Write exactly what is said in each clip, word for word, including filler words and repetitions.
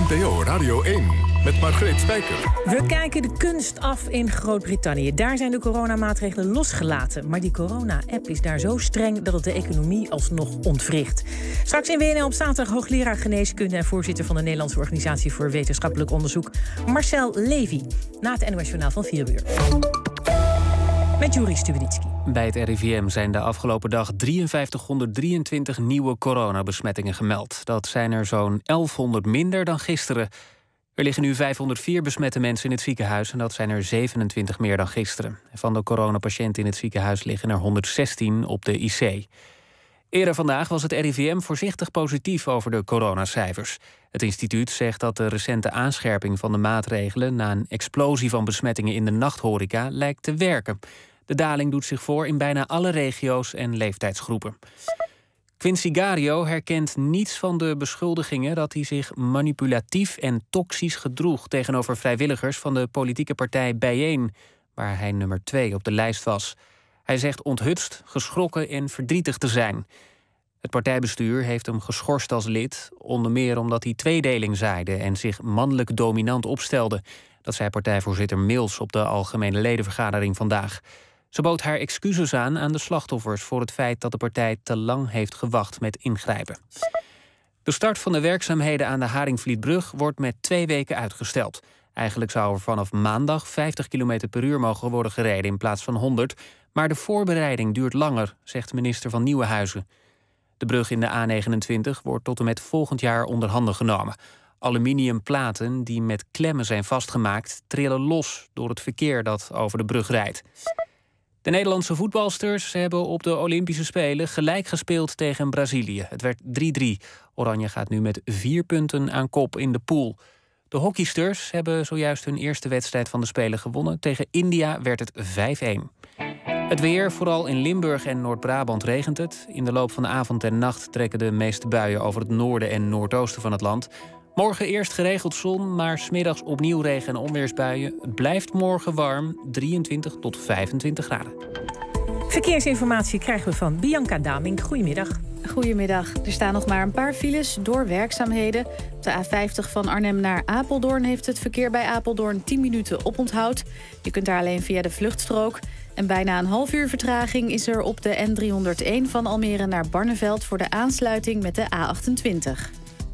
N P O Radio één met Margreet Spijker. We kijken de kunst af in Groot-Brittannië. Daar zijn de coronamaatregelen losgelaten. Maar die corona-app is daar zo streng dat het de economie alsnog ontwricht. Straks in W N L op zaterdag hoogleraar geneeskunde en voorzitter van de Nederlandse Organisatie voor Wetenschappelijk Onderzoek, Marcel Levy. Na het N O S Journaal van vier uur. Met Juri Stubenitski. Bij het R I V M zijn de afgelopen dag drieënvijftighonderddrieëntwintig nieuwe coronabesmettingen gemeld. Dat zijn er zo'n elfhonderd minder dan gisteren. Er liggen nu vijfhonderdvier besmette mensen in het ziekenhuis en dat zijn er zevenentwintig meer dan gisteren. Van de coronapatiënten in het ziekenhuis liggen er honderdzestien op de I C. Eerder vandaag was het R I V M voorzichtig positief over de coronacijfers. Het instituut zegt dat de recente aanscherping van de maatregelen na een explosie van besmettingen in de nachthoreca lijkt te werken. De daling doet zich voor in bijna alle regio's en leeftijdsgroepen. Quincy Gario herkent niets van de beschuldigingen dat hij zich manipulatief en toxisch gedroeg tegenover vrijwilligers van de politieke partij Bijeen, waar hij nummer twee op de lijst was. Hij zegt onthutst, geschrokken en verdrietig te zijn. Het partijbestuur heeft hem geschorst als lid, onder meer omdat hij tweedeling zaaide en zich mannelijk dominant opstelde. Dat zei partijvoorzitter Mills op de algemene ledenvergadering vandaag. Ze bood haar excuses aan aan de slachtoffers voor het feit dat de partij te lang heeft gewacht met ingrijpen. De start van de werkzaamheden aan de Haringvlietbrug wordt met twee weken uitgesteld. Eigenlijk zou er vanaf maandag vijftig kilometer per uur mogen worden gereden in plaats van honderd. Maar de voorbereiding duurt langer, zegt minister van Nieuwenhuizen. De brug in de A negenentwintig wordt tot en met volgend jaar onder handen genomen. Aluminiumplaten die met klemmen zijn vastgemaakt trillen los door het verkeer dat over de brug rijdt. De Nederlandse voetbalsters hebben op de Olympische Spelen gelijk gespeeld tegen Brazilië. Het werd drie drie. Oranje gaat nu met vier punten aan kop in de pool. De hockeysters hebben zojuist hun eerste wedstrijd van de Spelen gewonnen. Tegen India werd het vijf een. Het weer, vooral in Limburg en Noord-Brabant regent het. In de loop van de avond en nacht trekken de meeste buien over het noorden en noordoosten van het land. Morgen eerst geregeld zon, maar 's middags opnieuw regen- en onweersbuien. Het blijft morgen warm, drieëntwintig tot vijfentwintig graden. Verkeersinformatie krijgen we van Bianca Daming. Goedemiddag. Goedemiddag. Er staan nog maar een paar files door werkzaamheden. Op de A vijftig van Arnhem naar Apeldoorn heeft het verkeer bij Apeldoorn tien minuten oponthoud. Je kunt daar alleen via de vluchtstrook. En bijna een half uur vertraging is er op de N driehonderdéén van Almere naar Barneveld voor de aansluiting met de A achtentwintig.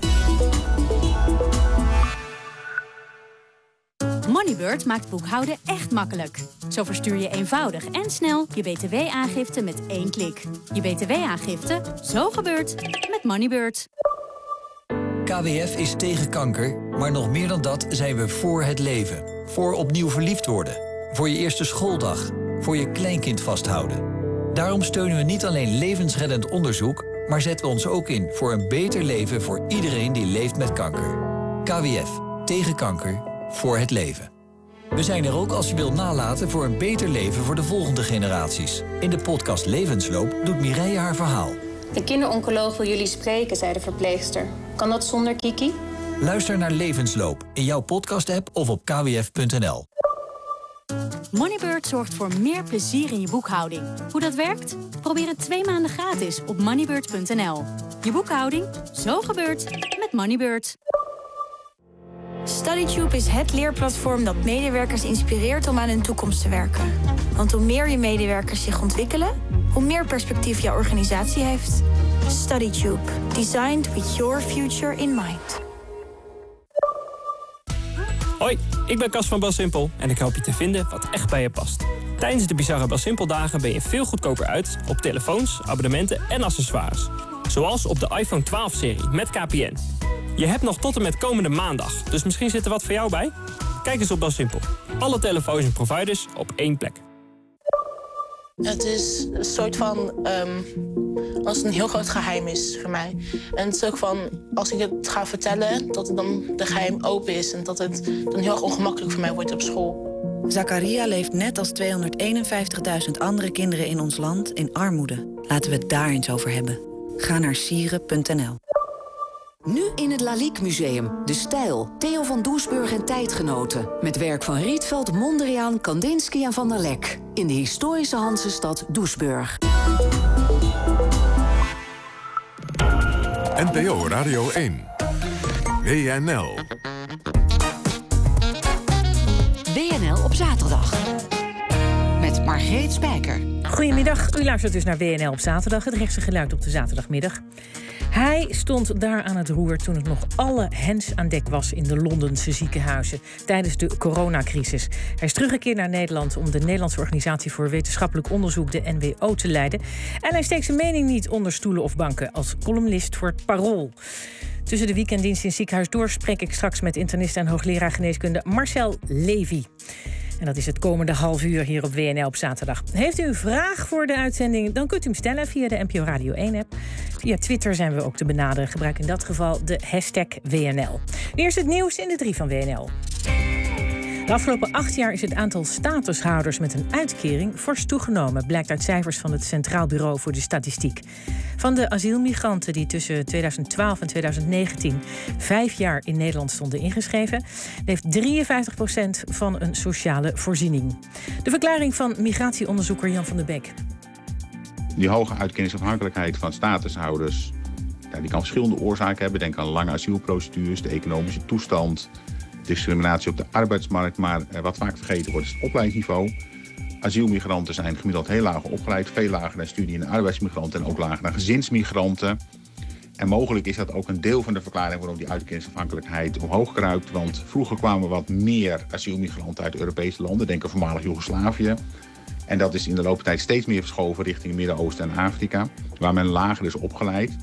Moneybird maakt boekhouden echt makkelijk. Zo verstuur je eenvoudig en snel je B T W-aangifte met één klik. Je B T W-aangifte, zo gebeurt, met Moneybird. K W F is tegen kanker, maar nog meer dan dat zijn we voor het leven. Voor opnieuw verliefd worden. Voor je eerste schooldag. Voor je kleinkind vasthouden. Daarom steunen we niet alleen levensreddend onderzoek, maar zetten we ons ook in voor een beter leven voor iedereen die leeft met kanker. K W F. Tegen kanker. Voor het leven. We zijn er ook als je wilt nalaten voor een beter leven voor de volgende generaties. In de podcast Levensloop doet Mireille haar verhaal. De kinderoncoloog wil jullie spreken, zei de verpleegster. Kan dat zonder Kiki? Luister naar Levensloop in jouw podcast-app of op k w f punt n l. Moneybird zorgt voor meer plezier in je boekhouding. Hoe dat werkt? Probeer het twee maanden gratis op moneybird punt n l. Je boekhouding, zo gebeurt, met Moneybird. StudyTube is het leerplatform dat medewerkers inspireert om aan hun toekomst te werken. Want hoe meer je medewerkers zich ontwikkelen, hoe meer perspectief jouw organisatie heeft. StudyTube. Designed with your future in mind. Hoi, ik ben Cas van BelSimpel en ik help je te vinden wat echt bij je past. Tijdens de bizarre BelSimpel dagen ben je veel goedkoper uit op telefoons, abonnementen en accessoires. Zoals op de iPhone twaalf-serie met K P N. Je hebt nog tot en met komende maandag, dus misschien zit er wat voor jou bij? Kijk eens op BelSimpel. Alle telefoons en providers op één plek. Het is een soort van, um, als het een heel groot geheim is voor mij. En het is ook van, als ik het ga vertellen, dat het dan de geheim open is. En dat het dan heel erg ongemakkelijk voor mij wordt op school. Zakaria leeft net als tweehonderdeenenvijftigduizend andere kinderen in ons land in armoede. Laten we het daar eens over hebben. Ga naar sieren punt n l. Nu in het Lalique Museum. De Stijl. Theo van Doesburg en tijdgenoten. Met werk van Rietveld, Mondriaan, Kandinsky en Van der Lek. In de historische Hansestad Doesburg. N P O Radio één. W N L. W N L op zaterdag. Met Margreet Spijker. Goedemiddag, u luistert dus naar W N L op zaterdag. Het rechtse geluid op de zaterdagmiddag. Hij stond daar aan het roer toen het nog alle hens aan dek was in de Londense ziekenhuizen tijdens de coronacrisis. Hij is teruggekeerd naar Nederland om de Nederlandse Organisatie voor Wetenschappelijk Onderzoek, de N W O, te leiden. En hij steekt zijn mening niet onder stoelen of banken als columnist voor het Parool. Tussen de weekenddienst in het ziekenhuis door spreek ik straks met internist en hoogleraar geneeskunde Marcel Levy. En dat is het komende half uur hier op W N L op zaterdag. Heeft u een vraag voor de uitzending, dan kunt u hem stellen via de N P O Radio één-app. Via Twitter zijn we ook te benaderen. Gebruik in dat geval de hashtag W N L. Eerst het nieuws in de drie van W N L. De afgelopen acht jaar is het aantal statushouders met een uitkering fors toegenomen, blijkt uit cijfers van het Centraal Bureau voor de Statistiek. Van de asielmigranten die tussen tweeduizend twaalf en tweeduizend negentien vijf jaar in Nederland stonden ingeschreven, heeft drieënvijftig procent van een sociale voorziening. De verklaring van migratieonderzoeker Jan van der Beek. Die hoge uitkeringsafhankelijkheid van statushouders, ja, die kan verschillende oorzaken hebben. Denk aan lange asielprocedures, de economische toestand, discriminatie op de arbeidsmarkt. Maar eh, wat vaak vergeten wordt is het opleidingsniveau. Asielmigranten zijn gemiddeld heel laag opgeleid, veel lager dan studie- en arbeidsmigranten en ook lager dan gezinsmigranten. En mogelijk is dat ook een deel van de verklaring waarom die uitkeringsafhankelijkheid omhoog kruipt. Want vroeger kwamen wat meer asielmigranten uit Europese landen, denk aan voormalig Joegoslavië. En dat is in de loop der tijd steeds meer verschoven richting het Midden-Oosten en Afrika, waar men lager is opgeleid.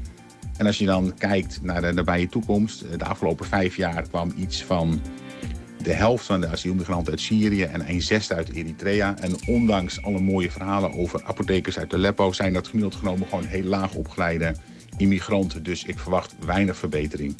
En als je dan kijkt naar de nabije toekomst, de afgelopen vijf jaar kwam iets van de helft van de asielmigranten uit Syrië en een zesde uit Eritrea. En ondanks alle mooie verhalen over apothekers uit Aleppo zijn dat gemiddeld genomen gewoon heel laag opgeleide immigranten. Dus ik verwacht weinig verbetering.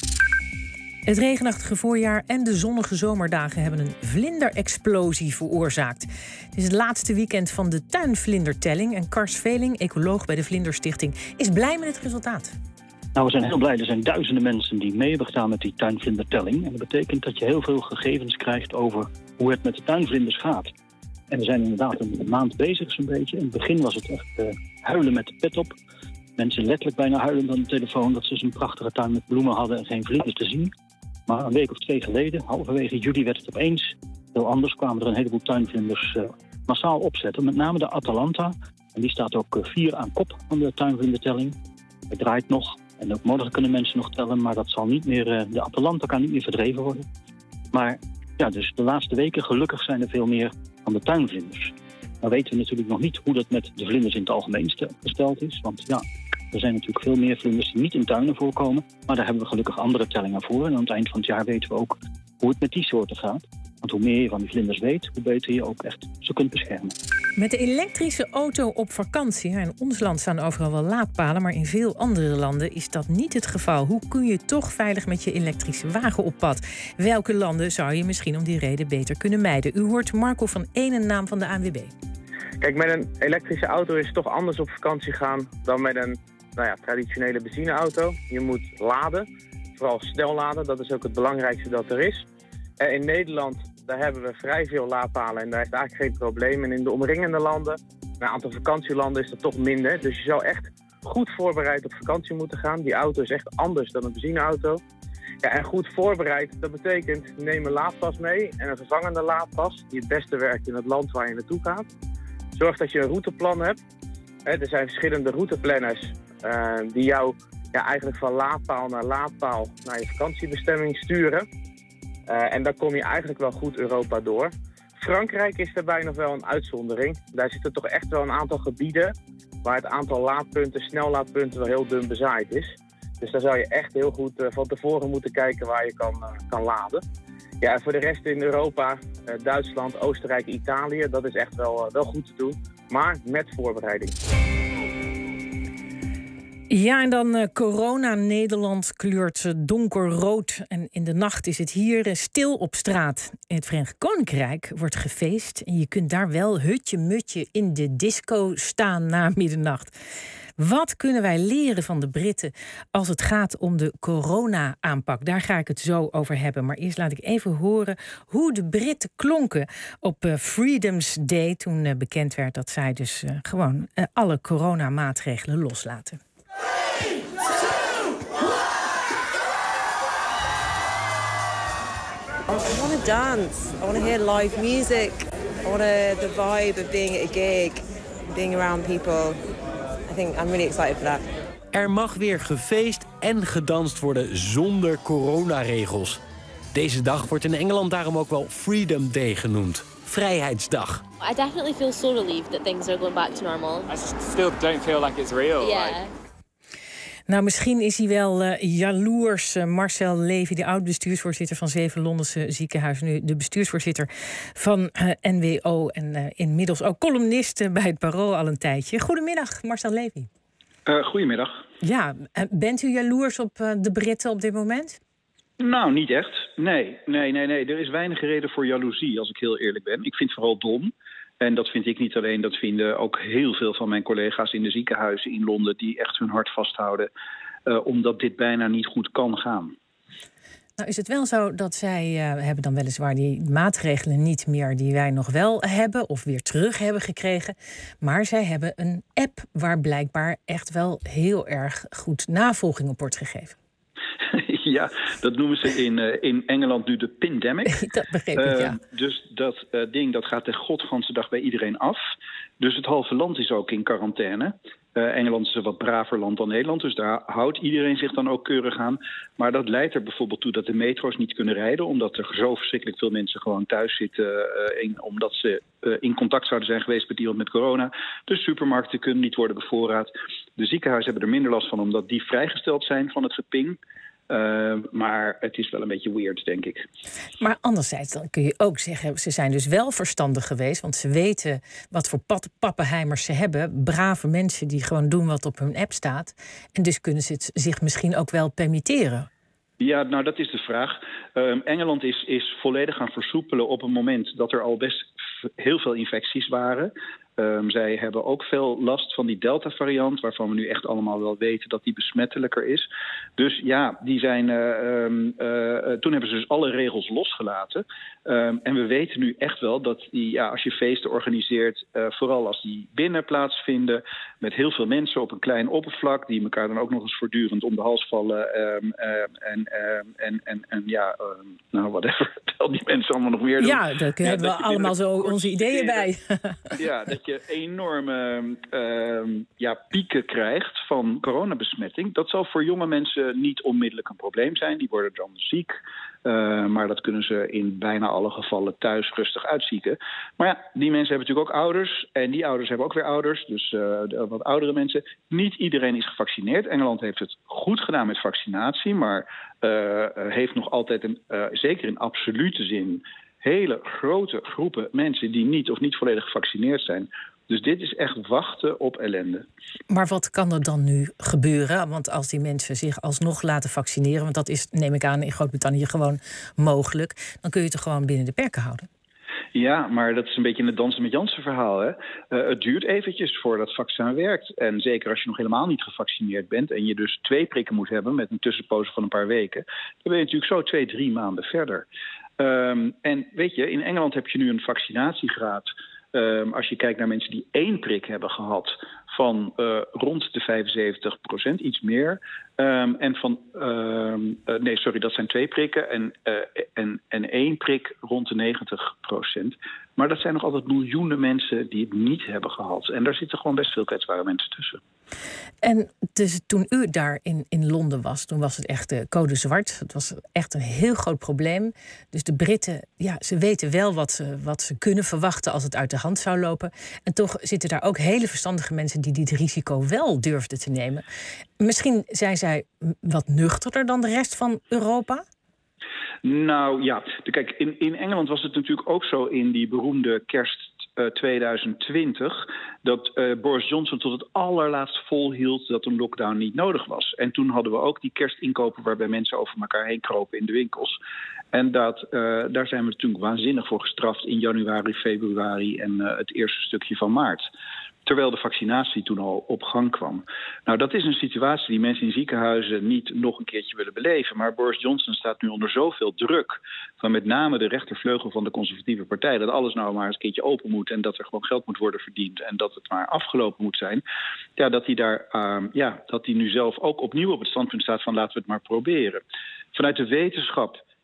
Het regenachtige voorjaar en de zonnige zomerdagen hebben een vlinderexplosie veroorzaakt. Het is het laatste weekend van de tuinvlindertelling en Kars Veling, ecoloog bij de Vlinderstichting, is blij met het resultaat. Nou, we zijn heel blij. Er zijn duizenden mensen die mee hebben gedaan met die tuinvlindertelling. En dat betekent dat je heel veel gegevens krijgt over hoe het met de tuinvlinders gaat. En we zijn inderdaad een maand bezig zo'n beetje. In het begin was het echt uh, huilen met de pet op. Mensen letterlijk bijna huilend aan de telefoon dat ze zo'n prachtige tuin met bloemen hadden en geen vlinders te zien. Maar een week of twee geleden, halverwege juli, werd het opeens heel anders. Kwamen er een heleboel tuinvlinders uh, massaal opzetten. Met name de Atalanta. En die staat ook uh, vier aan kop van de tuinvlindertelling. Het draait nog. En ook morgen kunnen mensen nog tellen, maar dat zal niet meer, de Atalanta kan niet meer verdreven worden. Maar ja, dus de laatste weken gelukkig zijn er veel meer van de tuinvlinders. Nou weten we natuurlijk nog niet hoe dat met de vlinders in het algemeen gesteld is. Want ja, er zijn natuurlijk veel meer vlinders die niet in tuinen voorkomen. Maar daar hebben we gelukkig andere tellingen voor. En aan het eind van het jaar weten we ook hoe het met die soorten gaat. Want hoe meer je van die vlinders weet, hoe beter je ook echt ze kunt beschermen. Met de elektrische auto op vakantie. In ons land staan overal wel laadpalen, maar in veel andere landen is dat niet het geval. Hoe kun je toch veilig met je elektrische wagen op pad? Welke landen zou je misschien om die reden beter kunnen mijden? U hoort Marco van Een, in naam van de A N W B. Kijk, met een elektrische auto is het toch anders op vakantie gaan dan met een nou ja, traditionele benzineauto. Je moet laden, vooral snel laden. Dat is ook het belangrijkste dat er is. In Nederland, daar hebben we vrij veel laadpalen en daar is het eigenlijk geen probleem. En in de omringende landen, een aantal vakantielanden, is dat toch minder. Dus je zou echt goed voorbereid op vakantie moeten gaan. Die auto is echt anders dan een benzineauto. Ja, en goed voorbereid, dat betekent neem een laadpas mee en een vervangende laadpas die het beste werkt in het land waar je naartoe gaat. Zorg dat je een routeplan hebt. Er zijn verschillende routeplanners uh, die jou ja, eigenlijk van laadpaal naar laadpaal naar je vakantiebestemming sturen. Uh, en dan kom je eigenlijk wel goed Europa door. Frankrijk is daarbij nog wel een uitzondering. Daar zitten toch echt wel een aantal gebieden waar het aantal laadpunten, snellaadpunten wel heel dun bezaaid is. Dus daar zou je echt heel goed uh, van tevoren moeten kijken waar je kan, uh, kan laden. Ja, en voor de rest in Europa, uh, Duitsland, Oostenrijk, Italië, dat is echt wel, uh, wel goed te doen. Maar met voorbereiding. Ja, en dan uh, corona. Nederland kleurt uh, donkerrood. En in de nacht is het hier uh, stil op straat. In het Verenigd Koninkrijk wordt gefeest. En je kunt daar wel hutje-mutje in de disco staan na middernacht. Wat kunnen wij leren van de Britten als het gaat om de corona-aanpak? Daar ga ik het zo over hebben. Maar eerst laat ik even horen hoe de Britten klonken op uh, Freedom's Day. Toen uh, bekend werd dat zij dus uh, gewoon uh, alle coronamaatregelen loslaten. I want to dance. I want to hear live music. I want to, the vibe of being at a gig, being around people. I think I'm really excited for that. Er mag weer gefeest en gedanst worden zonder coronaregels. Deze dag wordt in Engeland daarom ook wel Freedom Day genoemd. Vrijheidsdag. I definitely feel so relieved that things are going back to normal. I still don't feel like it's real. Yeah. Like... Nou, misschien is hij wel uh, jaloers. Uh, Marcel Levy, de oud-bestuursvoorzitter van zeven Londense ziekenhuizen. Nu de bestuursvoorzitter van uh, N W O. En uh, inmiddels ook columnist uh, bij het Parool al een tijdje. Goedemiddag, Marcel Levy. Uh, goedemiddag. Ja, uh, bent u jaloers op uh, de Britten op dit moment? Nou, niet echt. Nee, nee, nee, nee. Er is weinig reden voor jaloezie, als ik heel eerlijk ben. Ik vind het vooral dom. En dat vind ik niet alleen, dat vinden ook heel veel van mijn collega's in de ziekenhuizen in Londen, die echt hun hart vasthouden, uh, omdat dit bijna niet goed kan gaan. Nou is het wel zo dat zij uh, hebben dan weliswaar die maatregelen niet meer die wij nog wel hebben of weer terug hebben gekregen. Maar zij hebben een app waar blijkbaar echt wel heel erg goed navolging op wordt gegeven. Ja, dat noemen ze in, uh, in Engeland nu de pandemic. Dat begreep ik, ja. Uh, dus dat uh, ding dat gaat de godganse dag bij iedereen af. Dus het halve land is ook in quarantaine. Uh, Engeland is een wat braver land dan Nederland, dus daar houdt iedereen zich dan ook keurig aan. Maar dat leidt er bijvoorbeeld toe dat de metro's niet kunnen rijden, omdat er zo verschrikkelijk veel mensen gewoon thuis zitten, uh, in, omdat ze uh, in contact zouden zijn geweest met iemand met corona. De supermarkten kunnen niet worden bevoorraad. De ziekenhuizen hebben er minder last van, omdat die vrijgesteld zijn van het geping. Uh, maar het is wel een beetje weird, denk ik. Maar anderzijds, dan kun je ook zeggen, ze zijn dus wel verstandig geweest, want ze weten wat voor pad, pappenheimers ze hebben. Brave mensen die gewoon doen wat op hun app staat. En dus kunnen ze het zich misschien ook wel permitteren. Ja, nou dat is de vraag. Um, Engeland is, is volledig gaan versoepelen op een moment dat er al best heel veel infecties waren. Um, zij hebben ook veel last van die Delta-variant, waarvan we nu echt allemaal wel weten dat die besmettelijker is. Dus ja, die zijn, uh, um, uh, toen hebben ze dus alle regels losgelaten. Um, en we weten nu echt wel dat die, ja, als je feesten organiseert, uh, vooral als die binnen plaatsvinden, met heel veel mensen op een klein oppervlak, die elkaar dan ook nog eens voortdurend om de hals vallen. Um, um, en, um, en, en, en ja, um, nou whatever, al die mensen allemaal nog meer doen. Ja, daar hebben ja, we allemaal zo onze ideeën bij. Ja, dat je enorme uh, ja, pieken krijgt van coronabesmetting. Dat zal voor jonge mensen niet onmiddellijk een probleem zijn. Die worden dan ziek. Uh, maar dat kunnen ze in bijna alle gevallen thuis rustig uitzieken. Maar ja, die mensen hebben natuurlijk ook ouders. En die ouders hebben ook weer ouders. Dus uh, de wat oudere mensen. Niet iedereen is gevaccineerd. Engeland heeft het goed gedaan met vaccinatie. Maar uh, heeft nog altijd, een, uh, zeker in absolute zin, hele grote groepen mensen die niet of niet volledig gevaccineerd zijn. Dus dit is echt wachten op ellende. Maar wat kan er dan nu gebeuren? Want als die mensen zich alsnog laten vaccineren, want dat is, neem ik aan, in Groot-Brittannië gewoon mogelijk, dan kun je het er gewoon binnen de perken houden. Ja, maar dat is een beetje een dansen met Jansen verhaal. Hè? Uh, het duurt eventjes voordat het vaccin werkt. En zeker als je nog helemaal niet gevaccineerd bent en je dus twee prikken moet hebben met een tussenpoze van een paar weken, dan ben je natuurlijk zo twee, drie maanden verder. Um, en weet je, in Engeland heb je nu een vaccinatiegraad. Um, als je kijkt naar mensen die één prik hebben gehad, van uh, rond de vijfenzeventig procent, iets meer. Um, en van, um, uh, nee, sorry, dat zijn twee prikken. En, uh, en, en één prik rond de negentig procent. Maar dat zijn nog altijd miljoenen mensen die het niet hebben gehad. En daar zitten gewoon best veel kwetsbare mensen tussen. En dus toen u daar in, in Londen was, toen was het echt uh, code zwart. Het was echt een heel groot probleem. Dus de Britten, ja, ze weten wel wat ze, wat ze kunnen verwachten als het uit de hand zou lopen. En toch zitten daar ook hele verstandige mensen die dit risico wel durfden te nemen. Misschien zijn zij wat nuchterder dan de rest van Europa? Nou ja, kijk, in, in Engeland was het natuurlijk ook zo in die beroemde kerst uh, tweeduizend twintig... dat uh, Boris Johnson tot het allerlaatst volhield dat een lockdown niet nodig was. En toen hadden we ook die kerstinkopen waarbij mensen over elkaar heen kropen in de winkels. En dat, uh, daar zijn we natuurlijk waanzinnig voor gestraft in januari, februari en uh, het eerste stukje van maart. Terwijl de vaccinatie toen al op gang kwam. Nou, dat is een situatie die mensen in ziekenhuizen niet nog een keertje willen beleven. Maar Boris Johnson staat nu onder zoveel druk van met name de rechtervleugel van de conservatieve partij, dat alles nou maar eens een keertje open moet en dat er gewoon geld moet worden verdiend en dat het maar afgelopen moet zijn. Ja, dat hij daar, uh, ja, dat hij nu zelf ook opnieuw op het standpunt staat van laten we het maar proberen. Vanuit de wetenschap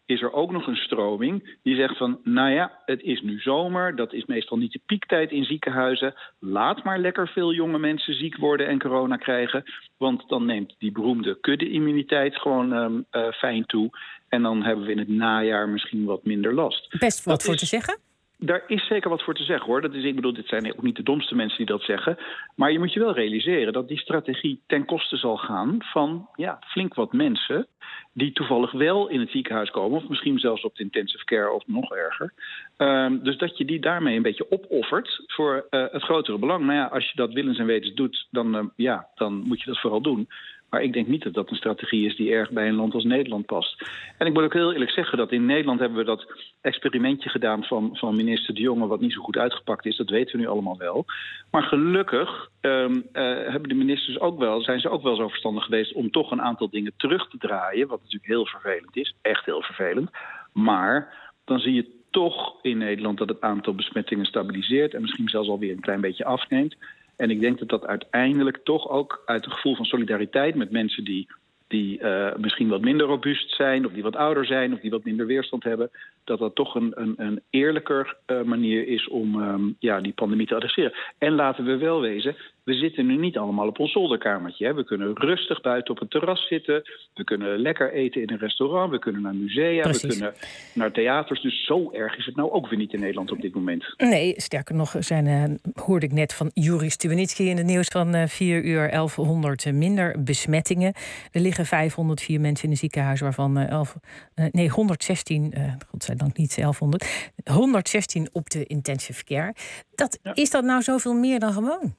is er ook nog een stroming die zegt van, nou ja, het is nu zomer, dat is meestal niet de piektijd in ziekenhuizen. Laat maar lekker veel jonge mensen ziek worden en corona krijgen, want dan neemt die beroemde kudde-immuniteit gewoon um, uh, fijn toe. En dan hebben we in het najaar misschien wat minder last. Best wat dat voor is, te zeggen? Daar is zeker wat voor te zeggen, hoor. Dat is, ik bedoel, dit zijn ook niet de domste mensen die dat zeggen. Maar je moet je wel realiseren dat die strategie ten koste zal gaan van ja, flink wat mensen die toevallig wel in het ziekenhuis komen, of misschien zelfs op de intensive care of nog erger. Um, dus dat je die daarmee een beetje opoffert voor uh, het grotere belang. Nou ja, als je dat willens en wetens doet, dan, uh, ja, dan moet je dat vooral doen. Maar ik denk niet dat dat een strategie is die erg bij een land als Nederland past. En ik moet ook heel eerlijk zeggen dat in Nederland hebben we dat experimentje gedaan van, van minister De Jonge, wat niet zo goed uitgepakt is. Dat weten we nu allemaal wel. Maar gelukkig um, uh, hebben de ministers ook wel, zijn ze ook wel zo verstandig geweest om toch een aantal dingen terug te draaien. Wat natuurlijk heel vervelend is. Echt heel vervelend. Maar dan zie je toch in Nederland dat het aantal besmettingen stabiliseert en misschien zelfs alweer een klein beetje afneemt. En ik denk dat dat uiteindelijk toch ook uit een gevoel van solidariteit met mensen die, die uh, misschien wat minder robuust zijn, of die wat ouder zijn, of die wat minder weerstand hebben, dat dat toch een, een, een eerlijker uh, manier is om um, ja, die pandemie te adresseren. En laten we wel wezen, we zitten nu niet allemaal op ons zolderkamertje. Hè. We kunnen rustig buiten op het terras zitten. We kunnen lekker eten in een restaurant. We kunnen naar musea. Precies. We kunnen naar theaters. Dus zo erg is het nou ook weer niet in Nederland op dit moment. Nee, sterker nog, zijn, uh, hoorde ik net van Juri Stubenitski in het nieuws van uh, vier uur elfhonderd minder besmettingen. Er liggen vijfhonderdvier mensen in het ziekenhuis, waarvan uh, elf, uh, nee, honderdzestien, uh, godzijdank niet elfhonderd, honderdzestien op de intensive care. Dat, ja. Is dat nou zoveel meer dan gewoon?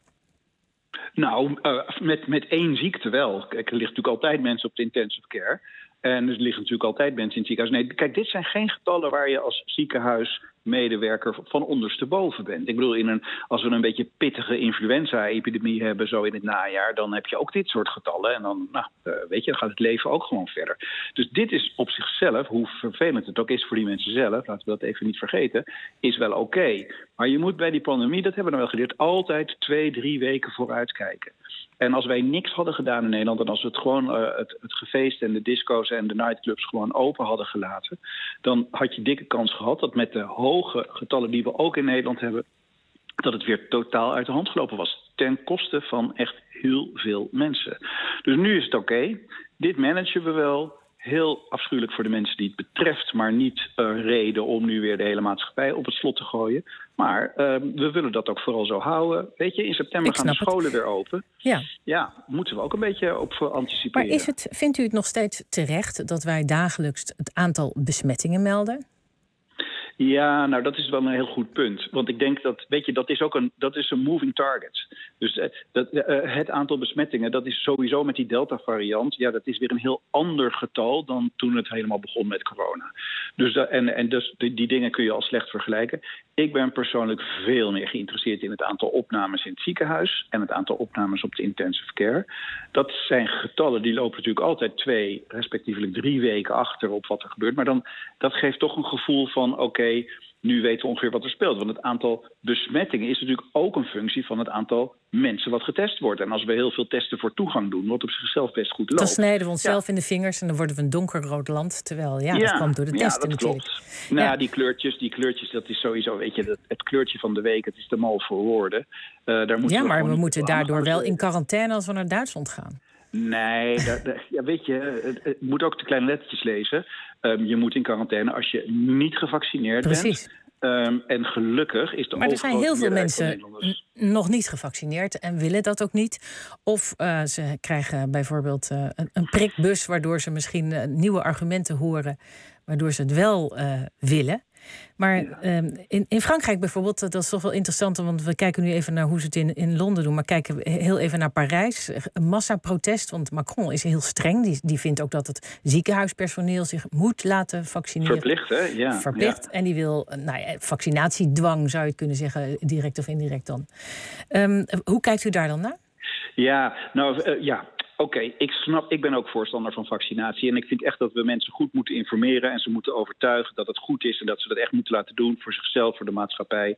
Nou, uh, met, met één ziekte wel. Kijk, er liggen natuurlijk altijd mensen op de intensive care. En er liggen natuurlijk altijd mensen in het ziekenhuis. Nee, kijk, dit zijn geen getallen waar je als ziekenhuismedewerker van ondersteboven bent. Ik bedoel, in een, als we een beetje pittige influenza-epidemie hebben, zo in het najaar, dan heb je ook dit soort getallen. En dan, nou, uh, weet je, dan gaat het leven ook gewoon verder. Dus dit is op zichzelf, hoe vervelend het ook is voor die mensen zelf, laten we dat even niet vergeten, is wel oké. Okay. Maar je moet bij die pandemie, dat hebben we nou wel geleerd, altijd twee, drie weken vooruit kijken. En als wij niks hadden gedaan in Nederland, en als we het gewoon uh, het, het gefeest en de disco's en de nightclubs gewoon open hadden gelaten, dan had je dikke kans gehad dat met de hoge getallen die we ook in Nederland hebben, dat het weer totaal uit de hand gelopen was. Ten koste van echt heel veel mensen. Dus nu is het oké. Okay. Dit managen we wel. Heel afschuwelijk voor de mensen die het betreft, maar niet een uh, reden om nu weer de hele maatschappij op het slot te gooien. Maar uh, we willen dat ook vooral zo houden. Weet je, in september gaan de scholen het. weer open. Ja. Ja, moeten we ook een beetje op anticiperen. Maar is het, vindt u het nog steeds terecht dat wij dagelijks het aantal besmettingen melden? Ja, nou dat is wel een heel goed punt. Want ik denk dat, weet je, dat is ook een, dat is een moving target. Dus uh, dat, uh, het aantal besmettingen, dat is sowieso met die Delta-variant, ja, dat is weer een heel ander getal dan toen het helemaal begon met corona. Dus uh, en, en dus die, die dingen kun je al slecht vergelijken. Ik ben persoonlijk veel meer geïnteresseerd in het aantal opnames in het ziekenhuis en het aantal opnames op de intensive care. Dat zijn getallen die lopen natuurlijk altijd twee, respectievelijk drie weken achter op wat er gebeurt. Maar dan, dat geeft toch een gevoel van, oké, okay, nu weten we ongeveer wat er speelt. Want het aantal besmettingen is natuurlijk ook een functie van het aantal mensen wat getest wordt. En als we heel veel testen voor toegang doen, wat op zichzelf best goed loopt. Dan snijden we onszelf ja. in de vingers en dan worden we een donkerrood land. Terwijl, ja, ja dat kwam door de testen ja, dat natuurlijk. Klopt. Nou, ja. die kleurtjes, die kleurtjes, dat is sowieso, weet je, dat, het kleurtje van de week, het is te mal voor woorden. Uh, daar ja, we maar we moeten daardoor wel in quarantaine als we naar Duitsland gaan. Nee, daar, daar, ja, weet je, het, het moet ook de kleine lettertjes lezen. Um, je moet in quarantaine als je niet gevaccineerd Precies. bent. Um, en gelukkig is de Maar er zijn heel veel mensen n- nog niet gevaccineerd en willen dat ook niet. Of uh, ze krijgen bijvoorbeeld uh, een, een prikbus, waardoor ze misschien uh, nieuwe argumenten horen, waardoor ze het wel uh, willen. Maar ja. um, in, in Frankrijk bijvoorbeeld, dat is toch wel interessant, want we kijken nu even naar hoe ze het in, in Londen doen, maar kijken heel even naar Parijs. Een massaprotest, want Macron is heel streng. Die, die vindt ook dat het ziekenhuispersoneel zich moet laten vaccineren. Verplicht, hè? Ja. Verplicht. Ja. En die wil, nou ja, vaccinatiedwang zou je kunnen zeggen, direct of indirect dan. Um, hoe kijkt u daar dan naar? Ja, nou uh, ja. Oké, okay, ik snap, ik ben ook voorstander van vaccinatie. En ik vind echt dat we mensen goed moeten informeren en ze moeten overtuigen dat het goed is en dat ze dat echt moeten laten doen voor zichzelf, voor de maatschappij.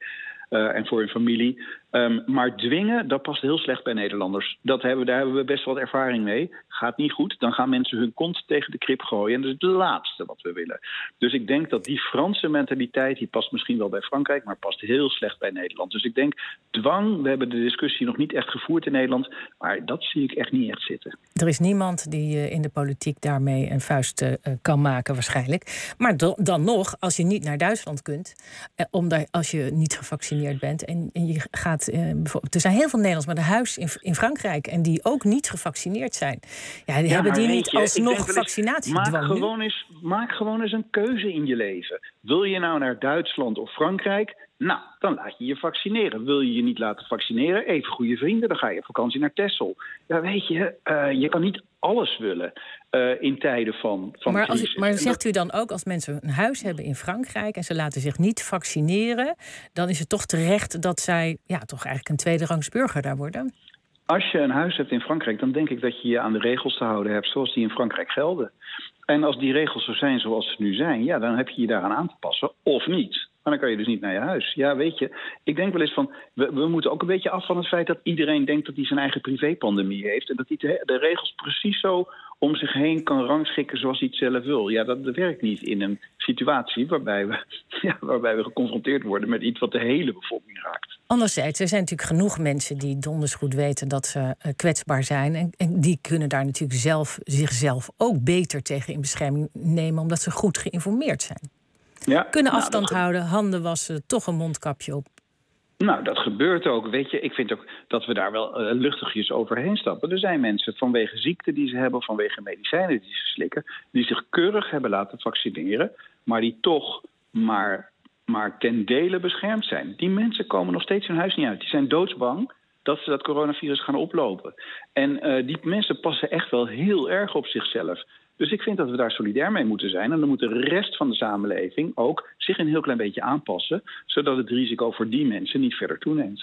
uh, en voor hun familie. Um, maar dwingen, dat past heel slecht bij Nederlanders. Dat hebben, daar hebben we best wat ervaring mee. Gaat niet goed, dan gaan mensen hun kont tegen de krip gooien. En dat is het laatste wat we willen. Dus ik denk dat die Franse mentaliteit, die past misschien wel bij Frankrijk, maar past heel slecht bij Nederland. Dus ik denk, dwang, we hebben de discussie nog niet echt gevoerd in Nederland, maar dat zie ik echt niet echt zitten. Er is niemand die uh, in de politiek daarmee een vuist uh, kan maken waarschijnlijk. Maar do- dan nog, als je niet naar Duitsland kunt, uh, omdat als je niet gevaccineerd bent en, en je gaat Uh, er zijn heel veel Nederlanders met een huis in, in Frankrijk en die ook niet gevaccineerd zijn. Ja, die ja, hebben die niet je, alsnog vaccinatiedwang. Maak gewoon, eens, maak gewoon eens een keuze in je leven. Wil je nou naar Duitsland of Frankrijk? Nou, dan laat je je vaccineren. Wil je je niet laten vaccineren? Even goede vrienden, dan ga je op vakantie naar Texel. Ja, weet je, uh, je kan niet alles willen uh, in tijden van, van maar, crisis. als, maar zegt u dan ook, als mensen een huis hebben in Frankrijk en ze laten zich niet vaccineren, dan is het toch terecht dat zij ja, toch eigenlijk een tweederangs burger daar worden? Als je een huis hebt in Frankrijk, dan denk ik dat je je aan de regels te houden hebt zoals die in Frankrijk gelden. En als die regels zo zijn zoals ze nu zijn, ja, dan heb je je daaraan aan te passen of niet. Maar dan kan je dus niet naar je huis. Ja, weet je, ik denk wel eens van, we, we moeten ook een beetje af van het feit dat iedereen denkt dat hij zijn eigen privépandemie heeft. En dat hij de, de regels precies zo om zich heen kan rangschikken zoals hij het zelf wil. Ja, dat, dat werkt niet in een situatie waarbij we, ja, waarbij we geconfronteerd worden met iets wat de hele bevolking raakt. Anderzijds, er zijn natuurlijk genoeg mensen die donders goed weten dat ze uh, kwetsbaar zijn. En, en die kunnen daar natuurlijk zelf, zichzelf ook beter tegen in bescherming nemen, omdat ze goed geïnformeerd zijn. Ja, kunnen afstand nou, houden, handen wassen, toch een mondkapje op. Nou, dat gebeurt ook. Weet je, ik vind ook dat we daar wel uh, luchtigjes overheen stappen. Er zijn mensen vanwege ziekte die ze hebben, vanwege medicijnen die ze slikken, die zich keurig hebben laten vaccineren, maar die toch maar, maar ten dele beschermd zijn. Die mensen komen nog steeds hun huis niet uit. Die zijn doodsbang dat ze dat coronavirus gaan oplopen. En uh, die mensen passen echt wel heel erg op zichzelf. Dus ik vind dat we daar solidair mee moeten zijn. En dan moet de rest van de samenleving ook zich een heel klein beetje aanpassen, zodat het risico voor die mensen niet verder toeneemt.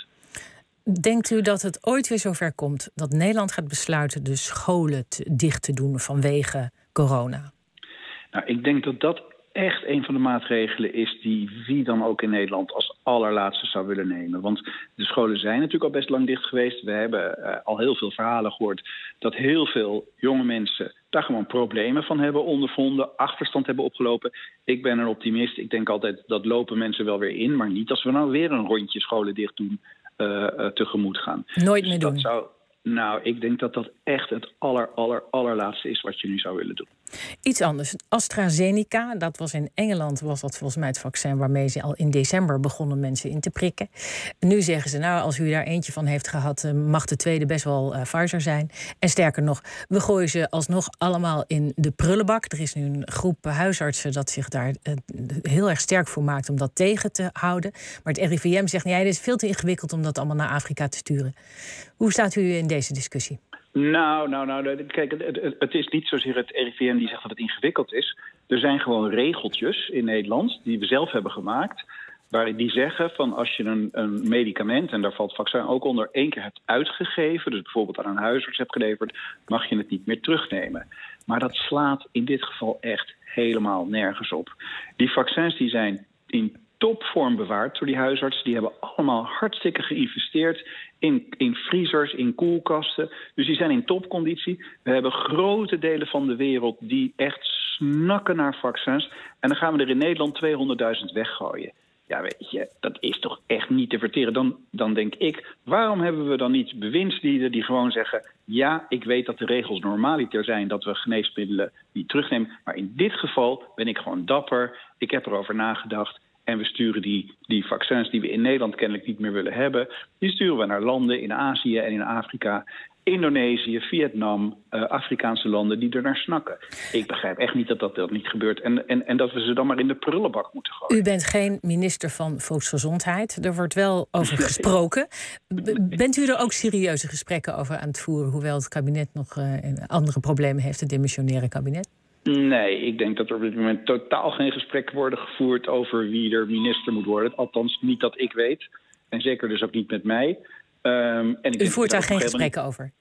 Denkt u dat het ooit weer zover komt dat Nederland gaat besluiten de scholen te, dicht te doen vanwege corona? Nou, ik denk dat dat echt een van de maatregelen is die wie dan ook in Nederland als allerlaatste zou willen nemen. Want de scholen zijn natuurlijk al best lang dicht geweest. We hebben uh, al heel veel verhalen gehoord dat heel veel jonge mensen daar gewoon problemen van hebben ondervonden, achterstand hebben opgelopen. Ik ben een optimist. Ik denk altijd dat lopen mensen wel weer in, maar niet als we nou weer een rondje scholen dicht doen uh, uh, tegemoet gaan. Nooit dus meer dat doen. Zou, nou, ik denk dat dat echt het aller, aller, allerlaatste is wat je nu zou willen doen. Iets anders. AstraZeneca, dat was in Engeland, was dat volgens mij het vaccin waarmee ze al in december begonnen mensen in te prikken. Nu zeggen ze, nou, als u daar eentje van heeft gehad, mag de tweede best wel uh, Pfizer zijn. En sterker nog, we gooien ze alsnog allemaal in de prullenbak. Er is nu een groep huisartsen dat zich daar uh, heel erg sterk voor maakt om dat tegen te houden. Maar het R I V M zegt, nee, het is veel te ingewikkeld om dat allemaal naar Afrika te sturen. Hoe staat u in deze discussie? Nou, nou, nou, kijk, het, het is niet zozeer het R I V M die zegt dat het ingewikkeld is. Er zijn gewoon regeltjes in Nederland die we zelf hebben gemaakt, waar die zeggen van als je een, een medicament, en daar valt vaccin ook onder, één keer hebt uitgegeven, dus bijvoorbeeld aan een huisarts hebt geleverd, mag je het niet meer terugnemen. Maar dat slaat in dit geval echt helemaal nergens op. Die vaccins die zijn in topvorm bewaard door die huisartsen. Die hebben allemaal hartstikke geïnvesteerd in, in vriezers, in koelkasten. Dus die zijn in topconditie. We hebben grote delen van de wereld die echt snakken naar vaccins. En dan gaan we er in Nederland tweehonderdduizend weggooien. Ja, weet je, dat is toch echt niet te verteren. Dan, dan denk ik, waarom hebben we dan niet bewindslieden die gewoon zeggen, ja, ik weet dat de regels normaliter zijn, dat we geneesmiddelen niet terugnemen. Maar in dit geval ben ik gewoon dapper. Ik heb erover nagedacht. En we sturen die, die vaccins die we in Nederland kennelijk niet meer willen hebben, die sturen we naar landen in Azië en in Afrika, Indonesië, Vietnam, uh, Afrikaanse landen die er naar snakken. Ik begrijp echt niet dat dat, dat niet gebeurt en, en, en dat we ze dan maar in de prullenbak moeten gooien. U bent geen minister van Volksgezondheid. Er wordt wel over gesproken. B- bent u er ook serieuze gesprekken over aan het voeren, hoewel het kabinet nog uh, andere problemen heeft, het demissionaire kabinet? Nee, ik denk dat er op dit moment totaal geen gesprekken worden gevoerd over wie er minister moet worden. Althans, niet dat ik weet. En zeker dus ook niet met mij. Um, en ik U voert daar geen gesprekken over?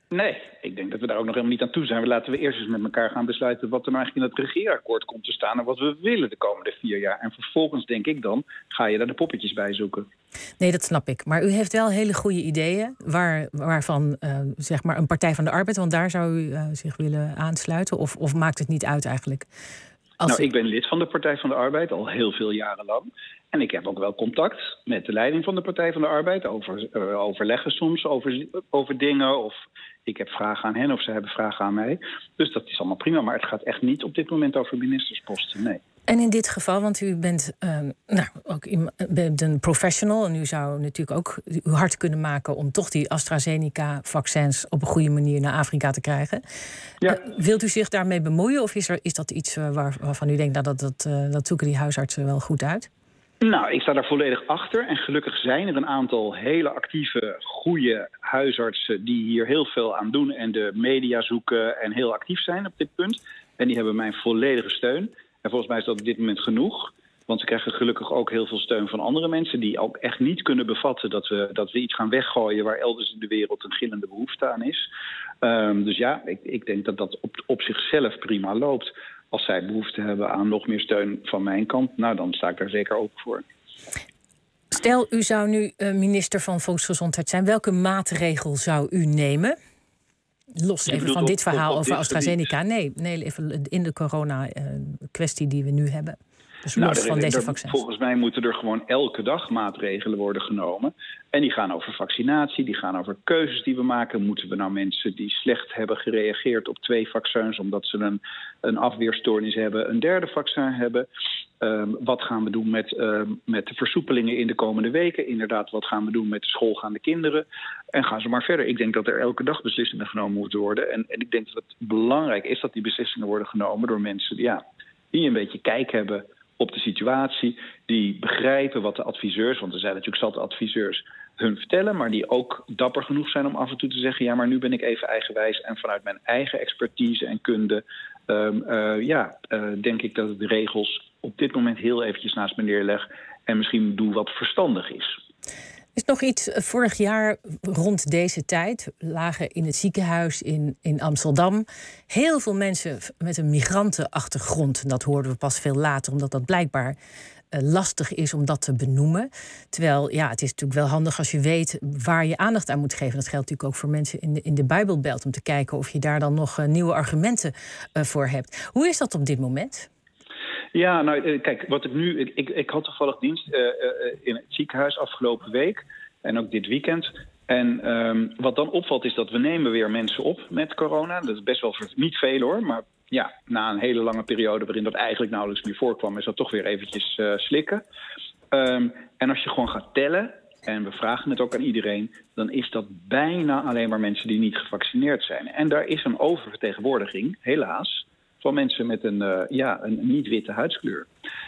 Nee, ik denk dat we daar ook nog helemaal niet aan toe zijn. Laten we eerst eens met elkaar gaan besluiten wat er nou eigenlijk in het regeerakkoord komt te staan en wat we willen de komende vier jaar. En vervolgens denk ik dan, ga je daar de poppetjes bij zoeken. Nee, dat snap ik. Maar u heeft wel hele goede ideeën, waar, waarvan uh, zeg maar een Partij van de Arbeid, want daar zou u uh, zich willen aansluiten, of, of maakt het niet uit eigenlijk? Als nou, u... ik ben lid van de Partij van de Arbeid al heel veel jaren lang. En ik heb ook wel contact met de leiding van de Partij van de Arbeid. Over, uh, overleggen soms over, over dingen. Of ik heb vragen aan hen of ze hebben vragen aan mij. Dus dat is allemaal prima. Maar het gaat echt niet op dit moment over ministersposten, nee. En in dit geval, want u bent, uh, nou, ook bent een professional en u zou natuurlijk ook uw hart kunnen maken om toch die AstraZeneca-vaccins op een goede manier naar Afrika te krijgen. Ja. Uh, wilt u zich daarmee bemoeien of is, er, is dat iets uh, waar, waarvan u denkt nou, dat, dat, uh, dat zoeken die huisartsen wel goed uit? Nou, ik sta daar volledig achter. En gelukkig zijn er een aantal hele actieve, goede huisartsen die hier heel veel aan doen en de media zoeken en heel actief zijn op dit punt. En die hebben mijn volledige steun. En volgens mij is dat op dit moment genoeg. Want ze krijgen gelukkig ook heel veel steun van andere mensen die ook echt niet kunnen bevatten dat we, dat we iets gaan weggooien waar elders in de wereld een gillende behoefte aan is. Um, dus ja, ik, ik denk dat dat op, op zichzelf prima loopt. Als zij behoefte hebben aan nog meer steun van mijn kant, nou dan sta ik daar zeker open voor. Stel, u zou nu uh, minister van Volksgezondheid zijn. Welke maatregel zou u nemen? Los even van dit verhaal op, op over AstraZeneca. Nee, nee, even in de corona-kwestie uh, die we nu hebben. Dus los nou, er, van deze er, vaccins. Volgens mij moeten er gewoon elke dag maatregelen worden genomen. En die gaan over vaccinatie, die gaan over keuzes die we maken. Moeten we nou mensen die slecht hebben gereageerd op twee vaccins, omdat ze een, een afweerstoornis hebben, een derde vaccin hebben? Um, wat gaan we doen met, um, met de versoepelingen in de komende weken? Inderdaad, wat gaan we doen met de schoolgaande kinderen? En gaan ze maar verder. Ik denk dat er elke dag beslissingen genomen moeten worden. En, en ik denk dat het belangrijk is dat die beslissingen worden genomen door mensen ja, die een beetje kijk hebben op de situatie, die begrijpen wat de adviseurs, want er zijn natuurlijk zat adviseurs, hun vertellen, maar die ook dapper genoeg zijn om af en toe te zeggen, ja, maar nu ben ik even eigenwijs en vanuit mijn eigen expertise en kunde, um, uh, ja, uh, denk ik dat ik de regels op dit moment heel eventjes naast me neerleg en misschien doe wat verstandig is. Is nog iets, vorig jaar rond deze tijd lagen in het ziekenhuis in, in Amsterdam heel veel mensen met een migrantenachtergrond. Dat hoorden we pas veel later, omdat dat blijkbaar uh, lastig is om dat te benoemen. Terwijl, ja, het is natuurlijk wel handig als je weet waar je aandacht aan moet geven. Dat geldt natuurlijk ook voor mensen in de, in de Bijbelbelt, om te kijken of je daar dan nog uh, nieuwe argumenten uh, voor hebt. Hoe is dat op dit moment? Ja, nou, kijk, wat ik nu... Ik, ik, ik had toevallig dienst uh, uh, in het ziekenhuis afgelopen week en ook dit weekend. En um, wat dan opvalt is dat we nemen weer mensen op met corona. Dat is best wel niet veel hoor, maar ja, na een hele lange periode waarin dat eigenlijk nauwelijks meer voorkwam, is dat toch weer eventjes uh, slikken. Um, en als je gewoon gaat tellen, en we vragen het ook aan iedereen, dan is dat bijna alleen maar mensen die niet gevaccineerd zijn. En daar is een oververtegenwoordiging, helaas, van mensen met een, uh, ja, een niet-witte huidskleur.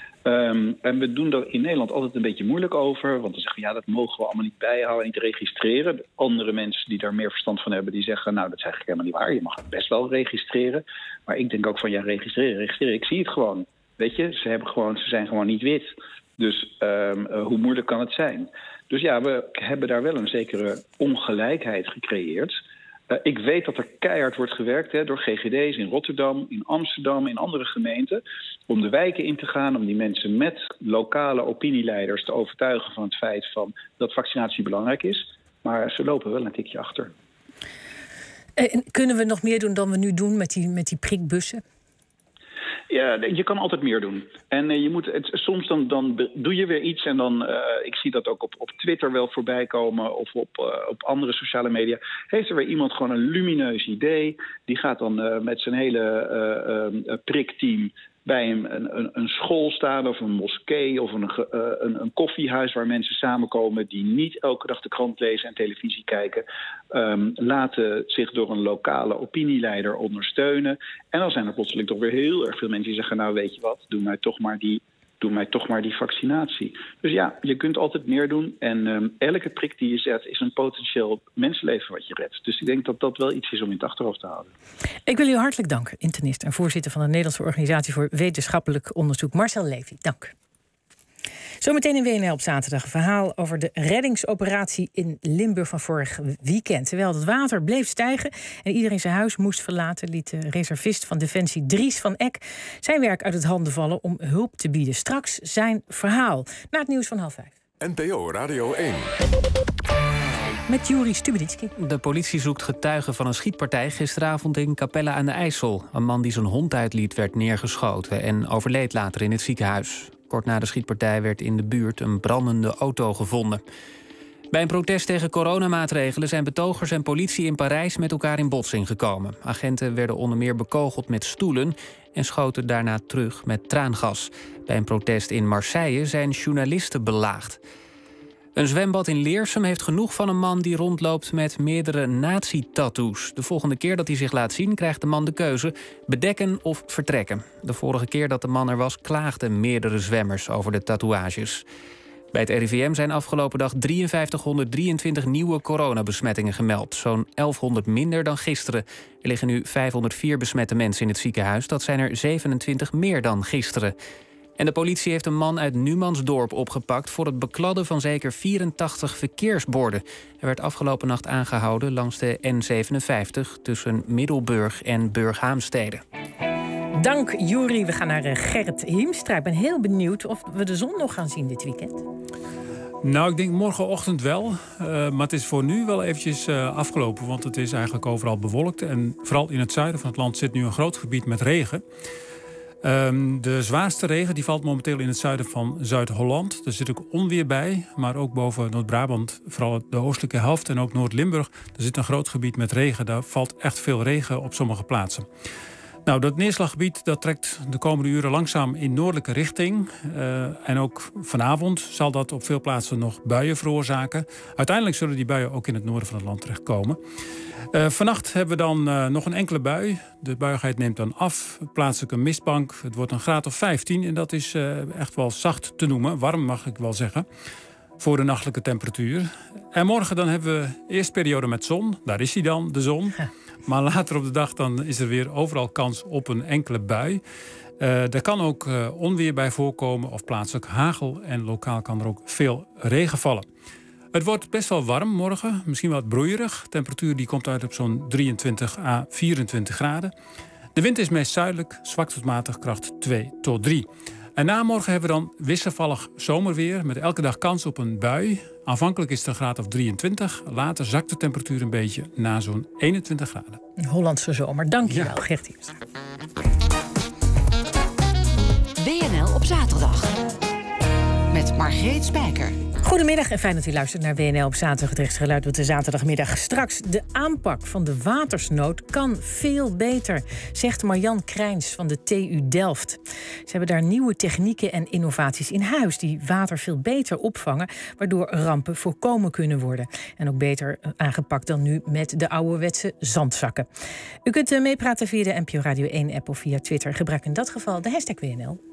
Um, en we doen er in Nederland altijd een beetje moeilijk over. Want dan zeggen we, ja, dat mogen we allemaal niet bijhouden, niet registreren. Andere mensen die daar meer verstand van hebben, die zeggen, nou, dat is eigenlijk helemaal niet waar. Je mag het best wel registreren. Maar ik denk ook van, ja, registreren, registreren. Ik zie het gewoon. Weet je, ze, hebben gewoon, ze zijn gewoon niet wit. Dus um, uh, hoe moeilijk kan het zijn? Dus ja, we hebben daar wel een zekere ongelijkheid gecreëerd. Uh, ik weet dat er keihard wordt gewerkt hè, door G G D's in Rotterdam, in Amsterdam, in andere gemeenten, om de wijken in te gaan, om die mensen met lokale opinieleiders te overtuigen van het feit van dat vaccinatie belangrijk is. Maar ze lopen wel een tikje achter. En kunnen we nog meer doen dan we nu doen met die, met die prikbussen? Ja, je kan altijd meer doen. En uh, je moet het, soms dan, dan doe je weer iets en dan, uh, ik zie dat ook op, op Twitter wel voorbij komen of op, uh, op andere sociale media. Heeft er weer iemand gewoon een lumineus idee. Die gaat dan uh, met zijn hele uh, uh, prikteam bij een, een, een school staan of een moskee of een, uh, een, een koffiehuis waar mensen samenkomen die niet elke dag de krant lezen en televisie kijken, um, laten zich door een lokale opinieleider ondersteunen. En dan zijn er plotseling toch weer heel erg veel mensen die zeggen, nou weet je wat, doe mij toch maar die, doe mij toch maar die vaccinatie. Dus ja, je kunt altijd meer doen en um, elke prik die je zet is een potentieel mensenleven wat je redt. Dus ik denk dat dat wel iets is om in het achterhoofd te houden. Ik wil u hartelijk danken, internist en voorzitter van de Nederlandse Organisatie voor Wetenschappelijk Onderzoek, Marcel Levy. Dank. Zometeen in W N L op zaterdag een verhaal over de reddingsoperatie in Limburg van vorig weekend. Terwijl het water bleef stijgen en iedereen zijn huis moest verlaten, liet de reservist van Defensie Dries van Eck zijn werk uit het handen vallen om hulp te bieden. Straks zijn verhaal. Na het nieuws van half vijf. N P O Radio één. Met Juri Stubenitski. De politie zoekt getuigen van een schietpartij gisteravond in Capelle aan de IJssel. Een man die zijn hond uitliet werd neergeschoten en overleed later in het ziekenhuis. Kort na de schietpartij werd in de buurt een brandende auto gevonden. Bij een protest tegen coronamaatregelen zijn betogers en politie in Parijs met elkaar in botsing gekomen. Agenten werden onder meer bekogeld met stoelen en schoten daarna terug met traangas. Bij een protest in Marseille zijn journalisten belaagd. Een zwembad in Leersum heeft genoeg van een man die rondloopt met meerdere nazi-tattoos. De volgende keer dat hij zich laat zien, krijgt de man de keuze bedekken of vertrekken. De vorige keer dat de man er was, klaagden meerdere zwemmers over de tatoeages. Bij het R I V M zijn afgelopen dag drieënvijftighonderddrieëntwintig nieuwe coronabesmettingen gemeld. Zo'n elfhonderd minder dan gisteren. Er liggen nu vijfhonderdvier besmette mensen in het ziekenhuis. Dat zijn er zevenentwintig meer dan gisteren. En de politie heeft een man uit Numansdorp opgepakt voor het bekladden van zeker vierentachtig verkeersborden. Hij werd afgelopen nacht aangehouden langs de N zevenenvijftig tussen Middelburg en Burghaamstede. Dank, Juri. We gaan naar Gerrit Hiemstra. Ik ben heel benieuwd of we de zon nog gaan zien dit weekend. Nou, ik denk morgenochtend wel. Uh, maar het is voor nu wel eventjes uh, afgelopen. Want het is eigenlijk overal bewolkt. En vooral in het zuiden van het land zit nu een groot gebied met regen. Um, de zwaarste regen die valt momenteel in het zuiden van Zuid-Holland. Er zit ook onweer bij, maar ook boven Noord-Brabant, vooral de oostelijke helft en ook Noord-Limburg. Er zit een groot gebied met regen. Daar valt echt veel regen op sommige plaatsen. Nou, dat neerslaggebied dat trekt de komende uren langzaam in noordelijke richting. Uh, en ook vanavond zal dat op veel plaatsen nog buien veroorzaken. Uiteindelijk zullen die buien ook in het noorden van het land terechtkomen. Uh, vannacht hebben we dan uh, nog een enkele bui. De buigheid neemt dan af. Plaatselijk een mistbank. Het wordt een graad of vijftien. En dat is uh, echt wel zacht te noemen. Warm mag ik wel zeggen. Voor de nachtelijke temperatuur. En morgen dan hebben we eerst periode met zon. Daar is hij dan, de zon. Ja. Maar later op de dag dan is er weer overal kans op een enkele bui. Uh, er kan ook uh, onweer bij voorkomen of plaatselijk hagel. En lokaal kan er ook veel regen vallen. Het wordt best wel warm morgen, misschien wat broeierig. De temperatuur die komt uit op zo'n drieëntwintig à vierentwintig graden. De wind is meest zuidelijk, zwak tot matig, kracht twee tot drie. En na morgen hebben we dan wisselvallig zomerweer met elke dag kans op een bui. Aanvankelijk is het een graad of drieëntwintig. Later zakt de temperatuur een beetje naar zo'n eenentwintig graden. Hollandse zomer, dank je wel, Gert Hiemstra. W N L op zaterdag. Met Margreet Spijker. Goedemiddag en fijn dat u luistert naar W N L op zaterdag. Het rechtsgeluid op de zaterdagmiddag. Straks de aanpak van de watersnood kan veel beter, zegt Marjan Krijns van de T U Delft. Ze hebben daar nieuwe technieken en innovaties in huis die water veel beter opvangen, waardoor rampen voorkomen kunnen worden. En ook beter aangepakt dan nu met de ouderwetse zandzakken. U kunt meepraten via de N P O Radio één app of via Twitter. Gebruik in dat geval de hashtag W N L.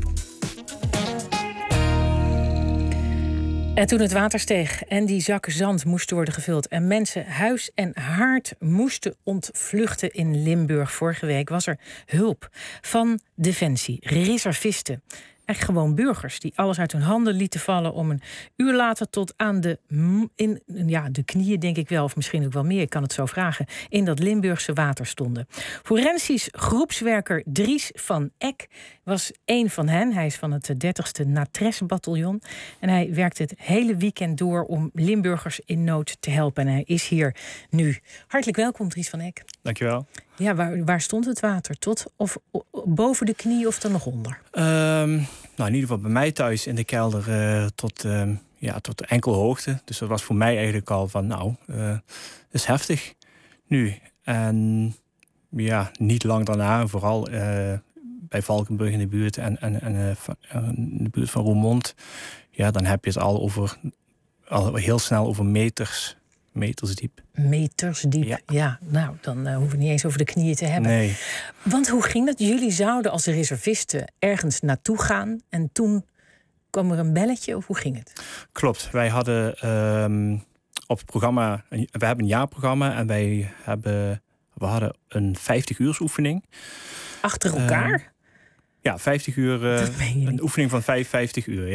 En toen het water steeg en die zakken zand moesten worden gevuld en mensen huis en haard moesten ontvluchten in Limburg vorige week, was er hulp van Defensie, reservisten. Eigenlijk gewoon burgers die alles uit hun handen lieten vallen om een uur later tot aan de, in, ja, de knieën, denk ik wel, of misschien ook wel meer, ik kan het zo vragen, in dat Limburgse water stonden. Forensisch groepswerker Dries van Eck was één van hen. Hij is van het dertigste Natres-bataljon. En hij werkte het hele weekend door om Limburgers in nood te helpen. En hij is hier nu. Hartelijk welkom, Dries van Eck. Dankjewel. Ja, waar, waar stond het water? Tot of boven de knie of er nog onder? Um, nou, in ieder geval bij mij thuis in de kelder uh, tot, uh, ja, tot enkel hoogte. Dus dat was voor mij eigenlijk al van, nou, uh, dat is heftig nu. En ja, niet lang daarna, vooral uh, bij Valkenburg in de buurt en, en, en uh, in de buurt van Roermond. Ja, dan heb je het al over, al heel snel over meters. Meters diep. Meters diep, ja. ja nou, dan uh, hoeven we niet eens over de knieën te hebben. Nee. Want hoe ging dat? Jullie zouden als reservisten ergens naartoe gaan en toen kwam er een belletje, of hoe ging het? Klopt. Wij hadden um, op het programma, we hebben een jaarprogramma en wij hebben, we hadden een vijftig uurs oefening. Achter elkaar? Uh, ja, vijftig uur, uh, een oefening van vijftig uur, ja.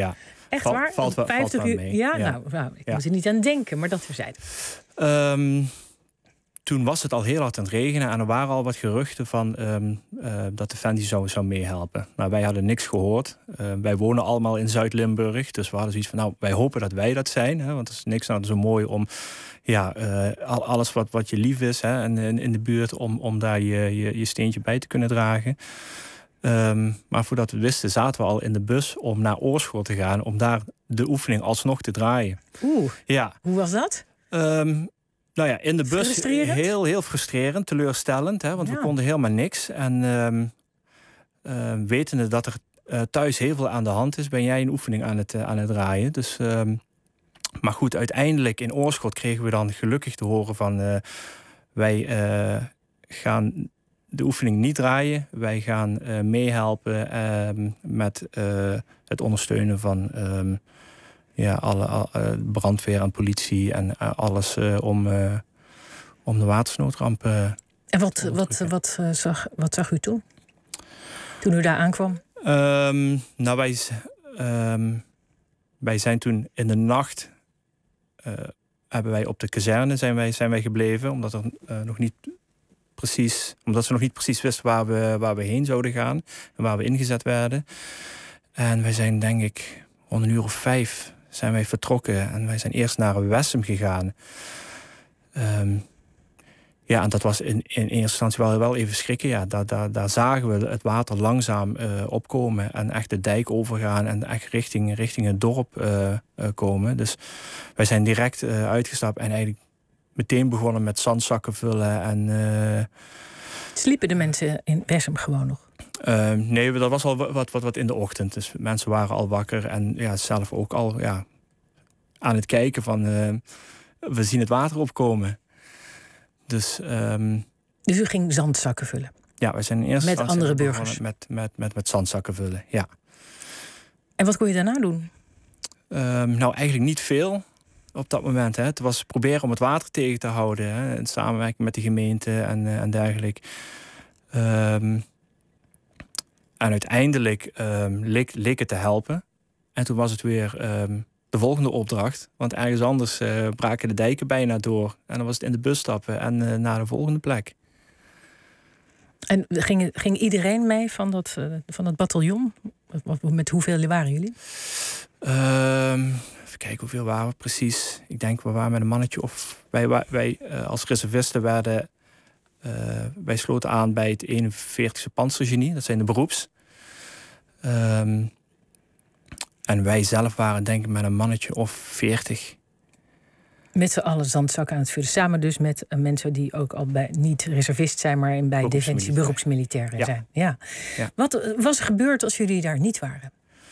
Echt Val, waar? Valt wel, vijftig valt wel uur? mee. Ja, ja. nou, nou ik ja. moet er niet aan denken, maar dat terzijde. Um, toen was het al heel hard aan het regenen en er waren al wat geruchten van um, uh, dat de Defensie zou, zou meehelpen. Maar wij hadden niks gehoord. Uh, wij wonen allemaal in Zuid-Limburg, dus we hadden zoiets van, nou, wij hopen dat wij dat zijn. Hè, want het is niks nou zo mooi om ja, uh, alles wat, wat je lief is hè, en in, in de buurt, om, om daar je, je, je steentje bij te kunnen dragen. Um, maar voordat we het wisten, zaten we al in de bus om naar Oorschot te gaan, om daar de oefening alsnog te draaien. Oeh, ja. Hoe was dat? Um, nou ja, in de bus heel, heel frustrerend, teleurstellend, hè, want ja. we konden helemaal niks. En um, uh, wetende dat er uh, thuis heel veel aan de hand is, ben jij een oefening aan het, uh, aan het draaien. Dus, um, maar goed, uiteindelijk in Oorschot kregen we dan gelukkig te horen van uh, wij uh, gaan de oefening niet draaien. Wij gaan uh, meehelpen uh, met uh, het ondersteunen van um, ja, alle, alle uh, brandweer en politie en uh, alles uh, om, uh, om de watersnoodramp. Uh, en wat, wat, wat, uh, zag, wat zag u toen? Toen u daar aankwam? Um, nou, wij, um, wij zijn toen in de nacht uh, hebben wij op de kazerne zijn wij, zijn wij gebleven, omdat er uh, nog niet precies, omdat ze nog niet precies wisten waar we, waar we heen zouden gaan en waar we ingezet werden. En wij zijn, denk ik, om een uur of vijf zijn wij vertrokken en wij zijn eerst naar Wessem gegaan. Um, ja, en dat was in, in eerste instantie wel, wel even schrikken. Ja, daar, daar, daar zagen we het water langzaam uh, opkomen en echt de dijk overgaan en echt richting, richting het dorp uh, uh, komen. Dus wij zijn direct uh, uitgestapt en eigenlijk meteen begonnen met zandzakken vullen. En, uh, sliepen de mensen in Wessem gewoon nog? Uh, nee, dat was al wat, wat, wat in de ochtend. Dus mensen waren al wakker en ja, zelf ook al ja, aan het kijken van uh, we zien het water opkomen. Dus, um, dus u ging zandzakken vullen? Ja, wij zijn in eerste met andere burgers? Met, met, met, met zandzakken vullen, ja. En wat kon je daarna doen? Um, nou, eigenlijk niet veel op dat moment. Hè. Het was proberen om het water tegen te houden. Hè, in samenwerking met de gemeente en, uh, en dergelijke. Um, en uiteindelijk um, leek, leek het te helpen. En toen was het weer um, de volgende opdracht. Want ergens anders uh, braken de dijken bijna door. En dan was het in de bus stappen en uh, naar de volgende plek. En ging, ging iedereen mee van dat, uh, van dat bataljon? Met hoeveel waren jullie? Um, even kijken, hoeveel waren we precies? Ik denk, we waren met een mannetje of... Wij, wij uh, als reservisten werden... Uh, wij sloten aan bij het eenenveertigste Pantsergenie. Dat zijn de beroeps. Um, en wij zelf waren denk ik met een mannetje of veertig. Met z'n allen zandzakken aan het vullen. Samen dus met uh, mensen die ook al bij, niet reservist zijn... maar bij Beroepsmilitair. Defensie beroepsmilitairen ja. zijn. Ja. Ja. Wat uh, was er gebeurd als jullie daar niet waren?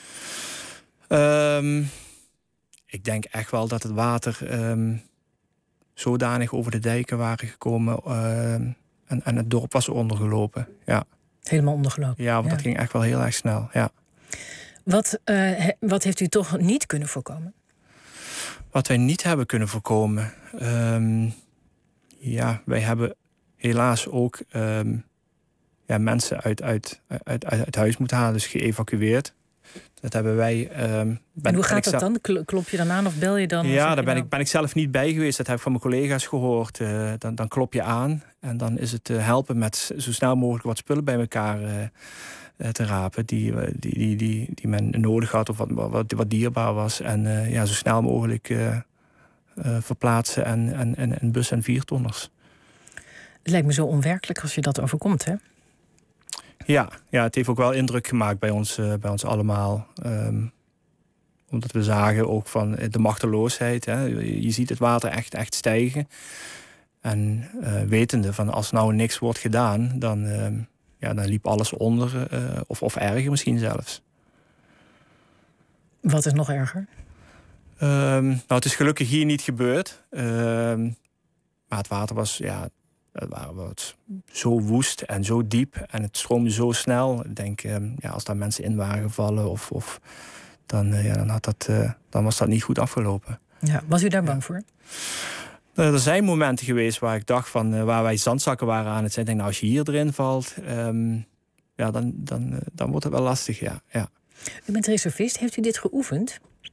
Um, ik denk echt wel dat het water... Um, zodanig over de dijken waren gekomen uh, en, en het dorp was ondergelopen. Ja. Helemaal ondergelopen? Ja, want ja. dat ging echt wel heel erg snel, ja. Wat, uh, he, wat heeft u toch niet kunnen voorkomen? Wat wij niet hebben kunnen voorkomen? Um, ja, wij hebben helaas ook um, ja, mensen uit, uit, uit, uit, uit huis moeten halen, dus geëvacueerd. Dat hebben wij... Um, ben, en hoe gaat dat dan? Klop je dan aan of bel je dan? Ja, daar ben, nou? ik, ben ik zelf niet bij geweest. Dat heb ik van mijn collega's gehoord. Uh, dan, dan klop je aan. En dan is het uh, helpen met zo snel mogelijk wat spullen bij elkaar uh, uh, te rapen. Die, uh, die, die, die, die men nodig had of wat, wat, wat dierbaar was. En uh, ja, zo snel mogelijk uh, uh, verplaatsen. En, en, en, en bus- en viertonners. Het lijkt me zo onwerkelijk als je dat overkomt, hè? Ja, ja, het heeft ook wel indruk gemaakt bij ons, uh, bij ons allemaal. Um, omdat we zagen ook van de machteloosheid. Hè. Je, je ziet het water echt, echt stijgen. En uh, wetende van als nou niks wordt gedaan... dan, uh, ja, dan liep alles onder. Uh, of, of erger misschien zelfs. Wat is nog erger? Um, nou, het is gelukkig hier niet gebeurd. Um, maar het water was... Ja, het was zo woest en zo diep en het stroomde zo snel. Ik denk, um, ja, als daar mensen in waren gevallen, of, of, dan, uh, ja, dan, had dat, uh, dan was dat niet goed afgelopen. Ja, was u daar bang ja. voor? Uh, er zijn momenten geweest waar ik dacht van uh, waar wij zandzakken waren aan het zijn. Ik denk, nou, als je hier erin valt, um, ja, dan, dan, uh, dan wordt het wel lastig. Ja. Ja. U bent reservist. Heeft u dit geoefend?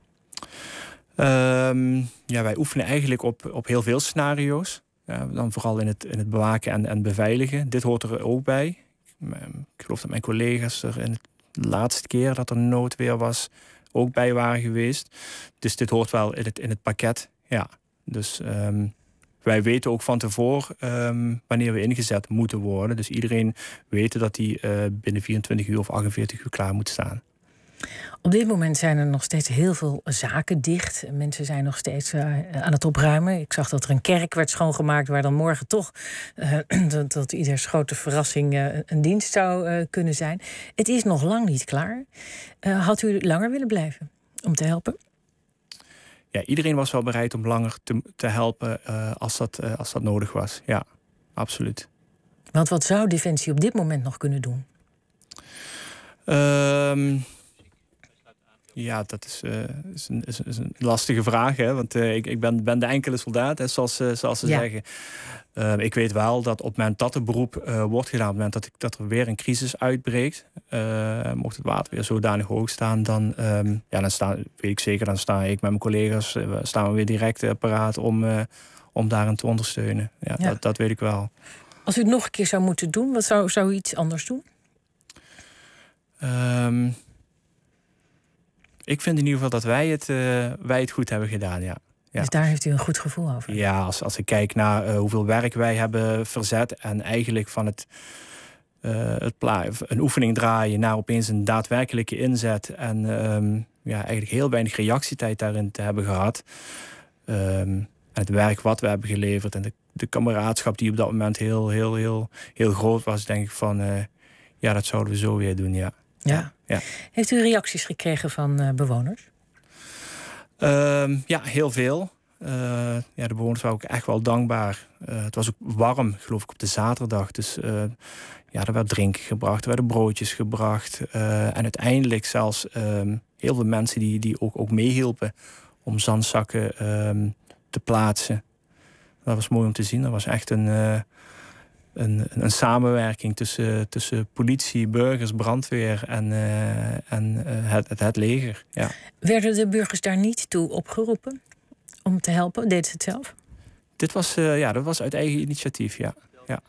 Um, ja, wij oefenen eigenlijk op, op heel veel scenario's. Uh, dan vooral in het, in het bewaken en, en beveiligen. Dit hoort er ook bij. Ik geloof dat mijn collega's er in de laatste keer dat er noodweer was ook bij waren geweest. Dus dit hoort wel in het, in het pakket. Ja. Dus um, wij weten ook van tevoren um, wanneer we ingezet moeten worden. Dus iedereen weet dat hij uh, binnen vierentwintig uur of achtenveertig uur klaar moet staan. Op dit moment zijn er nog steeds heel veel zaken dicht. Mensen zijn nog steeds uh, aan het opruimen. Ik zag dat er een kerk werd schoongemaakt waar dan morgen toch uh, tot, tot ieders grote verrassing uh, een dienst zou uh, kunnen zijn. Het is nog lang niet klaar. Uh, had u langer willen blijven om te helpen? Ja, iedereen was wel bereid om langer te, te helpen uh, als, dat, uh, als dat nodig was. Ja, absoluut. Want wat zou Defensie op dit moment nog kunnen doen? Um, ja, dat is, uh, is, een, is, is een lastige vraag. Hè? Want uh, ik, ik ben, ben de enkele soldaat, hè, zoals, uh, zoals ze ja. zeggen. Uh, ik weet wel dat op het moment dat het beroep uh, wordt gedaan, op het moment dat, ik, dat er weer een crisis uitbreekt, uh, mocht het water weer zodanig hoog staan, dan, um, ja, dan sta, weet ik zeker, dan sta ik met mijn collega's, uh, staan we weer direct uh, paraat om, uh, om daarin te ondersteunen. Ja, ja. Dat, dat weet ik wel. Als u het nog een keer zou moeten doen, wat zou, zou u iets anders doen? Um, ik vind in ieder geval dat wij het, uh, wij het goed hebben gedaan, ja. Ja. Dus daar heeft u een goed gevoel over? Ja, als, als ik kijk naar uh, hoeveel werk wij hebben verzet en eigenlijk van het, uh, het pla- een oefening draaien naar opeens een daadwerkelijke inzet en um, ja, eigenlijk heel weinig reactietijd daarin te hebben gehad. Um, en het werk wat we hebben geleverd en de, de kameraadschap die op dat moment heel, heel, heel, heel groot was, denk ik van, uh, ja, dat zouden we zo weer doen, ja. Ja. ja. Heeft u reacties gekregen van uh, bewoners? Um, ja, heel veel. Uh, ja, de bewoners waren ook echt wel dankbaar. Uh, het was ook warm, geloof ik, op de zaterdag. Dus uh, ja, er werd drinken gebracht, er werden broodjes gebracht. Uh, en uiteindelijk zelfs um, heel veel mensen die, die ook, ook meehielpen om zandzakken um, te plaatsen. Dat was mooi om te zien. Dat was echt een, uh, een, een samenwerking tussen, tussen politie, burgers, brandweer en, uh, en uh, het, het, het leger. Ja. Werden de burgers daar niet toe opgeroepen om te helpen? Deden ze het zelf? Dit was, uh, ja, dat was uit eigen initiatief, ja. ja.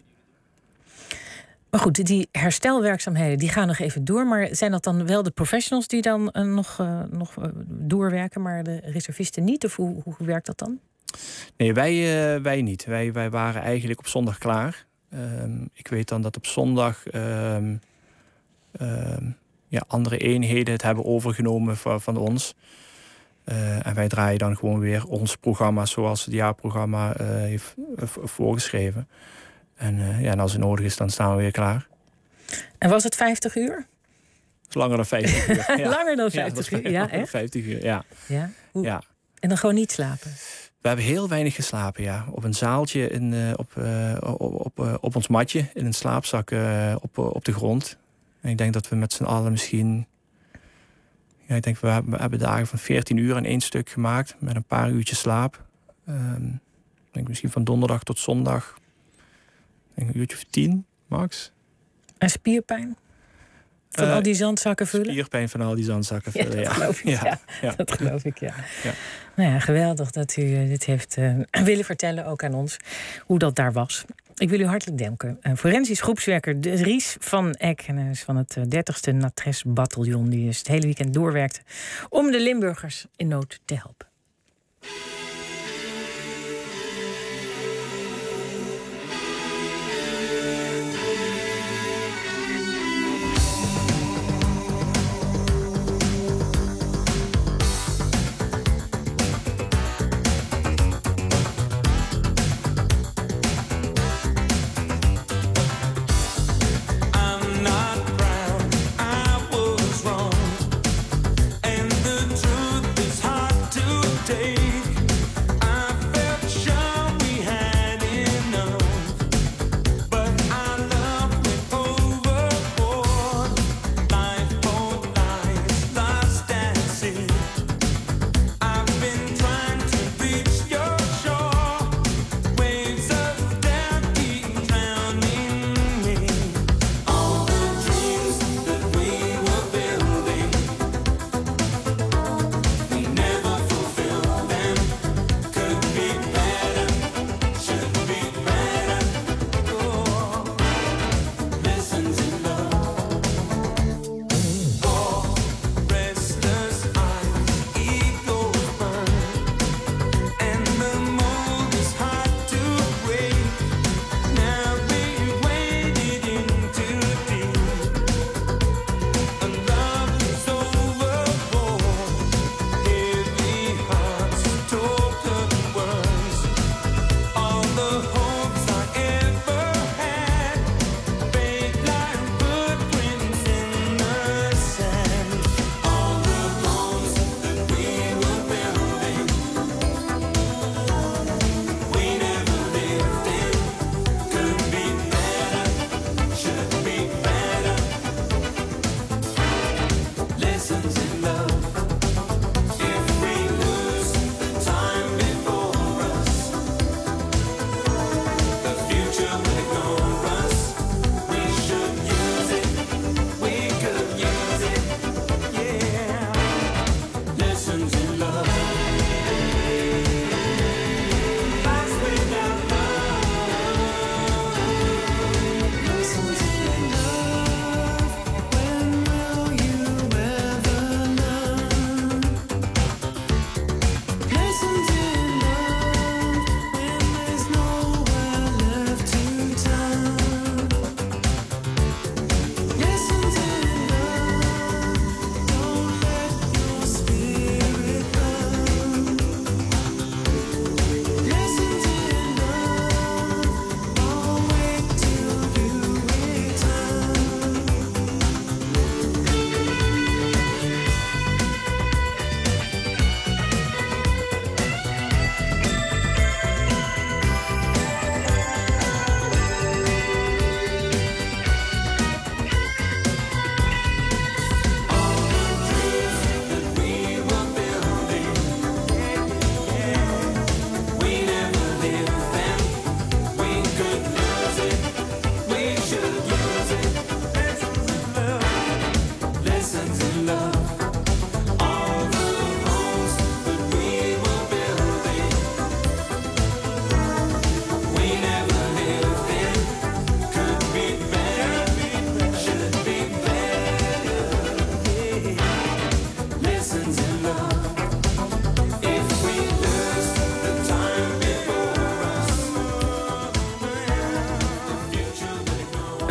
Maar goed, die herstelwerkzaamheden die gaan nog even door. Maar zijn dat dan wel de professionals die dan uh, nog, uh, nog uh, doorwerken, maar de reservisten niet? Of hoe, hoe werkt dat dan? Nee, wij, uh, wij niet. Wij, wij waren eigenlijk op zondag klaar. Um, ik weet dan dat op zondag um, um, ja, andere eenheden het hebben overgenomen van, van ons. Uh, en wij draaien dan gewoon weer ons programma zoals het jaarprogramma uh, heeft uh, voorgeschreven. En, uh, ja, en als het nodig is, dan staan we weer klaar. En was het vijftig uur? Dat is langer dan vijftig uur. Ja. Langer dan vijftig ja, uur, ja, echt? vijftig uur, ja. Ja? Hoe? ja. En dan gewoon niet slapen? We hebben heel weinig geslapen, ja. Op een zaaltje, in, uh, op, uh, op, op, uh, op ons matje, in een slaapzak uh, op, uh, op de grond. En ik denk dat we met z'n allen misschien... Ja, ik denk, we hebben, we hebben dagen van veertien uur in één stuk gemaakt. Met een paar uurtjes slaap. Um, ik denk misschien van donderdag tot zondag. Ik denk een uurtje of tien, max. En spierpijn? Van uh, al die zandzakken vullen? Spierpijn van al die zandzakken vullen, ja. Dat geloof ik, ja. ja. ja. Dat geloof ik, ja. ja. Nou ja, geweldig dat u uh, dit heeft uh, willen vertellen, ook aan ons, hoe dat daar was. Ik wil u hartelijk danken. Uh, forensisch groepswerker Dries van Eck, en hij is van het dertigste Natres-bataljon, die dus het hele weekend doorwerkte om de Limburgers in nood te helpen. Take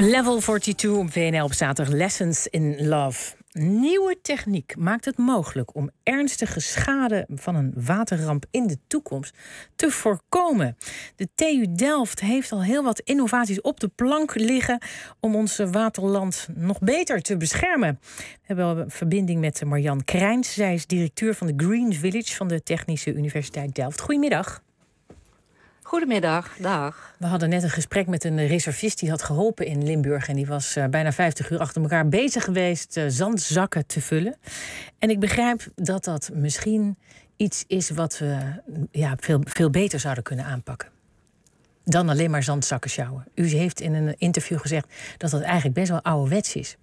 Level tweeënveertig op V N L op zaterdag. Lessons in Love. Nieuwe techniek maakt het mogelijk om ernstige schade van een waterramp in de toekomst te voorkomen. De T U Delft heeft al heel wat innovaties op de plank liggen om ons waterland nog beter te beschermen. We hebben een verbinding met Marjan Krijns. Zij is directeur van de Green Village van de Technische Universiteit Delft. Goedemiddag. Goedemiddag, dag. We hadden net een gesprek met een reservist die had geholpen in Limburg. En die was uh, bijna vijftig uur achter elkaar bezig geweest uh, zandzakken te vullen. En ik begrijp dat dat misschien iets is wat we ja, veel, veel beter zouden kunnen aanpakken. Dan alleen maar zandzakken sjouwen. U heeft in een interview gezegd dat dat eigenlijk best wel ouderwets is.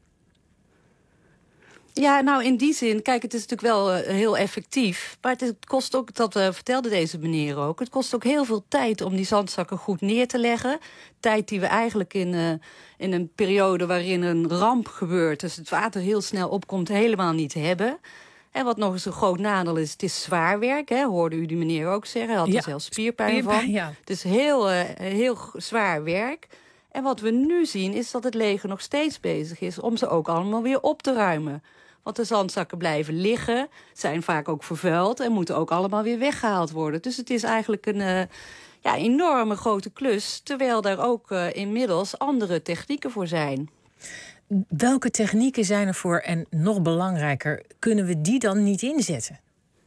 Ja, nou in die zin, kijk, het is natuurlijk wel uh, heel effectief. Maar het, is, het kost ook, dat uh, vertelde deze meneer ook... het kost ook heel veel tijd om die zandzakken goed neer te leggen. Tijd die we eigenlijk in, uh, in een periode waarin een ramp gebeurt... dus het water heel snel opkomt, helemaal niet hebben. En wat nog eens een groot nadeel is, het is zwaar werk. Hè, hoorde u die meneer ook zeggen, hij had er ja, zelfs spierpijn, spierpijn van. Ja. Het is heel, uh, heel zwaar werk. En wat we nu zien is dat het leger nog steeds bezig is... om ze ook allemaal weer op te ruimen. Want de zandzakken blijven liggen, zijn vaak ook vervuild... en moeten ook allemaal weer weggehaald worden. Dus het is eigenlijk een uh, ja, enorme grote klus... terwijl daar ook uh, inmiddels andere technieken voor zijn. Welke technieken zijn er voor? En nog belangrijker, kunnen we die dan niet inzetten?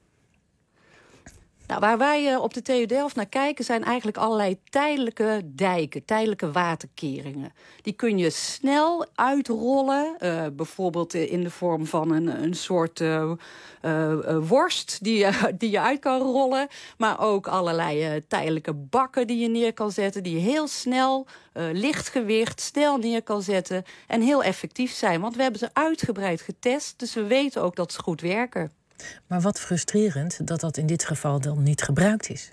Nou, waar wij uh, op de T U Delft naar kijken zijn eigenlijk allerlei tijdelijke dijken, tijdelijke waterkeringen. Die kun je snel uitrollen, uh, bijvoorbeeld in de vorm van een, een soort uh, uh, worst die je, die je uit kan rollen. Maar ook allerlei uh, tijdelijke bakken die je neer kan zetten, die je heel snel, uh, lichtgewicht, snel neer kan zetten en heel effectief zijn. Want we hebben ze uitgebreid getest, dus we weten ook dat ze goed werken. Maar wat frustrerend dat dat in dit geval dan niet gebruikt is.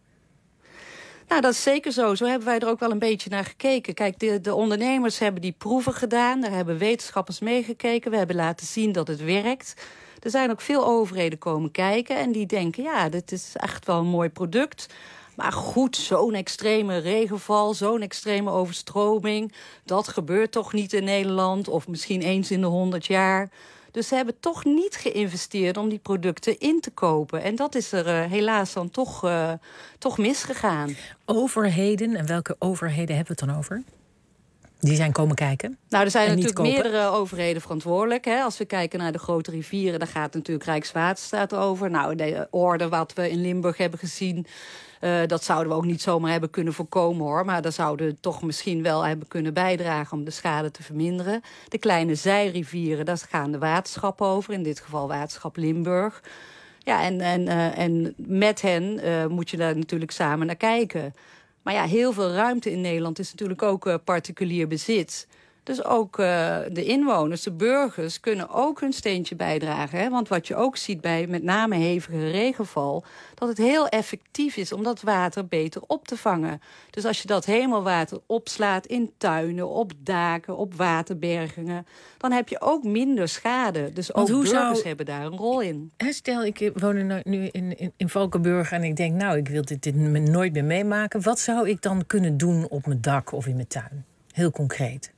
Nou, dat is zeker zo. Zo hebben wij er ook wel een beetje naar gekeken. Kijk, de, de ondernemers hebben die proeven gedaan. Daar hebben wetenschappers meegekeken. We hebben laten zien dat het werkt. Er zijn ook veel overheden komen kijken. En die denken, ja, dit is echt wel een mooi product. Maar goed, zo'n extreme regenval, zo'n extreme overstroming... dat gebeurt toch niet in Nederland? Of misschien eens in de honderd jaar... Dus ze hebben toch niet geïnvesteerd om die producten in te kopen. En dat is er uh, helaas dan toch, uh, toch misgegaan. Overheden, en welke overheden hebben we het dan over? Die zijn komen kijken? Nou, er zijn natuurlijk meerdere overheden verantwoordelijk. Hè. Als we kijken naar de grote rivieren, daar gaat natuurlijk Rijkswaterstaat over. Nou, de orde wat we in Limburg hebben gezien... Uh, dat zouden we ook niet zomaar hebben kunnen voorkomen, hoor. Maar daar zouden we toch misschien wel hebben kunnen bijdragen om de schade te verminderen. De kleine zijrivieren, daar gaan de waterschappen over. In dit geval waterschap Limburg. Ja, en, en, uh, en met hen uh, moet je daar natuurlijk samen naar kijken. Maar ja, heel veel ruimte in Nederland is natuurlijk ook uh, particulier bezit. Dus ook uh, de inwoners, de burgers, kunnen ook hun steentje bijdragen. Hè? Want wat je ook ziet bij met name hevige regenval... dat het heel effectief is om dat water beter op te vangen. Dus als je dat hemelwater opslaat in tuinen, op daken, op waterbergingen... dan heb je ook minder schade. Dus ook burgers zou... hebben daar een rol in. Stel, ik woon nu in, in, in Valkenburg en ik denk... nou, ik wil dit, dit nooit meer meemaken. Wat zou ik dan kunnen doen op mijn dak of in mijn tuin? Heel concreet.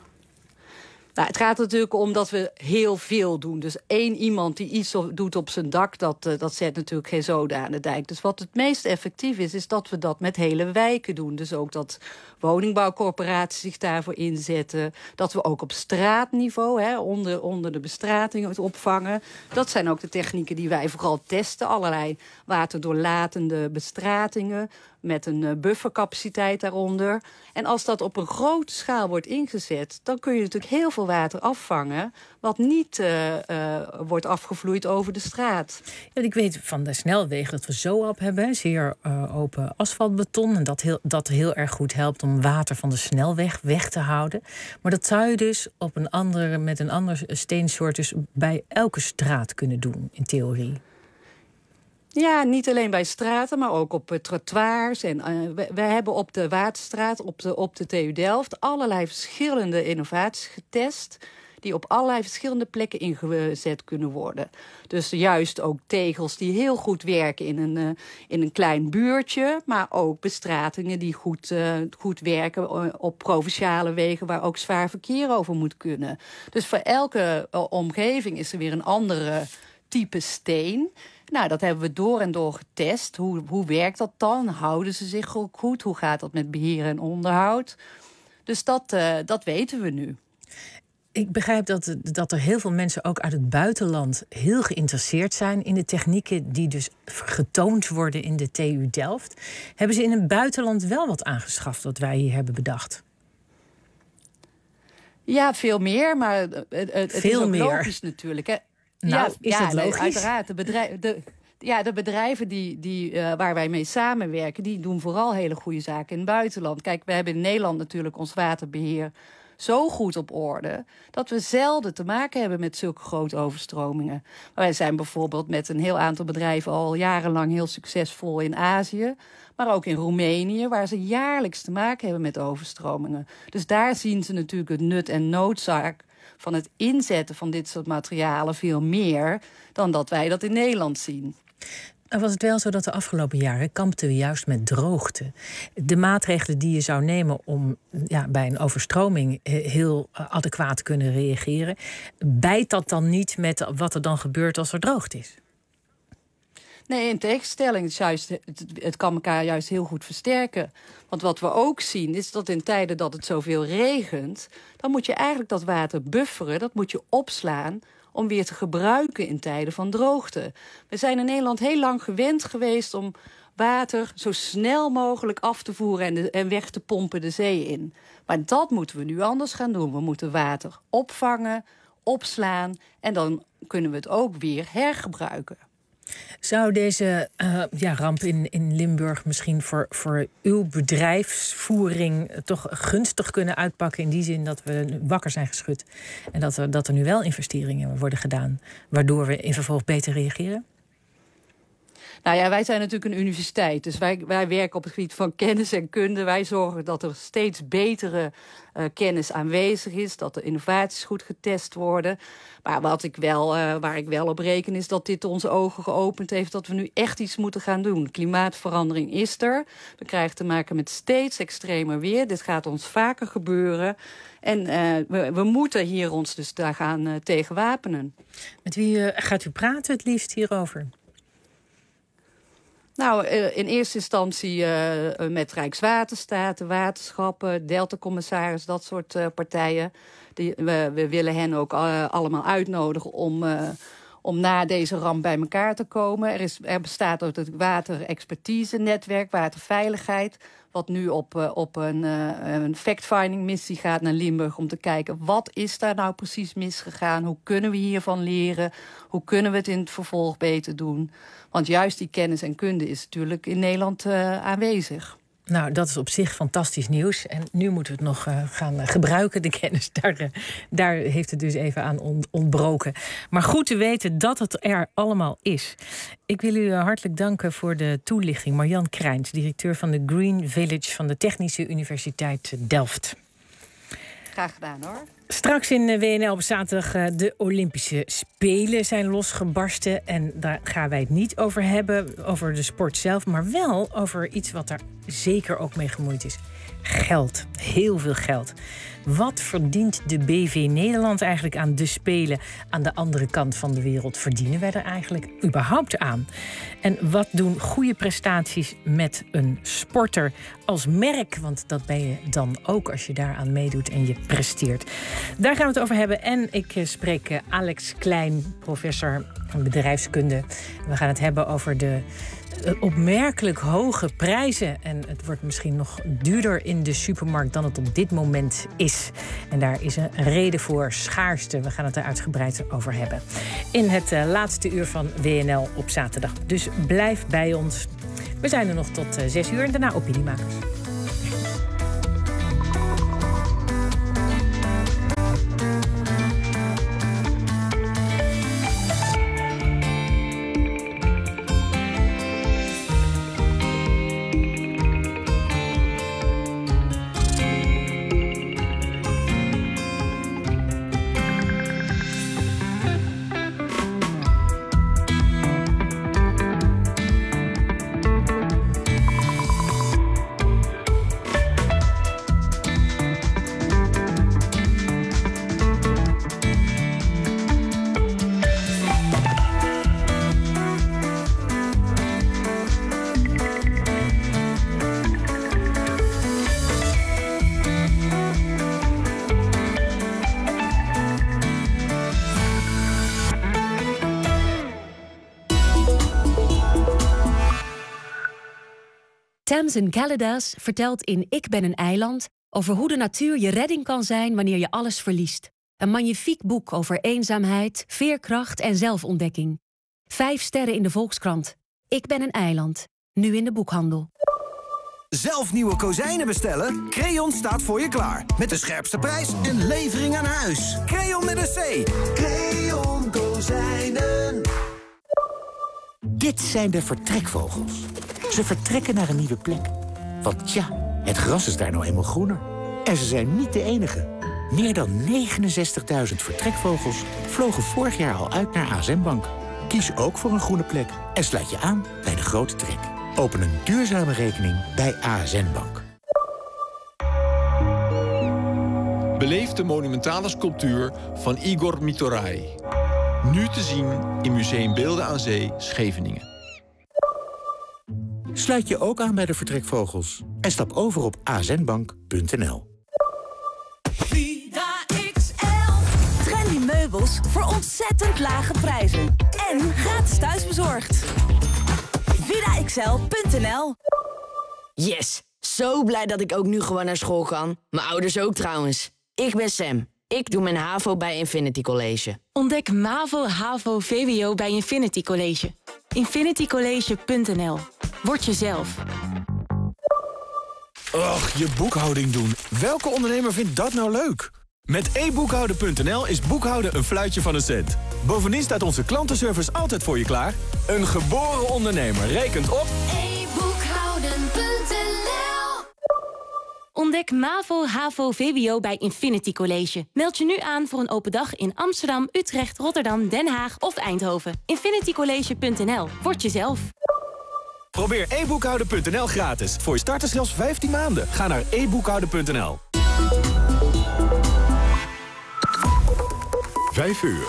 Nou, het gaat natuurlijk om dat we heel veel doen. Dus één iemand die iets doet op zijn dak, dat, uh, dat zet natuurlijk geen zoden aan de dijk. Dus wat het meest effectief is, is dat we dat met hele wijken doen. Dus ook dat woningbouwcorporaties zich daarvoor inzetten. Dat we ook op straatniveau, hè, onder, onder de bestrating het opvangen. Dat zijn ook de technieken die wij vooral testen. Allerlei waterdoorlatende bestratingen met een buffercapaciteit daaronder. En als dat op een grote schaal wordt ingezet, dan kun je natuurlijk heel veel water afvangen wat niet uh, uh, wordt afgevloeid over de straat. Ja, ik weet van de snelwegen dat we ZOAP hebben, zeer uh, open asfaltbeton. En dat heel, dat heel erg goed helpt om water van de snelweg weg te houden. Maar dat zou je dus op een andere, met een ander steensoort dus bij elke straat kunnen doen, in theorie. Ja, niet alleen bij straten, maar ook op uh, trottoirs. En uh, we, we hebben op de Waterstraat, op de, op de T U Delft, allerlei verschillende innovaties getest die op allerlei verschillende plekken ingezet kunnen worden. Dus juist ook tegels die heel goed werken in een, uh, in een klein buurtje, maar ook bestratingen die goed, uh, goed werken op provinciale wegen waar ook zwaar verkeer over moet kunnen. Dus voor elke uh, omgeving is er weer een andere type steen. Nou, dat hebben we door en door getest. Hoe, hoe werkt dat dan? Houden ze zich ook goed? Hoe gaat dat met beheer en onderhoud? Dus dat, uh, dat weten we nu. Ik begrijp dat, dat er heel veel mensen ook uit het buitenland heel geïnteresseerd zijn in de technieken die dus getoond worden in de T U Delft. Hebben ze in het buitenland wel wat aangeschaft wat wij hier hebben bedacht? Ja, veel meer, maar het, het veel is ook meer. Logisch natuurlijk. Hè. Nou, ja, is ja, dat logisch? Nee, uiteraard. De, bedrijf, de, ja, de bedrijven die, die, uh, waar wij mee samenwerken, die doen vooral hele goede zaken in het buitenland. Kijk, we hebben in Nederland natuurlijk ons waterbeheer zo goed op orde dat we zelden te maken hebben met zulke grote overstromingen. Maar wij zijn bijvoorbeeld met een heel aantal bedrijven al jarenlang heel succesvol in Azië, maar ook in Roemenië, waar ze jaarlijks te maken hebben met overstromingen. Dus daar zien ze natuurlijk het nut en noodzaak van het inzetten van dit soort materialen veel meer dan dat wij dat in Nederland zien. Was het wel zo dat de afgelopen jaren kampten we juist met droogte? De maatregelen die je zou nemen om ja, bij een overstroming heel adequaat te kunnen reageren, bijt dat dan niet met wat er dan gebeurt als er droogte is? Nee, in tegenstelling. Het, juist, het, het kan elkaar juist heel goed versterken. Want wat we ook zien is dat in tijden dat het zoveel regent, dan moet je eigenlijk dat water bufferen, dat moet je opslaan om weer te gebruiken in tijden van droogte. We zijn in Nederland heel lang gewend geweest om water zo snel mogelijk af te voeren en, de, en weg te pompen de zee in. Maar dat moeten we nu anders gaan doen. We moeten water opvangen, opslaan en dan kunnen we het ook weer hergebruiken. Zou deze uh, ja, ramp in, in Limburg misschien voor, voor uw bedrijfsvoering toch gunstig kunnen uitpakken, in die zin dat we wakker zijn geschud en dat er, dat er nu wel investeringen worden gedaan, waardoor we in vervolg beter reageren? Nou ja, wij zijn natuurlijk een universiteit. Dus wij, wij werken op het gebied van kennis en kunde. Wij zorgen dat er steeds betere uh, kennis aanwezig is. Dat de innovaties goed getest worden. Maar wat ik wel, uh, waar ik wel op reken is dat dit onze ogen geopend heeft, dat we nu echt iets moeten gaan doen. Klimaatverandering is er. We krijgen te maken met steeds extremer weer. Dit gaat ons vaker gebeuren. En uh, we, we moeten hier ons dus daar gaan uh, tegen wapenen. Met wie uh, gaat u praten het liefst hierover? Nou, in eerste instantie uh, met Rijkswaterstaat, de waterschappen, Deltacommissaris, dat soort uh, partijen. Die, we, we willen hen ook uh, allemaal uitnodigen om, uh, om na deze ramp bij elkaar te komen. Er, is, er bestaat ook het waterexpertise-netwerk, waterveiligheid, wat nu op, uh, op een, uh, een fact-finding missie gaat naar Limburg om te kijken, wat is daar nou precies misgegaan? Hoe kunnen we hiervan leren? Hoe kunnen we het in het vervolg beter doen? Want juist die kennis en kunde is natuurlijk in Nederland uh, aanwezig. Nou, dat is op zich fantastisch nieuws. En nu moeten we het nog uh, gaan uh, gebruiken, de kennis. Daar, uh, daar heeft het dus even aan on- ontbroken. Maar goed te weten dat het er allemaal is. Ik wil u uh, hartelijk danken voor de toelichting. Marjan Krijns, directeur van de Green Village van de Technische Universiteit Delft. Graag gedaan, hoor. Straks in W N L op zaterdag uh, de Olympische Spelen zijn losgebarsten. En daar gaan wij het niet over hebben, over de sport zelf, maar wel over iets wat daar zeker ook mee gemoeid is. Geld. Heel veel geld. Wat verdient de B V Nederland eigenlijk aan de Spelen aan de andere kant van de wereld? Verdienen wij er eigenlijk überhaupt aan? En wat doen goede prestaties met een sporter als merk? Want dat ben je dan ook als je daaraan meedoet en je presteert. Daar gaan we het over hebben. En ik spreek Alex Klein, professor bedrijfskunde. We gaan het hebben over de opmerkelijk hoge prijzen. En het wordt misschien nog duurder in de supermarkt dan het op dit moment is. En daar is een reden voor, schaarste. We gaan het er uitgebreid over hebben. In het uh, laatste uur van W N L op zaterdag. Dus blijf bij ons. We zijn er nog tot uh, zes uur en daarna Opiniemakers. Tamsin Caladas vertelt in Ik ben een eiland over hoe de natuur je redding kan zijn wanneer je alles verliest. Een magnifiek boek over eenzaamheid, veerkracht en zelfontdekking. Vijf sterren in de Volkskrant. Ik ben een eiland. Nu in de boekhandel. Zelf nieuwe kozijnen bestellen? Creon staat voor je klaar. Met de scherpste prijs en levering aan huis. Creon met een C. Creon Kozijnen. Dit zijn de vertrekvogels. Ze vertrekken naar een nieuwe plek. Want ja, het gras is daar nou eenmaal groener. En ze zijn niet de enige. Meer dan negenenzestigduizend vertrekvogels vlogen vorig jaar al uit naar A S N Bank. Kies ook voor een groene plek en sluit je aan bij de grote trek. Open een duurzame rekening bij A S N Bank. Beleef de monumentale sculptuur van Igor Mitorai. Nu te zien in Museum Beelden aan Zee, Scheveningen. Sluit je ook aan bij de vertrekvogels en stap over op a s n bank punt n l. Vida X L. Trendy meubels voor ontzettend lage prijzen. En gratis thuisbezorgd. Vida X L punt n l. Yes, zo blij dat ik ook nu gewoon naar school kan. Mijn ouders ook trouwens. Ik ben Sam. Ik doe mijn HAVO bij Infinity College. Ontdek MAVO, HAVO, V W O bij Infinity College. infinity college punt n l. Word jezelf. Och, je boekhouding doen. Welke ondernemer vindt dat nou leuk? Met e boekhouden punt n l is boekhouden een fluitje van een cent. Bovendien staat onze klantenservice altijd voor je klaar. Een geboren ondernemer rekent op e boekhouden punt n l. Ontdek MAVO, HAVO, V W O bij Infinity College. Meld je nu aan voor een open dag in Amsterdam, Utrecht, Rotterdam, Den Haag of Eindhoven. infinity college punt n l. Word jezelf. Probeer e boekhouden punt n l gratis. Voor je starters zelfs vijftien maanden. Ga naar e boekhouden punt n l. Vijf uur.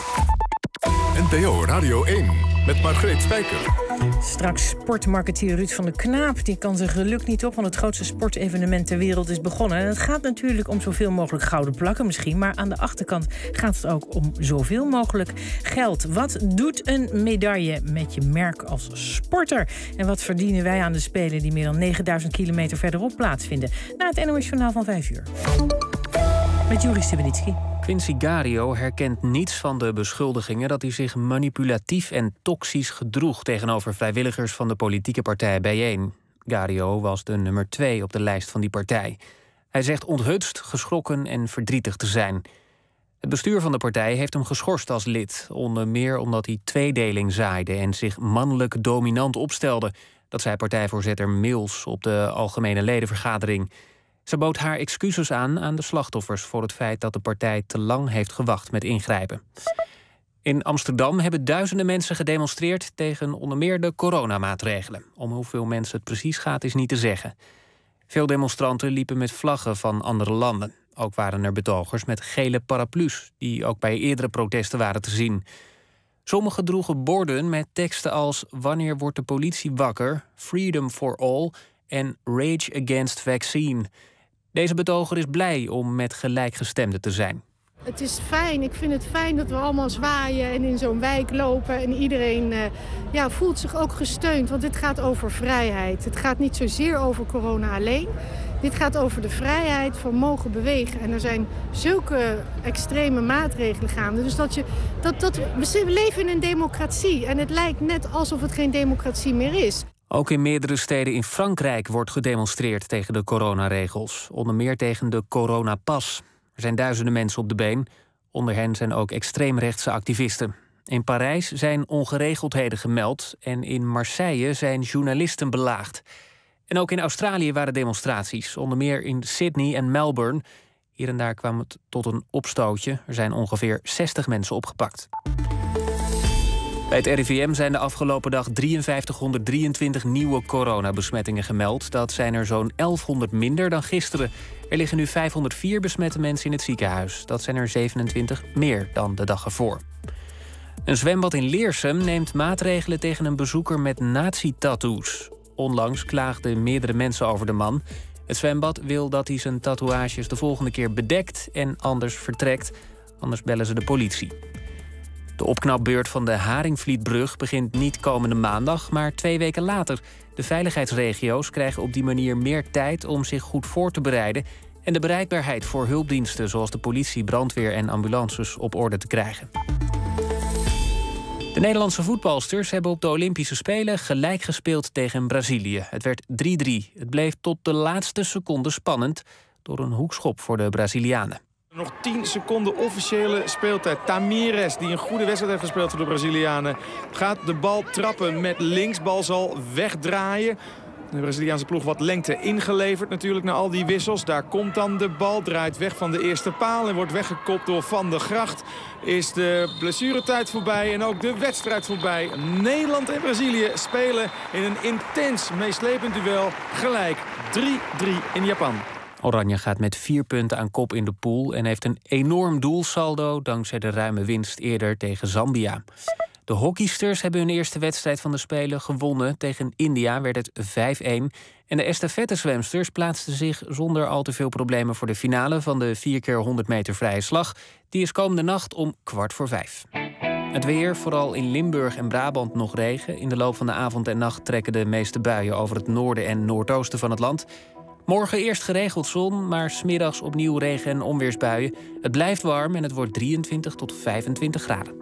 N P O Radio één met Margreet Spijker. Straks sportmarketeer Ruud van der Knaap. Die kan zijn geluk niet op, want het grootste sportevenement ter wereld is begonnen. En het gaat natuurlijk om zoveel mogelijk gouden plakken misschien. Maar aan de achterkant gaat het ook om zoveel mogelijk geld. Wat doet een medaille met je merk als sporter? En wat verdienen wij aan de Spelen die meer dan negenduizend kilometer verderop plaatsvinden? Na het N O S-journaal van vijf uur. Met Juri Stubenitski. Quincy Gario herkent niets van de beschuldigingen dat hij zich manipulatief en toxisch gedroeg tegenover vrijwilligers van de politieke partij Bijeen. Gario was de nummer twee op de lijst van die partij. Hij zegt onthutst, geschrokken en verdrietig te zijn. Het bestuur van de partij heeft hem geschorst als lid, onder meer omdat hij tweedeling zaaide en zich mannelijk dominant opstelde. Dat zei partijvoorzitter Mills op de algemene ledenvergadering. Ze bood haar excuses aan aan de slachtoffers voor het feit dat de partij te lang heeft gewacht met ingrijpen. In Amsterdam hebben duizenden mensen gedemonstreerd tegen onder meer de coronamaatregelen. Om hoeveel mensen het precies gaat is niet te zeggen. Veel demonstranten liepen met vlaggen van andere landen. Ook waren er betogers met gele paraplu's, die ook bij eerdere protesten waren te zien. Sommigen droegen borden met teksten als wanneer wordt de politie wakker, freedom for all en rage against vaccine. Deze betoger is blij om met gelijkgestemden te zijn. Het is fijn. Ik vind het fijn dat we allemaal zwaaien en in zo'n wijk lopen. En iedereen uh, ja, voelt zich ook gesteund, want dit gaat over vrijheid. Het gaat niet zozeer over corona alleen. Dit gaat over de vrijheid van mogen bewegen. En er zijn zulke extreme maatregelen gaande. Dus dat je, dat, dat, we leven in een democratie. En het lijkt net alsof het geen democratie meer is. Ook in meerdere steden in Frankrijk wordt gedemonstreerd tegen de coronaregels. Onder meer tegen de coronapas. Er zijn duizenden mensen op de been. Onder hen zijn ook extreemrechtse activisten. In Parijs zijn ongeregeldheden gemeld. En in Marseille zijn journalisten belaagd. En ook in Australië waren demonstraties. Onder meer in Sydney en Melbourne. Hier en daar kwam het tot een opstootje. Er zijn ongeveer zestig mensen opgepakt. Bij het R I V M zijn de afgelopen dag drieënvijftighonderddrieëntwintig nieuwe coronabesmettingen gemeld. Dat zijn er zo'n elfhonderd minder dan gisteren. Er liggen nu vijfhonderdvier besmette mensen in het ziekenhuis. Dat zijn er zevenentwintig meer dan de dag ervoor. Een zwembad in Leersum neemt maatregelen tegen een bezoeker met nazi-tattoos. Onlangs klaagden meerdere mensen over de man. Het zwembad wil dat hij zijn tatoeages de volgende keer bedekt en anders vertrekt. Anders bellen ze de politie. De opknapbeurt van de Haringvlietbrug begint niet komende maandag, maar twee weken later. De veiligheidsregio's krijgen op die manier meer tijd om zich goed voor te bereiden en de bereikbaarheid voor hulpdiensten zoals de politie, brandweer en ambulances op orde te krijgen. De Nederlandse voetbalsters hebben op de Olympische Spelen gelijk gespeeld tegen Brazilië. Het werd drie drie. Het bleef tot de laatste seconde spannend door een hoekschop voor de Brazilianen. Nog tien seconden officiële speeltijd. Tamires, die een goede wedstrijd heeft gespeeld voor de Brazilianen, gaat de bal trappen met links. Bal zal wegdraaien. De Braziliaanse ploeg wat lengte ingeleverd natuurlijk na al die wissels. Daar komt dan de bal, draait weg van de eerste paal en wordt weggekopt door Van der Gracht. Is de blessuretijd voorbij en ook de wedstrijd voorbij. Nederland en Brazilië spelen in een intens, meeslepend duel gelijk. drie drie in Japan. Oranje gaat met vier punten aan kop in de pool en heeft een enorm doelsaldo dankzij de ruime winst eerder tegen Zambia. De hockeysters hebben hun eerste wedstrijd van de Spelen gewonnen. Tegen India werd het vijf een. En de estafettezwemsters plaatsten zich zonder al te veel problemen voor de finale van de vier keer honderd meter vrije slag. Die is komende nacht om kwart voor vijf. Het weer, vooral in Limburg en Brabant nog regen. In de loop van de avond en nacht trekken de meeste buien over het noorden en noordoosten van het land. Morgen eerst geregeld zon, maar 's middags opnieuw regen- en onweersbuien. Het blijft warm en het wordt drieëntwintig tot vijfentwintig graden.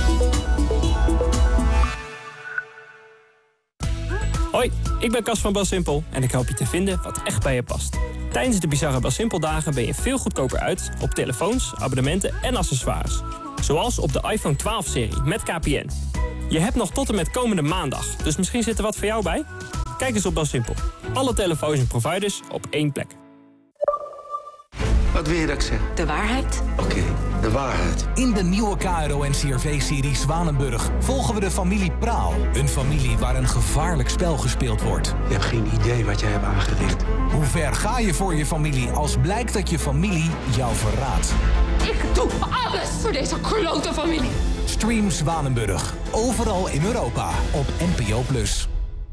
Hoi, ik ben Cas van BelSimpel en ik help je te vinden wat echt bij je past. Tijdens de bizarre BelSimpel dagen ben je veel goedkoper uit op telefoons, abonnementen en accessoires. Zoals op de iPhone twaalf-serie met K P N. Je hebt nog tot en met komende maandag, dus misschien zit er wat voor jou bij? Kijk eens op BelSimpel. Alle telefoons en providers op één plek. Wat wil je dat ik zeg? De waarheid. Oké, okay, de waarheid. In de nieuwe K R O N C R V-serie Zwanenburg volgen we de familie Praal. Een familie waar een gevaarlijk spel gespeeld wordt. Je hebt geen idee wat jij hebt aangericht. Hoe ver ga je voor je familie als blijkt dat je familie jou verraadt? Ik doe alles voor deze klote familie. Stream Zwanenburg. Overal in Europa op N P O plus.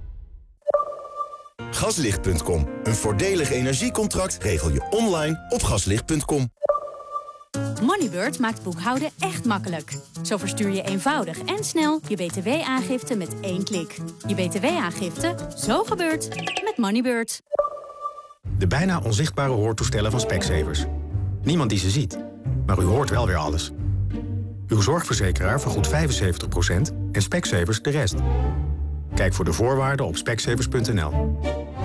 Gaslicht punt com. Een voordelig energiecontract regel je online op gaslicht punt com. Moneybird maakt boekhouden echt makkelijk. Zo verstuur je eenvoudig en snel je B T W-aangifte met één klik. Je B T W-aangifte, zo gebeurt, met Moneybird. De bijna onzichtbare hoortoestellen van Specsavers. Niemand die ze ziet, maar u hoort wel weer alles. Uw zorgverzekeraar vergoedt vijfenzeventig procent en Specsavers de rest. Kijk voor de voorwaarden op specsavers punt n l.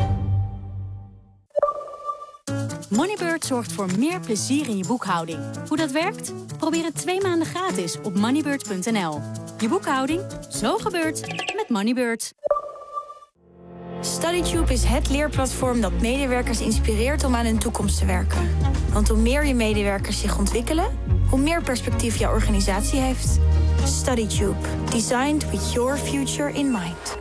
Moneybird zorgt voor meer plezier in je boekhouding. Hoe dat werkt? Probeer het twee maanden gratis op moneybird punt n l. Je boekhouding, zo gebeurt, met Moneybird. StudyTube is het leerplatform dat medewerkers inspireert om aan hun toekomst te werken. Want hoe meer je medewerkers zich ontwikkelen, hoe meer perspectief jouw organisatie heeft. StudyTube. Designed with your future in mind.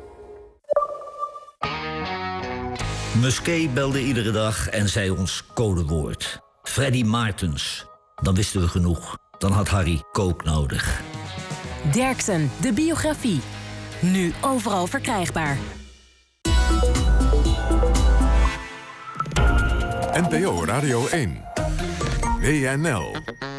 Musquet belde iedere dag en zei ons codewoord. Freddy Maartens. Dan wisten we genoeg. Dan had Harry kook nodig. Derksen, de biografie. Nu overal verkrijgbaar. N P O Radio één. W N L.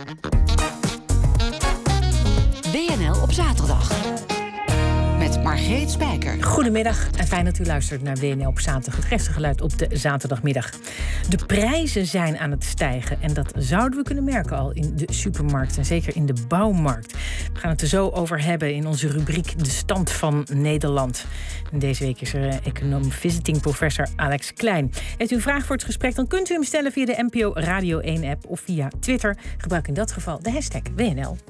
W N L op zaterdag. Met Margreet Spijker. Goedemiddag en fijn dat u luistert naar W N L op zaterdag. Het rechtse geluid op de zaterdagmiddag. De prijzen zijn aan het stijgen en dat zouden we kunnen merken al in de supermarkt en zeker in de bouwmarkt. We gaan het er zo over hebben in onze rubriek De Stand van Nederland. En deze week is er econoom visiting professor Alex Klein. Heeft u een vraag voor het gesprek, dan kunt u hem stellen via de N P O Radio één app of via Twitter. Gebruik in dat geval de hashtag W N L.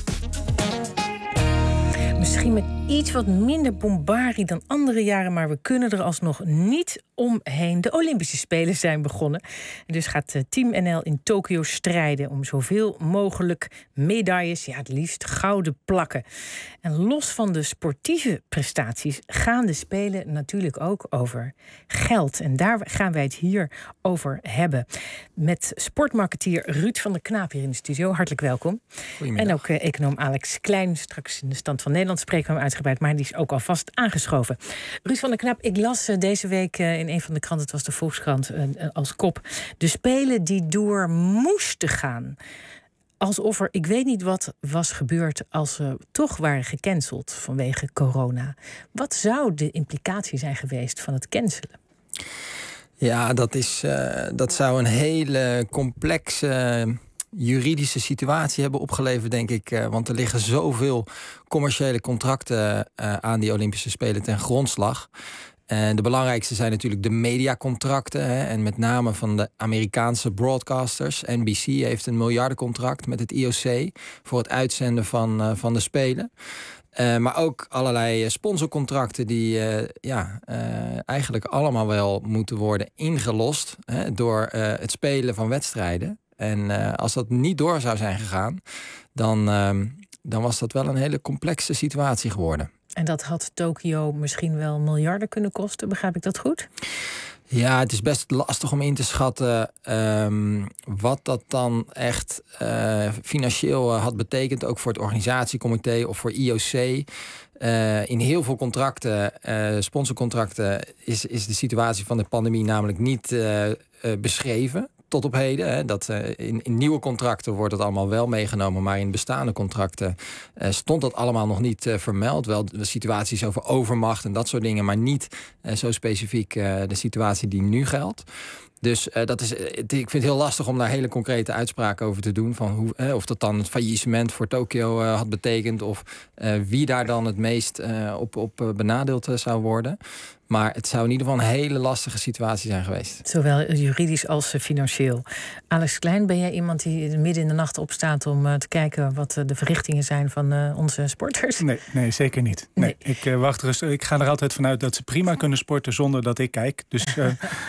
Misschien met iets wat minder bombarie dan andere jaren, maar we kunnen er alsnog niet omheen. De Olympische Spelen zijn begonnen. En dus gaat Team N L in Tokio strijden om zoveel mogelijk medailles, ja, het liefst gouden plakken. En los van de sportieve prestaties gaan de Spelen natuurlijk ook over geld. En daar gaan wij het hier over hebben. Met sportmarketeer Ruud van der Knaap hier in de studio. Hartelijk welkom. En ook uh, econoom Alex Klein. Straks in de Stand van Nederland spreken we hem uitgebreid, maar die is ook alvast aangeschoven. Ruud van der Knaap, ik las uh, deze week uh, in een van de kranten, het was de Volkskrant, uh, als kop, de Spelen die door moesten gaan. Alsof er, ik weet niet wat was gebeurd als ze toch waren gecanceld vanwege corona. Wat zou de implicatie zijn geweest van het cancelen? Ja, dat, is, uh, dat zou een hele complexe uh, juridische situatie hebben opgeleverd, denk ik. Uh, want er liggen zoveel commerciële contracten uh, aan die Olympische Spelen ten grondslag. En de belangrijkste zijn natuurlijk de mediacontracten. Hè, en met name van de Amerikaanse broadcasters. N B C heeft een miljardencontract met het I O C voor het uitzenden van, uh, van de Spelen. Uh, maar ook allerlei sponsorcontracten die uh, ja, uh, eigenlijk allemaal wel moeten worden ingelost hè, door uh, het spelen van wedstrijden. En uh, als dat niet door zou zijn gegaan, dan, uh, dan was dat wel een hele complexe situatie geworden. En dat had Tokio misschien wel miljarden kunnen kosten, begrijp ik dat goed? Ja, het is best lastig om in te schatten um, wat dat dan echt uh, financieel uh, had betekend. Ook voor het organisatiecomité of voor I O C. Uh, in heel veel contracten, uh, sponsorcontracten, is, is de situatie van de pandemie namelijk niet uh, uh, beschreven. Tot op heden. Hè, dat, uh, in, in nieuwe contracten wordt het allemaal wel meegenomen. Maar in bestaande contracten uh, stond dat allemaal nog niet uh, vermeld. Wel de situaties over overmacht en dat soort dingen. Maar niet uh, zo specifiek uh, de situatie die nu geldt. Dus uh, dat is, ik vind het heel lastig om daar hele concrete uitspraken over te doen. Van hoe, eh, of dat dan het faillissement voor Tokio uh, had betekend. Of uh, wie daar dan het meest uh, op, op uh, benadeeld uh, zou worden. Maar het zou in ieder geval een hele lastige situatie zijn geweest. Zowel juridisch als financieel. Alex Klein, ben jij iemand die midden in de nacht opstaat om uh, te kijken wat uh, de verrichtingen zijn van uh, onze sporters? Nee, nee zeker niet. Nee, nee. Ik, uh, wacht rustig. Ik ga er altijd vanuit dat ze prima kunnen sporten zonder dat ik kijk. Dus, uh...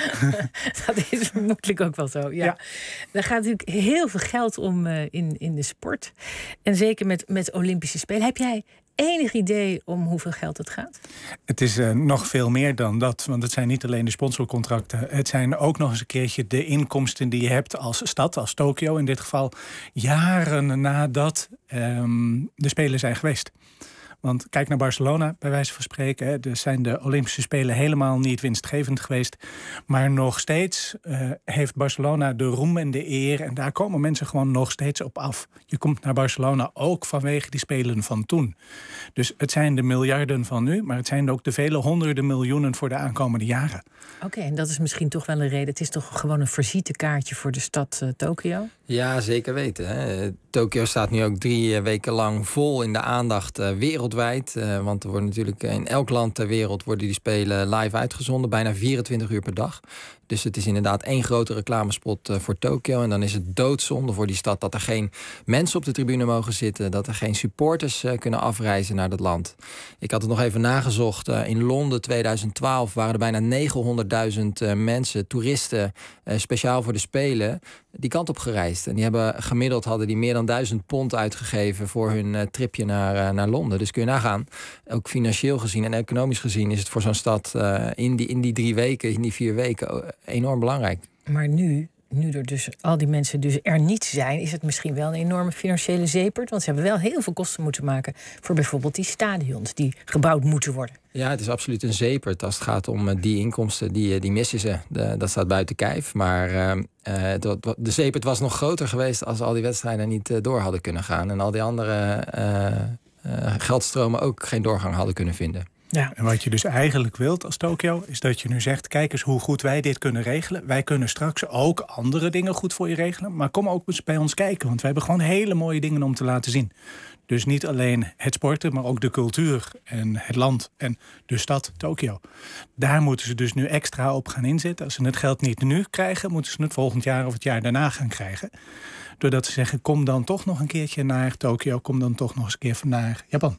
dat is vermoedelijk ook wel zo. Ja. Ja. Er gaat natuurlijk heel veel geld om uh, in, in de sport. En zeker met, met Olympische Spelen. Heb jij enig idee om hoeveel geld het gaat? Het is uh, nog veel meer dan dat. Want het zijn niet alleen de sponsorcontracten. Het zijn ook nog eens een keertje de inkomsten die je hebt als stad, als Tokio in dit geval, jaren nadat um, de Spelen zijn geweest. Want kijk naar Barcelona, bij wijze van spreken. Hè. Er zijn de Olympische Spelen helemaal niet winstgevend geweest. Maar nog steeds uh, heeft Barcelona de roem en de eer. En daar komen mensen gewoon nog steeds op af. Je komt naar Barcelona ook vanwege die Spelen van toen. Dus het zijn de miljarden van nu. Maar het zijn ook de vele honderden miljoenen voor de aankomende jaren. Oké, okay, en dat is misschien toch wel een reden. Het is toch gewoon een visitekaartje voor de stad uh, Tokio? Ja, zeker weten. Hè. Tokio staat nu ook drie uh, weken lang vol in de aandacht uh, wereldwijd. Uh, want er wordt natuurlijk in elk land ter wereld worden die Spelen live uitgezonden. Bijna vierentwintig uur per dag. Dus het is inderdaad één grote reclamespot uh, voor Tokio. En dan is het doodzonde voor die stad dat er geen mensen op de tribune mogen zitten. Dat er geen supporters uh, kunnen afreizen naar dat land. Ik had het nog even nagezocht. Uh, in Londen tweeduizend twaalf waren er bijna negenhonderdduizend uh, mensen, toeristen, uh, speciaal voor de Spelen, die kant op gereisd. En die hebben gemiddeld hadden die meer dan duizend pond uitgegeven voor hun uh, tripje naar, uh, naar Londen. Dus kun je nagaan, ook financieel gezien en economisch gezien is het voor zo'n stad uh, in, die, in die drie weken, in die vier weken enorm belangrijk. Maar nu, nu er dus al die mensen dus er niet zijn, is het misschien wel een enorme financiële zeepert. Want ze hebben wel heel veel kosten moeten maken voor bijvoorbeeld die stadions die gebouwd moeten worden. Ja, het is absoluut een zeepert als het gaat om die inkomsten, die, die missen ze. De, dat staat buiten kijf. Maar uh, de, de zeepert was nog groter geweest als al die wedstrijden niet uh, door hadden kunnen gaan. En al die andere uh, uh, geldstromen ook geen doorgang hadden kunnen vinden. Ja. En wat je dus eigenlijk wilt als Tokio, is dat je nu zegt, kijk eens hoe goed wij dit kunnen regelen. Wij kunnen straks ook andere dingen goed voor je regelen. Maar kom ook eens bij ons kijken, want wij hebben gewoon hele mooie dingen om te laten zien. Dus niet alleen het sporten, maar ook de cultuur en het land en de stad Tokio. Daar moeten ze dus nu extra op gaan inzetten. Als ze het geld niet nu krijgen, moeten ze het volgend jaar of het jaar daarna gaan krijgen. Doordat ze zeggen, kom dan toch nog een keertje naar Tokio, kom dan toch nog eens een keer naar Japan.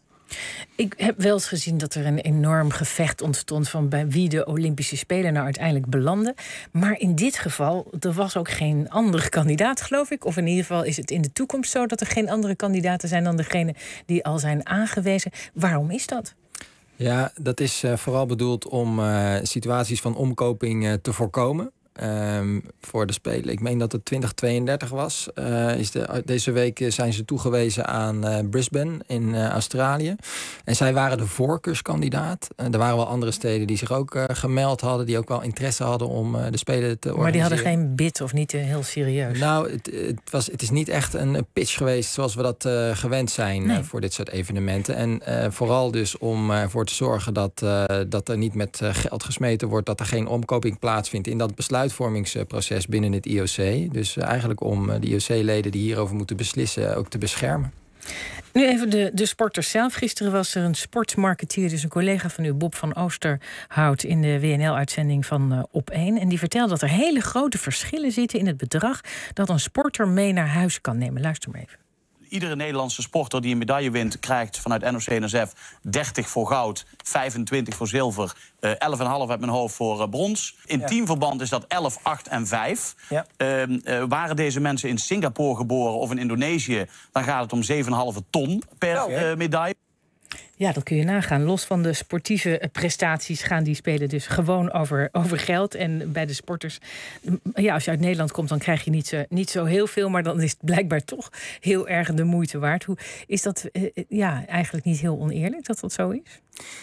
Ik heb wel eens gezien dat er een enorm gevecht ontstond van bij wie de Olympische Spelen nou uiteindelijk belanden. Maar in dit geval, er was ook geen andere kandidaat, geloof ik. Of in ieder geval is het in de toekomst zo dat er geen andere kandidaten zijn dan degene die al zijn aangewezen. Waarom is dat? Ja, dat is uh, vooral bedoeld om uh, situaties van omkoping uh, te voorkomen. Um, voor de Spelen. Ik meen dat het twintig tweeëndertig was. Uh, is de, deze week zijn ze toegewezen aan uh, Brisbane in uh, Australië. En zij waren de voorkeurskandidaat. Uh, er waren wel andere steden die zich ook uh, gemeld hadden, die ook wel interesse hadden om uh, de Spelen te organiseren. Maar die hadden geen bid of niet uh, heel serieus? Nou, het, het, was, het is niet echt een pitch geweest zoals we dat uh, gewend zijn nee. uh, voor dit soort evenementen. En uh, vooral dus om ervoor uh, te zorgen dat, uh, dat er niet met uh, geld gesmeten wordt, dat er geen omkoping plaatsvindt in dat besluitvormingsproces binnen het I O C. Dus uh, eigenlijk om uh, de I O C-leden die hierover moeten beslissen ook te beschermen. Nu even de, de sporters zelf. Gisteren was er een sportmarketeer, dus een collega van u, Bob van Oosterhout, in de W N L-uitzending van uh, Op één. En die vertelde dat er hele grote verschillen zitten in het bedrag dat een sporter mee naar huis kan nemen. Luister maar even. Iedere Nederlandse sporter die een medaille wint, krijgt vanuit N O C N S F dertig voor goud, vijfentwintig voor zilver, uh, elf komma vijf uit mijn hoofd voor uh, brons. In ja. teamverband is dat elf, acht en vijf. Ja. Uh, uh, waren deze mensen in Singapore geboren of in Indonesië, dan gaat het om zeven komma vijf ton per oh, uh, medaille. Ja, dat kun je nagaan. Los van de sportieve prestaties gaan die spelen dus gewoon over, over geld. En bij de sporters, ja, als je uit Nederland komt, dan krijg je niet zo, niet zo heel veel, maar dan is het blijkbaar toch heel erg de moeite waard. Hoe is dat uh, ja, eigenlijk niet heel oneerlijk dat dat zo is?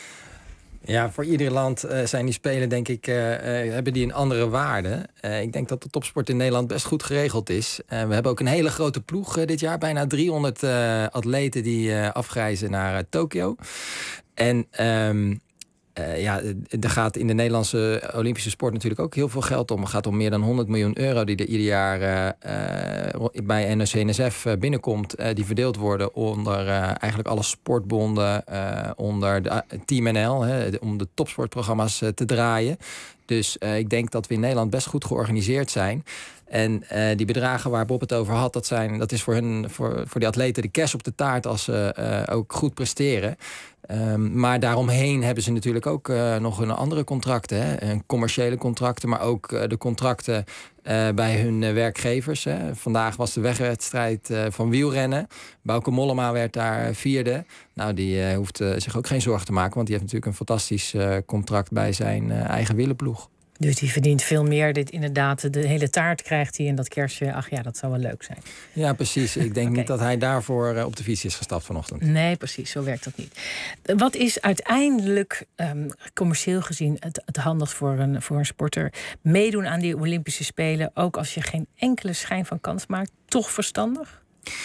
Ja, voor ieder land uh, zijn die spelen, denk ik, uh, uh, hebben die een andere waarde. Uh, ik denk dat de topsport in Nederland best goed geregeld is. Uh, we hebben ook een hele grote ploeg uh, dit jaar. Bijna driehonderd uh, atleten die uh, afreizen naar uh, Tokio. En um, uh, ja, er gaat in de Nederlandse Olympische sport natuurlijk ook heel veel geld om. Het gaat om meer dan honderd miljoen euro die er ieder jaar uh, uh, bij N O C N S F binnenkomt. Uh, die verdeeld worden onder uh, eigenlijk alle sportbonden, uh, onder de, uh, Team N L, hè, om de topsportprogramma's uh, te draaien. Dus uh, ik denk dat we in Nederland best goed georganiseerd zijn. En uh, die bedragen waar Bob het over had, dat, zijn, dat is voor, hun, voor, voor die atleten de kers op de taart als ze uh, ook goed presteren. Um, maar daaromheen hebben ze natuurlijk ook uh, nog hun andere contracten. Hè? Commerciële contracten, maar ook uh, de contracten uh, bij hun uh, werkgevers. Hè? Vandaag was de wegwedstrijd uh, van wielrennen. Bauke Mollema werd daar vierde. Nou, die uh, hoeft uh, zich ook geen zorgen te maken, want die heeft natuurlijk een fantastisch uh, contract bij zijn uh, eigen wielerploeg. Dus die verdient veel meer. Dit inderdaad, de hele taart krijgt hij en dat kerstje, ach ja, dat zou wel leuk zijn. Ja, precies. Ik denk okay. niet dat hij daarvoor uh, op de fiets is gestapt vanochtend. Nee, precies. Zo werkt dat niet. Wat is uiteindelijk um, commercieel gezien het, het handigst voor een, voor een sporter? Meedoen aan die Olympische Spelen, ook als je geen enkele schijn van kans maakt, toch verstandig?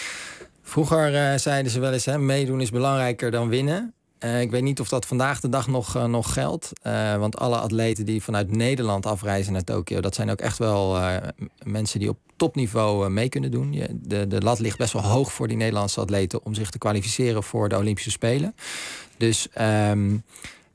Vroeger uh, zeiden ze wel eens, hè, meedoen is belangrijker dan winnen. Uh, ik weet niet of dat vandaag de dag nog, uh, nog geldt. Uh, want alle atleten die vanuit Nederland afreizen naar Tokio, dat zijn ook echt wel uh, mensen die op topniveau uh, mee kunnen doen. Je, de, de lat ligt best wel hoog voor die Nederlandse atleten om zich te kwalificeren voor de Olympische Spelen. Dus um,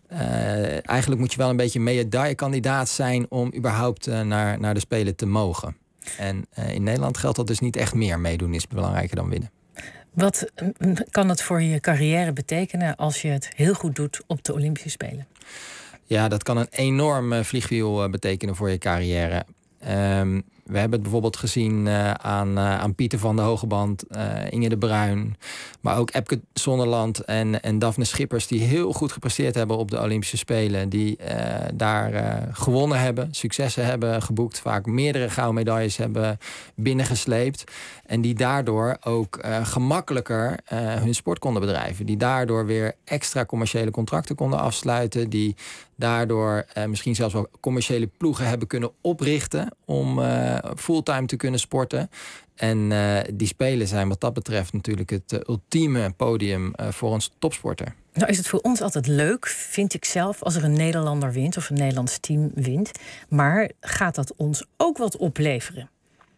uh, eigenlijk moet je wel een beetje medaillekandidaat zijn om überhaupt uh, naar, naar de Spelen te mogen. En uh, in Nederland geldt dat dus niet echt meer. Meedoen is belangrijker dan winnen. Wat kan het voor je carrière betekenen als je het heel goed doet op de Olympische Spelen? Ja, dat kan een enorm vliegwiel betekenen voor je carrière. Um, we hebben het bijvoorbeeld gezien uh, aan, uh, aan Pieter van de Hogeband, uh, Inge de Bruin, maar ook Epke Zonderland en, en Daphne Schippers, die heel goed gepresteerd hebben op de Olympische Spelen, die uh, daar uh, gewonnen hebben, successen hebben geboekt, vaak meerdere gouden medailles hebben binnengesleept en die daardoor ook uh, gemakkelijker uh, hun sport konden bedrijven, die daardoor weer extra commerciële contracten konden afsluiten, die daardoor uh, misschien zelfs wel commerciële ploegen hebben kunnen oprichten om uh, fulltime te kunnen sporten. En uh, die Spelen zijn wat dat betreft natuurlijk het uh, ultieme podium uh, voor ons topsporter. Nou is het voor ons altijd leuk, vind ik zelf, als er een Nederlander wint of een Nederlands team wint. Maar gaat dat ons ook wat opleveren?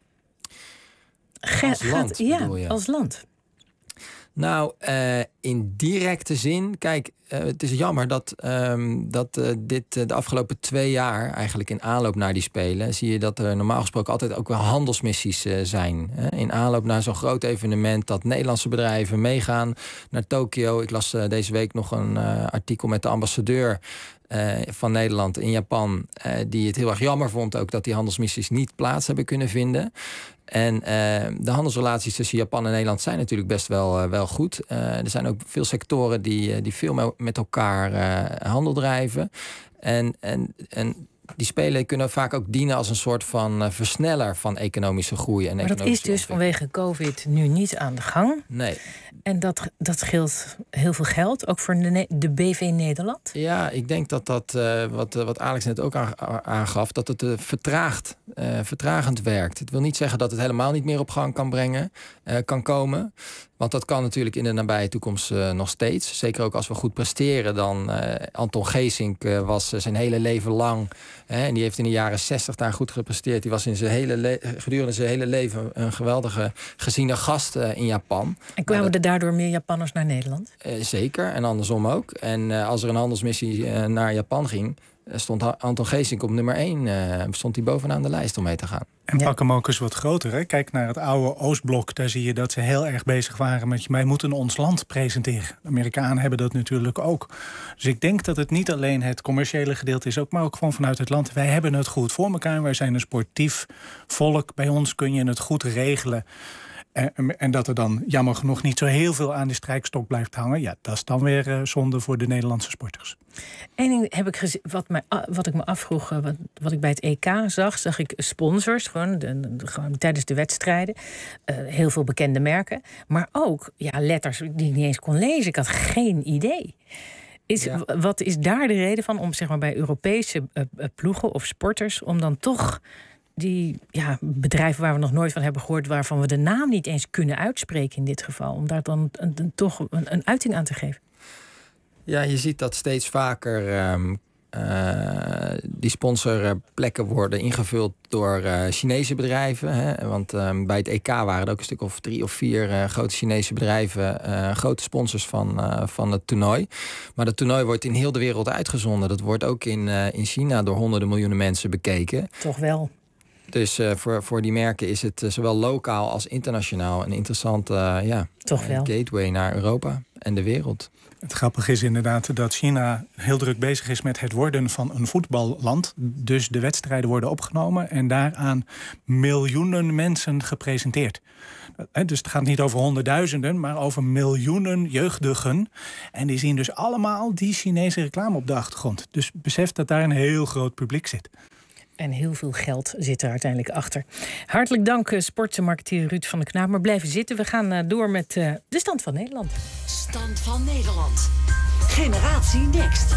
Ge- als land, gaat, ja, bedoel je? als land. Nou, uh, in directe zin, kijk, uh, het is jammer dat, um, dat uh, dit uh, de afgelopen twee jaar, eigenlijk in aanloop naar die Spelen, zie je dat er normaal gesproken altijd ook wel handelsmissies uh, zijn. Hè? In aanloop naar zo'n groot evenement dat Nederlandse bedrijven meegaan naar Tokio. Ik las uh, deze week nog een uh, artikel met de ambassadeur Uh, van Nederland in Japan, uh, die het heel erg jammer vond ook dat die handelsmissies niet plaats hebben kunnen vinden. En uh, de handelsrelaties tussen Japan en Nederland zijn natuurlijk best wel, uh, wel goed. Uh, er zijn ook veel sectoren die, uh, die veel met elkaar uh, handel drijven. En, en, en die spelen kunnen vaak ook dienen als een soort van uh, versneller van economische groei. En maar dat is dus vanwege COVID nu niet aan de gang. Nee. En dat, dat scheelt heel veel geld, ook voor de, de B V Nederland? Ja, ik denk dat dat, uh, wat, wat Alex net ook aangaf, dat het uh, vertraagd, uh, vertragend werkt. Het wil niet zeggen dat het helemaal niet meer op gang kan brengen, uh, kan komen. Want dat kan natuurlijk in de nabije toekomst uh, nog steeds. Zeker ook als we goed presteren. Dan uh, Anton Geesink uh, was uh, zijn hele leven lang. Hè, en die heeft in de jaren zestig daar goed gepresteerd. Die was in zijn hele le- gedurende zijn hele leven een geweldige geziene gast uh, in Japan. En kwamen uh, er daardoor meer Japanners naar Nederland? Uh, zeker, en andersom ook. En uh, als er een handelsmissie uh, naar Japan ging, stond Anton Geesink op nummer één. Uh, stond hij bovenaan de lijst om mee te gaan. En pak hem ook eens wat groter. Hè? Kijk naar het oude Oostblok. Daar zie je dat ze heel erg bezig waren met... wij moeten ons land presenteren. De Amerikanen hebben dat natuurlijk ook. Dus ik denk dat het niet alleen het commerciële gedeelte is... ook, maar ook gewoon vanuit het land. Wij hebben het goed voor elkaar. Wij zijn een sportief volk. Bij ons kun je het goed regelen. En, en dat er dan jammer genoeg niet zo heel veel aan de strijkstok blijft hangen... ja, dat is dan weer uh, zonde voor de Nederlandse sporters. Eén ding heb ik gezien, wat, mij, wat ik me afvroeg, wat, wat ik bij het E K zag... zag ik sponsors, gewoon, de, de, gewoon tijdens de wedstrijden. Uh, heel veel bekende merken. Maar ook ja, letters die ik niet eens kon lezen. Ik had geen idee. Is, ja. Wat is daar de reden van om zeg maar, bij Europese uh, ploegen of sporters... om dan toch... die ja, bedrijven waar we nog nooit van hebben gehoord... waarvan we de naam niet eens kunnen uitspreken in dit geval... om daar dan een, een, toch een, een uiting aan te geven? Ja, je ziet dat steeds vaker um, uh, die sponsorplekken worden ingevuld door uh, Chinese bedrijven. Hè? Want um, bij het E K waren er ook een stuk of drie of vier uh, grote Chinese bedrijven... Uh, grote sponsors van, uh, van het toernooi. Maar dat toernooi wordt in heel de wereld uitgezonden. Dat wordt ook in, uh, in China door honderden miljoenen mensen bekeken. Toch wel. Dus uh, voor, voor die merken is het uh, zowel lokaal als internationaal... een interessante uh, ja, Toch wel. gateway naar Europa en de wereld. Het grappige is inderdaad dat China heel druk bezig is... met het worden van een voetballand. Dus de wedstrijden worden opgenomen... en daaraan miljoenen mensen gepresenteerd. Dus het gaat niet over honderdduizenden... maar over miljoenen jeugdigen. En die zien dus allemaal die Chinese reclame op de achtergrond. Dus besef dat daar een heel groot publiek zit. En heel veel geld zit er uiteindelijk achter. Hartelijk dank, sportmarketeer Ruud van der Knaap. Maar blijven zitten. We gaan door met uh, de stand van Nederland. Stand van Nederland. Generatie Next.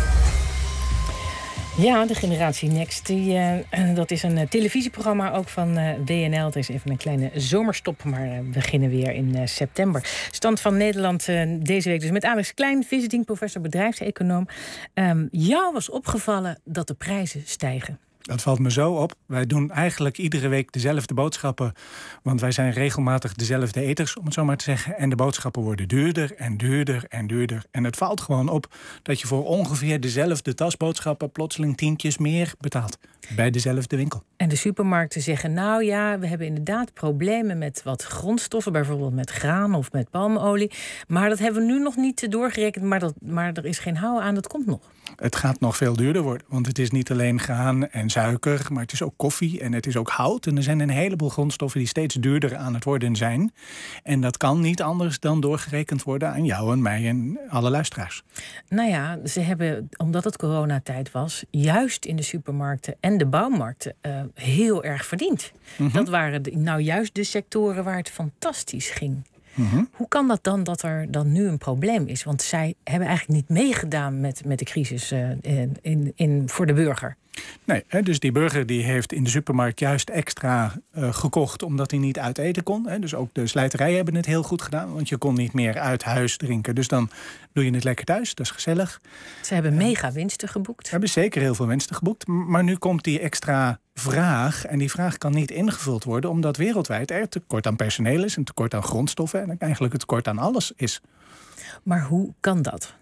Ja, de Generatie Next. Die, uh, dat is een uh, televisieprogramma ook van uh, W N L. Het is even een kleine zomerstop, maar uh, we beginnen weer in uh, september. Stand van Nederland uh, deze week dus met Alex Klein, visiting professor bedrijfseconoom. Um, jou was opgevallen dat de prijzen stijgen. Dat valt me zo op. Wij doen eigenlijk iedere week dezelfde boodschappen. Want wij zijn regelmatig dezelfde eters, om het zo maar te zeggen. En de boodschappen worden duurder en duurder en duurder. En het valt gewoon op dat je voor ongeveer dezelfde tasboodschappen... plotseling tientjes meer betaalt bij dezelfde winkel. En de supermarkten zeggen, nou ja, we hebben inderdaad problemen met wat grondstoffen. Bijvoorbeeld met graan of met palmolie. Maar dat hebben we nu nog niet doorgerekend. Maar, dat, maar er is geen hou aan, dat komt nog. Het gaat nog veel duurder worden. Want het is niet alleen graan en suiker, maar het is ook koffie en het is ook hout. En er zijn een heleboel grondstoffen die steeds duurder aan het worden zijn. En dat kan niet anders dan doorgerekend worden aan jou en mij en alle luisteraars. Nou ja, ze hebben, omdat het coronatijd was, juist in de supermarkten en de bouwmarkten uh, heel erg verdiend. Mm-hmm. Dat waren de, nou juist de sectoren waar het fantastisch ging. Mm-hmm. Hoe kan dat dan dat er dan nu een probleem is? Want zij hebben eigenlijk niet meegedaan met, met de crisis uh, in, in, in, voor de burger. Nee, hè, dus die burger die heeft in de supermarkt juist extra uh, gekocht... omdat hij niet uit eten kon. Hè. Dus ook de slijterijen hebben het heel goed gedaan... want je kon niet meer uit huis drinken. Dus dan doe je het lekker thuis, dat is gezellig. Ze hebben mega winsten geboekt. Ze hebben zeker heel veel winsten geboekt. Maar nu komt die extra vraag... en die vraag kan niet ingevuld worden... omdat wereldwijd er tekort aan personeel is... een tekort aan grondstoffen... en eigenlijk een tekort aan alles is. Maar hoe kan dat?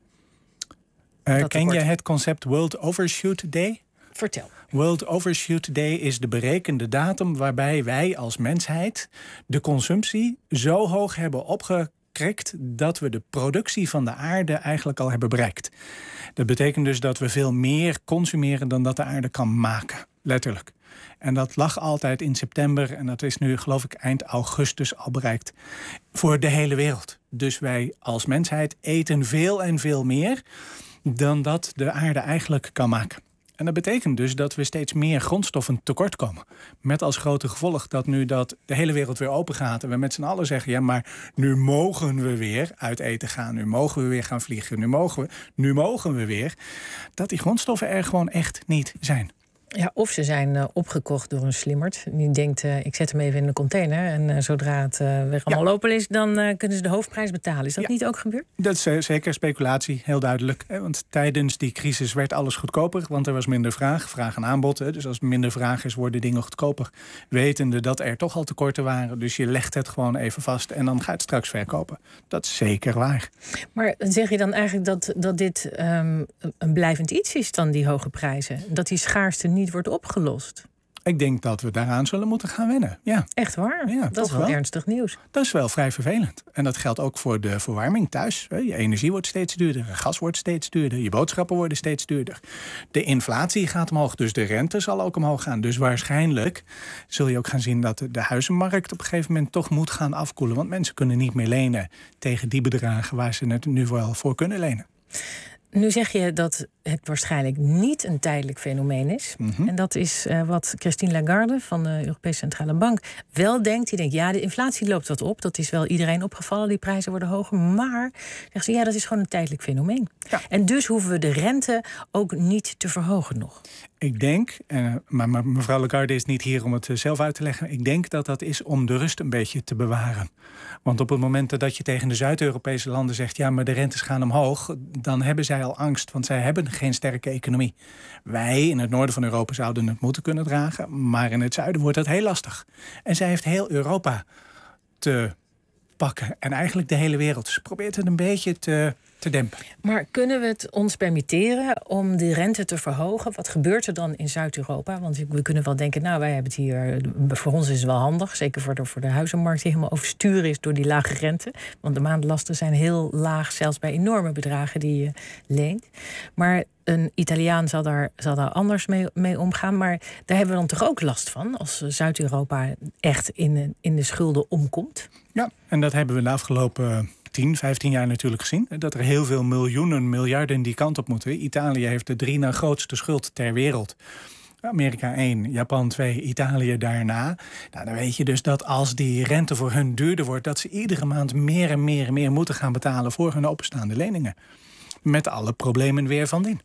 Uh, ken je het concept World Overshoot Day? Vertel. World Overshoot Day is de berekende datum waarbij wij als mensheid de consumptie zo hoog hebben opgekrikt dat we de productie van de aarde eigenlijk al hebben bereikt. Dat betekent dus dat we veel meer consumeren dan dat de aarde kan maken. Letterlijk. En dat lag altijd in september en dat is nu geloof ik eind augustus al bereikt. Voor de hele wereld. Dus wij als mensheid eten veel en veel meer dan dat de aarde eigenlijk kan maken. En dat betekent dus dat we steeds meer grondstoffen tekort komen. Met als grote gevolg dat nu dat de hele wereld weer open gaat en we met z'n allen zeggen, ja, maar nu mogen we weer uit eten gaan, nu mogen we weer gaan vliegen, nu mogen we, nu mogen we weer, dat die grondstoffen er gewoon echt niet zijn. Ja, of ze zijn uh, opgekocht door een slimmerd. Die denkt, uh, ik zet hem even in de container. En uh, zodra het uh, weer allemaal ja. open is, dan uh, kunnen ze de hoofdprijs betalen. Is dat ja. niet ook gebeurd? Dat is uh, zeker speculatie, heel duidelijk. Hè? Want tijdens die crisis werd alles goedkoper. Want er was minder vraag, vraag en aanbod. Hè? Dus als er minder vraag is, worden dingen goedkoper. Wetende dat er toch al tekorten waren. Dus je legt het gewoon even vast en dan ga je het straks verkopen. Dat is zeker waar. Maar zeg je dan eigenlijk dat, dat dit um, een blijvend iets is dan die hoge prijzen? Dat die schaarste niet wordt opgelost? Ik denk dat we daaraan zullen moeten gaan wennen. Ja. Echt waar? Ja, dat is wel, wel ernstig nieuws. Dat is wel vrij vervelend. En dat geldt ook voor de verwarming thuis. Je energie wordt steeds duurder, gas wordt steeds duurder, je boodschappen worden steeds duurder. De inflatie gaat omhoog, dus de rente zal ook omhoog gaan. Dus waarschijnlijk zul je ook gaan zien dat de huizenmarkt op een gegeven moment toch moet gaan afkoelen. Want mensen kunnen niet meer lenen tegen die bedragen waar ze het nu wel voor kunnen lenen. Nu zeg je dat het waarschijnlijk niet een tijdelijk fenomeen is. Mm-hmm. En dat is uh, wat Christine Lagarde van de Europese Centrale Bank wel denkt. Die denkt, ja, de inflatie loopt wat op. Dat is wel iedereen opgevallen, die prijzen worden hoger. Maar, zegt ze, ja, dat is gewoon een tijdelijk fenomeen. Ja. En dus hoeven we de rente ook niet te verhogen nog. Ik denk, uh, maar, maar mevrouw Lagarde is niet hier om het uh, zelf uit te leggen. Ik denk dat dat is om de rust een beetje te bewaren. Want op het moment dat je tegen de Zuid-Europese landen zegt, ja, maar de rentes gaan omhoog, dan hebben zij al angst, want zij hebben geen sterke economie. Wij in het noorden van Europa zouden het moeten kunnen dragen, maar in het zuiden wordt dat heel lastig. En zij heeft heel Europa te pakken en eigenlijk de hele wereld. Ze probeert het een beetje te, te dempen. Maar kunnen we het ons permitteren om de rente te verhogen? Wat gebeurt er dan in Zuid-Europa? Want we kunnen wel denken, nou, wij hebben het hier, voor ons is het wel handig, zeker voor de, voor de huizenmarkt die helemaal overstuur is door die lage rente. Want de maandlasten zijn heel laag, zelfs bij enorme bedragen die je leent. Maar een Italiaan zal daar, zal daar anders mee, mee omgaan. Maar daar hebben we dan toch ook last van, als Zuid-Europa echt in, in de schulden omkomt? Ja, en dat hebben we de afgelopen tien, vijftien jaar natuurlijk gezien. Dat er heel veel miljoenen, miljarden die kant op moeten. Italië heeft de drie na grootste schuld ter wereld. Amerika één, Japan twee, Italië daarna. Nou, dan weet je dus dat als die rente voor hun duurder wordt, dat ze iedere maand meer en meer en meer moeten gaan betalen voor hun openstaande leningen. Met alle problemen weer van dien.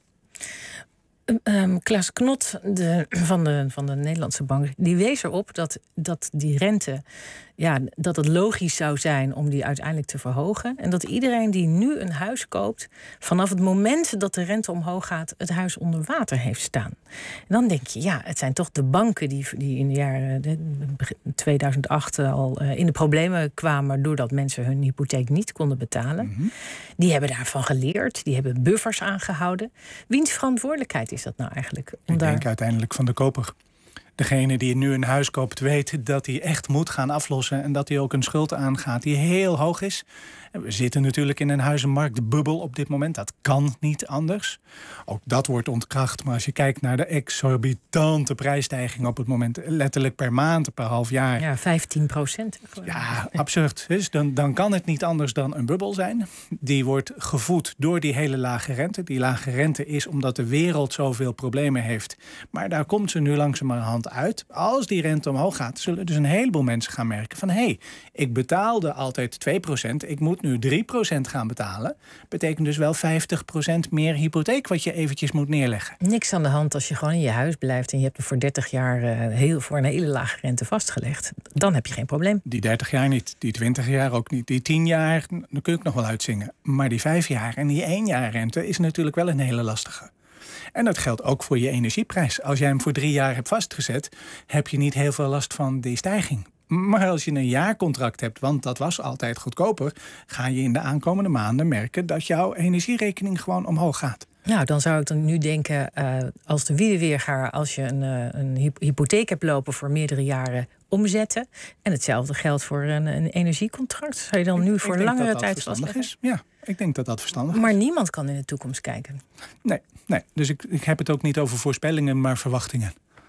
Um, Klaas Knot de, van, de, van de Nederlandse Bank, die wees erop dat, dat die rente, ja, dat het logisch zou zijn om die uiteindelijk te verhogen. En dat iedereen die nu een huis koopt, vanaf het moment dat de rente omhoog gaat, het huis onder water heeft staan. En dan denk je, ja, het zijn toch de banken die, die in de jaren tweeduizend acht al uh, in de problemen kwamen doordat mensen hun hypotheek niet konden betalen. Mm-hmm. Die hebben daarvan geleerd, die hebben buffers aangehouden. Wiens verantwoordelijkheid is dat nou eigenlijk? Ik daar... denk uiteindelijk van de koper. Degene die nu een huis koopt weet dat hij echt moet gaan aflossen en dat hij ook een schuld aangaat die heel hoog is. En we zitten natuurlijk in een huizenmarktbubbel op dit moment. Dat kan niet anders. Ook dat wordt ontkracht. Maar als je kijkt naar de exorbitante prijsstijging op het moment, letterlijk per maand, per half jaar. Ja, vijftien procent. Ja, absurd. Dus dan, dan kan het niet anders dan een bubbel zijn. Die wordt gevoed door die hele lage rente. Die lage rente is omdat de wereld zoveel problemen heeft. Maar daar komt ze nu langzamerhand uit. Als die rente omhoog gaat, zullen dus een heleboel mensen gaan merken van, hé, hey, ik betaalde altijd twee procent, ik moet nu drie procent gaan betalen. Betekent dus wel vijftig procent meer hypotheek wat je eventjes moet neerleggen. Niks aan de hand als je gewoon in je huis blijft en je hebt er voor dertig jaar uh, heel, voor een hele lage rente vastgelegd. Dan heb je geen probleem. Die dertig jaar niet, die twintig jaar ook niet. Die tien jaar, dan kun ik nog wel uitzingen. Maar die vijf jaar en die één jaar rente is natuurlijk wel een hele lastige. En dat geldt ook voor je energieprijs. Als jij hem voor drie jaar hebt vastgezet, heb je niet heel veel last van die stijging. Maar als je een jaarcontract hebt, want dat was altijd goedkoper, ga je in de aankomende maanden merken dat jouw energierekening gewoon omhoog gaat. Nou, dan zou ik dan nu denken, uh, als de wiedeweergaar, als je een, uh, een hypotheek hebt lopen voor meerdere jaren, omzetten. En hetzelfde geldt voor een, een energiecontract. Zou je dan ik, nu voor langere dat tijd vastleggen? Is. Ja, ik denk dat dat verstandig maar is. Maar niemand kan in de toekomst kijken. Nee, nee. Dus ik, ik heb het ook niet over voorspellingen, maar verwachtingen.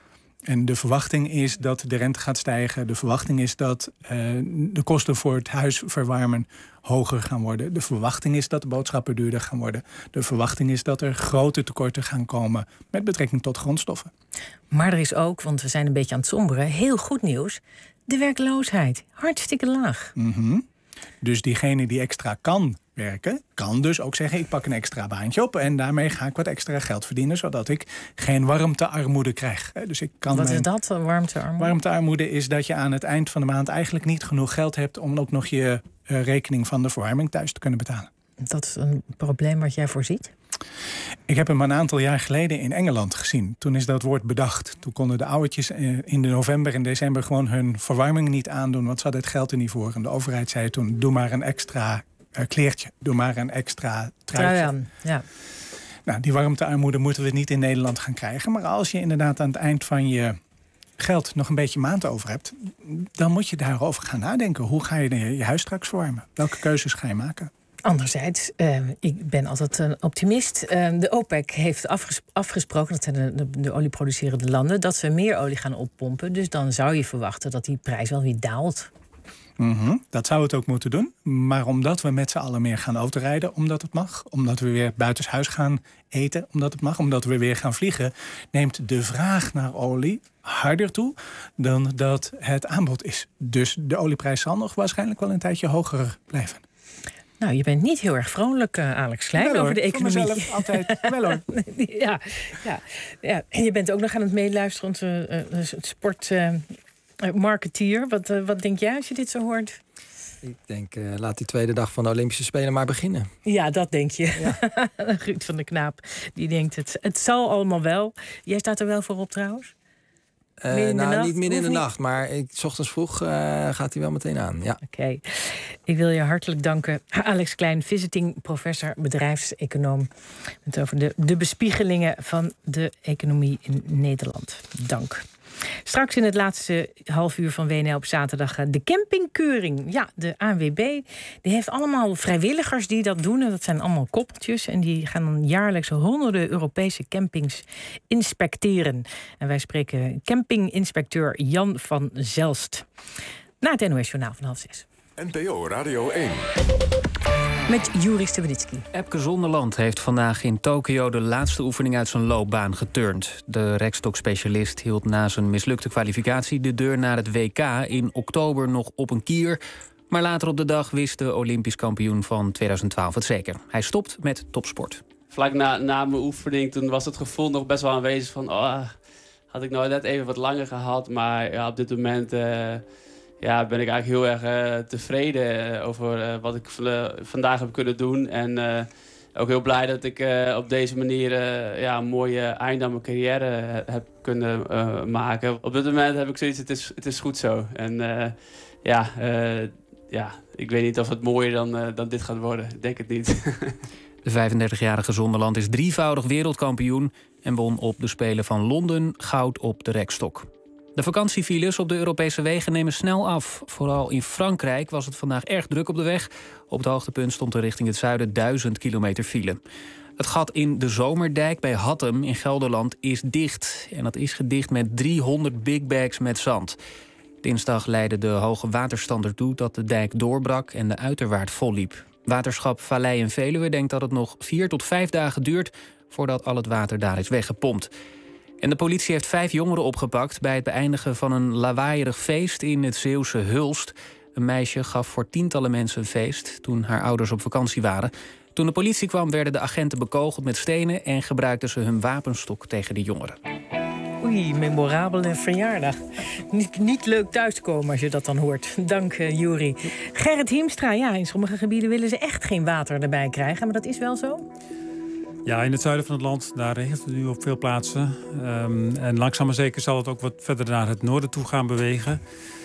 En de verwachting is dat de rente gaat stijgen. De verwachting is dat uh, de kosten voor het huis verwarmen hoger gaan worden. De verwachting is dat de boodschappen duurder gaan worden. De verwachting is dat er grote tekorten gaan komen met betrekking tot grondstoffen. Maar er is ook, want we zijn een beetje aan het somberen, heel goed nieuws. De werkloosheid, hartstikke laag. Mm-hmm. Dus diegene die extra kan werken, kan dus ook zeggen, ik pak een extra baantje op en daarmee ga ik wat extra geld verdienen, zodat ik geen warmtearmoede krijg. Dus ik kan wat mijn... is dat, warmtearmoede? Warmtearmoede is dat je aan het eind van de maand eigenlijk niet genoeg geld hebt om ook nog je uh, rekening van de verwarming thuis te kunnen betalen. Dat is een probleem wat jij voorziet? Ik heb hem een aantal jaar geleden in Engeland gezien. Toen is dat woord bedacht. Toen konden de oudertjes in de november en december gewoon hun verwarming niet aandoen, want ze hadden het geld er niet voor. En de overheid zei toen, doe maar een extra uh, kleertje. Doe maar een extra truitje. Trui aan, ja. Nou, die warmtearmoede moeten we niet in Nederland gaan krijgen. Maar als je inderdaad aan het eind van je geld nog een beetje maand over hebt, dan moet je daarover gaan nadenken. Hoe ga je je huis straks verwarmen? Welke keuzes ga je maken? Anderzijds, uh, ik ben altijd een optimist. Uh, de OPEC heeft afges- afgesproken, dat zijn de, de, de olieproducerende landen, dat ze meer olie gaan oppompen. Dus dan zou je verwachten dat die prijs wel weer daalt. Mm-hmm. Dat zou het ook moeten doen. Maar omdat we met z'n allen meer gaan autorijden, omdat het mag, omdat we weer buitenshuis gaan eten, omdat het mag, omdat we weer gaan vliegen, neemt de vraag naar olie harder toe dan dat het aanbod is. Dus de olieprijs zal nog waarschijnlijk wel een tijdje hoger blijven. Nou, je bent niet heel erg vrolijk, uh, Alex Klein, wel, over de hoor, economie. voor mezelf altijd. Wel hoor. ja, ja, ja. En je bent ook nog aan het meeluisteren, onze uh, uh, sportmarketeer. Uh, wat, uh, wat denk jij als je dit zo hoort? Ik denk, uh, laat die tweede dag van de Olympische Spelen maar beginnen. Ja, dat denk je. Ja. Ruud van der Knaap, die denkt, het, het zal allemaal wel. Jij staat er wel voor op trouwens? Uh, nou, nacht? niet midden in de niet? nacht, maar ik, 's ochtends vroeg uh, gaat hij wel meteen aan. Ja. Oké. Okay. Ik wil je hartelijk danken. Alex Klein, visiting professor, bedrijfseconoom. Het over de, de bespiegelingen van de economie in Nederland. Dank. Straks in het laatste half uur van W N L op zaterdag de campingkeuring. Ja, de A N W B die heeft allemaal vrijwilligers die dat doen. En dat zijn allemaal koppeltjes. En die gaan dan jaarlijks honderden Europese campings inspecteren. En wij spreken campinginspecteur Jan van Zelst. Na het N O S Journaal van half zes. N P O Radio één. Met Juri Steweditsky. Epke Zonderland heeft vandaag in Tokio de laatste oefening uit zijn loopbaan geturnd. De rekstokspecialist hield na zijn mislukte kwalificatie de deur naar het W K in oktober nog op een kier. Maar later op de dag wist de Olympisch kampioen van tweeduizend twaalf het zeker. Hij stopt met topsport. Vlak na, na mijn oefening toen was het gevoel nog best wel aanwezig van, oh, had ik nou net even wat langer gehad. Maar ja, op dit moment Uh, Ja, ben ik eigenlijk heel erg uh, tevreden over uh, wat ik v- vandaag heb kunnen doen. En uh, ook heel blij dat ik uh, op deze manier uh, ja, een mooie einde aan mijn carrière heb kunnen uh, maken. Op dit moment heb ik zoiets, het is, het is goed zo. En uh, ja, uh, ja, ik weet niet of het mooier dan, uh, dan dit gaat worden. Ik denk het niet. De vijfendertigjarige Zonderland is drievoudig wereldkampioen en won op de Spelen van Londen goud op de rekstok. De vakantiefiles op de Europese wegen nemen snel af. Vooral in Frankrijk was het vandaag erg druk op de weg. Op het hoogtepunt stond er richting het zuiden duizend kilometer file. Het gat in de Zomerdijk bij Hattem in Gelderland is dicht. En dat is gedicht met driehonderd big bags met zand. Dinsdag leidde de hoge waterstand ertoe dat de dijk doorbrak en de uiterwaard volliep. Waterschap Vallei en Veluwe denkt dat het nog vier tot vijf dagen duurt voordat al het water daar is weggepompt. En de politie heeft vijf jongeren opgepakt bij het beëindigen van een lawaaierig feest in het Zeeuwse Hulst. Een meisje gaf voor tientallen mensen een feest toen haar ouders op vakantie waren. Toen de politie kwam werden de agenten bekogeld met stenen en gebruikten ze hun wapenstok tegen de jongeren. Oei, memorabele verjaardag. Niet, niet leuk thuiskomen als je dat dan hoort. Dank, uh, Juri. Gerrit Hiemstra, ja, in sommige gebieden willen ze echt geen water erbij krijgen, maar dat is wel zo? Ja, in het zuiden van het land, daar regent het nu op veel plaatsen. Um, en langzaam maar zeker zal het ook wat verder naar het noorden toe gaan bewegen.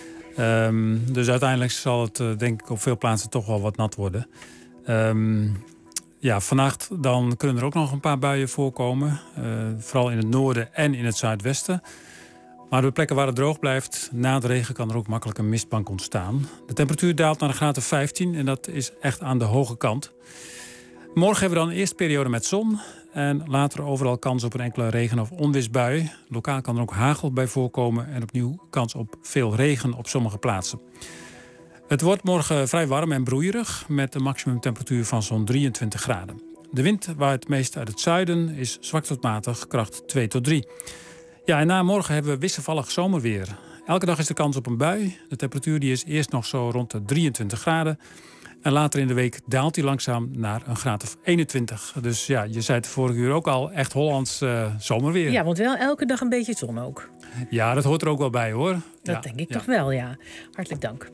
Um, dus uiteindelijk zal het, uh, denk ik, op veel plaatsen toch wel wat nat worden. Um, ja, vannacht dan kunnen er ook nog een paar buien voorkomen. Uh, vooral in het noorden en in het zuidwesten. Maar op de plekken waar het droog blijft, na de regen kan er ook makkelijk een mistbank ontstaan. De temperatuur daalt naar een graad of vijftien en dat is echt aan de hoge kant. Morgen hebben we dan een eerste periode met zon. En later overal kans op een enkele regen- of onweersbui. Lokaal kan er ook hagel bij voorkomen. En opnieuw kans op veel regen op sommige plaatsen. Het wordt morgen vrij warm en broeierig. Met een maximumtemperatuur van zo'n drieëntwintig graden. De wind waait meest uit het zuiden. Is zwak tot matig, kracht twee tot drie. Ja, en na morgen hebben we wisselvallig zomerweer. Elke dag is de kans op een bui. De temperatuur die is eerst nog zo rond de drieëntwintig graden. En later in de week daalt hij langzaam naar een graad of eenentwintig. Dus ja, je zei het vorige uur ook al, echt Hollands uh, zomerweer. Ja, want wel elke dag een beetje zon ook. Ja, dat hoort er ook wel bij, hoor. Dat ja, denk ik ja. toch wel, ja. Hartelijk dank.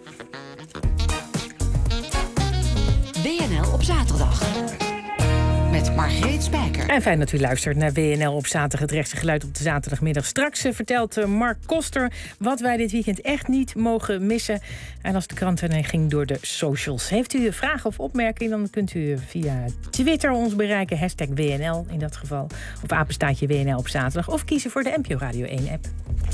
B N L op zaterdag. Met Margreet Spijker. En fijn dat u luistert naar W N L op zaterdag. Het rechtse geluid op de zaterdagmiddag. Straks uh, vertelt uh, Mark Koster wat wij dit weekend echt niet mogen missen. En als de kranten ging door de socials. Heeft u vragen of opmerkingen, dan kunt u via Twitter ons bereiken. Hashtag W N L in dat geval. Of apenstaatje W N L op zaterdag. Of kiezen voor de N P O Radio één app.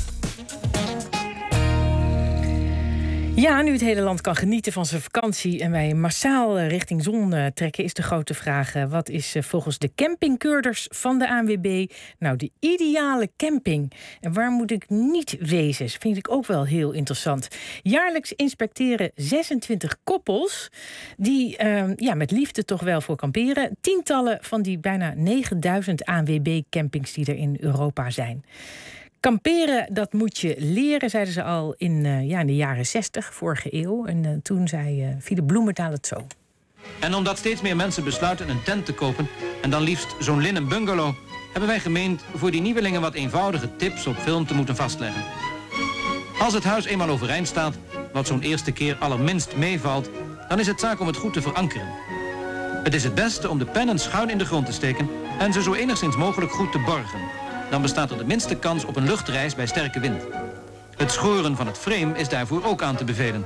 Ja, nu het hele land kan genieten van zijn vakantie en wij massaal richting zon trekken, is de grote vraag: wat is volgens de campingkeurders van de A N W B nou de ideale camping? En waar moet ik niet wezen? Dat vind ik ook wel heel interessant. Jaarlijks inspecteren zesentwintig koppels die uh, ja, met liefde toch wel voor kamperen. Tientallen van die bijna negenduizend A N W B-campings die er in Europa zijn. Kamperen, dat moet je leren, zeiden ze al in, uh, ja, in de jaren zestig, vorige eeuw. En uh, toen zei uh, Philip Bloementaal het zo. En omdat steeds meer mensen besluiten een tent te kopen en dan liefst zo'n linnen bungalow, hebben wij gemeend voor die nieuwelingen wat eenvoudige tips op film te moeten vastleggen. Als het huis eenmaal overeind staat, wat zo'n eerste keer allerminst meevalt, dan is het zaak om het goed te verankeren. Het is het beste om de pennen schuin in de grond te steken en ze zo enigszins mogelijk goed te borgen. Dan bestaat er de minste kans op een luchtreis bij sterke wind. Het schoren van het frame is daarvoor ook aan te bevelen.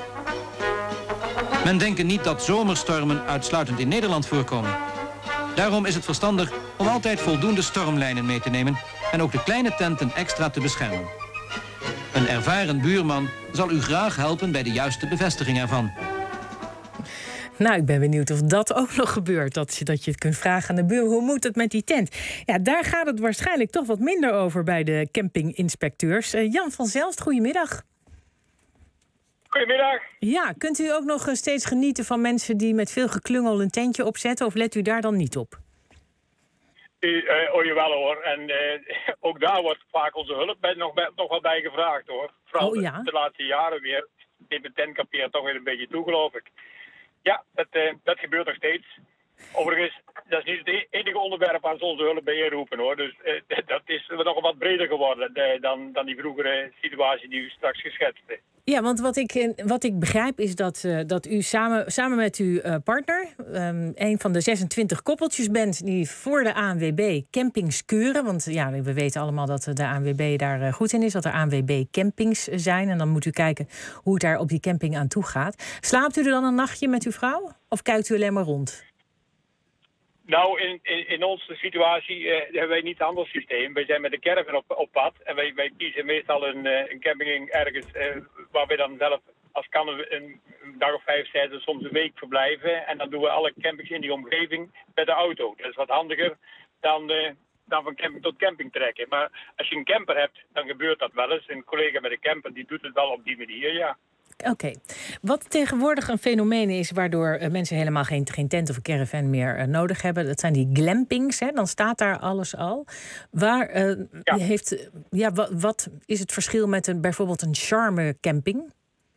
Men denkt niet dat zomerstormen uitsluitend in Nederland voorkomen. Daarom is het verstandig om altijd voldoende stormlijnen mee te nemen en ook de kleine tenten extra te beschermen. Een ervaren buurman zal u graag helpen bij de juiste bevestiging ervan. Nou, ik ben benieuwd of dat ook nog gebeurt. Dat je, dat je het kunt vragen aan de buur, hoe moet het met die tent? Ja, daar gaat het waarschijnlijk toch wat minder over bij de campinginspecteurs. Uh, Jan van Zelst, goedemiddag. Goedemiddag. Ja, kunt u ook nog steeds genieten van mensen die met veel geklungel een tentje opzetten? Of let u daar dan niet op? Uh, uh, oh jawel hoor. En uh, ook daar wordt vaak onze hulp bij, nog, bij, nog wel bij gevraagd hoor. Vooral oh, ja? de, de laatste jaren weer. Neemt de tentkamperen toch weer een beetje toe, geloof ik. Ja, dat, uh, dat gebeurt nog steeds. Overigens, dat is niet het enige onderwerp waar ze onze hulp bij inroepen hoor. Dus uh, dat is nog wat breder geworden uh, dan, dan die vroegere situatie die u straks geschetste. Ja, want wat ik, wat ik begrijp is dat, uh, dat u samen, samen met uw uh, partner um, een van de zesentwintig koppeltjes bent die voor de A N W B campings keuren. Want ja, we weten allemaal dat de A N W B daar uh, goed in is, dat er A N W B campings zijn. En dan moet u kijken hoe het daar op die camping aan toe gaat. Slaapt u er dan een nachtje met uw vrouw? Of kijkt u alleen maar rond? Nou, in, in, in onze situatie uh, hebben wij niet een ander systeem. Wij zijn met de caravan op, op pad en wij, wij kiezen meestal een, uh, een camping ergens uh, waar we dan zelf als kan een, een dag of vijf, zes, soms een week verblijven. En dan doen we alle campings in die omgeving met de auto. Dat is wat handiger dan, uh, dan van camping tot camping trekken. Maar als je een camper hebt, dan gebeurt dat wel eens. Een collega met een camper die doet het wel op die manier, ja. Oké. Okay. Wat tegenwoordig een fenomeen is waardoor uh, mensen helemaal geen, geen tent of een caravan meer uh, nodig hebben, dat zijn die glampings. Hè? Dan staat daar alles al. Waar uh, ja. heeft, ja, wat, wat is het verschil met een, bijvoorbeeld een charme camping?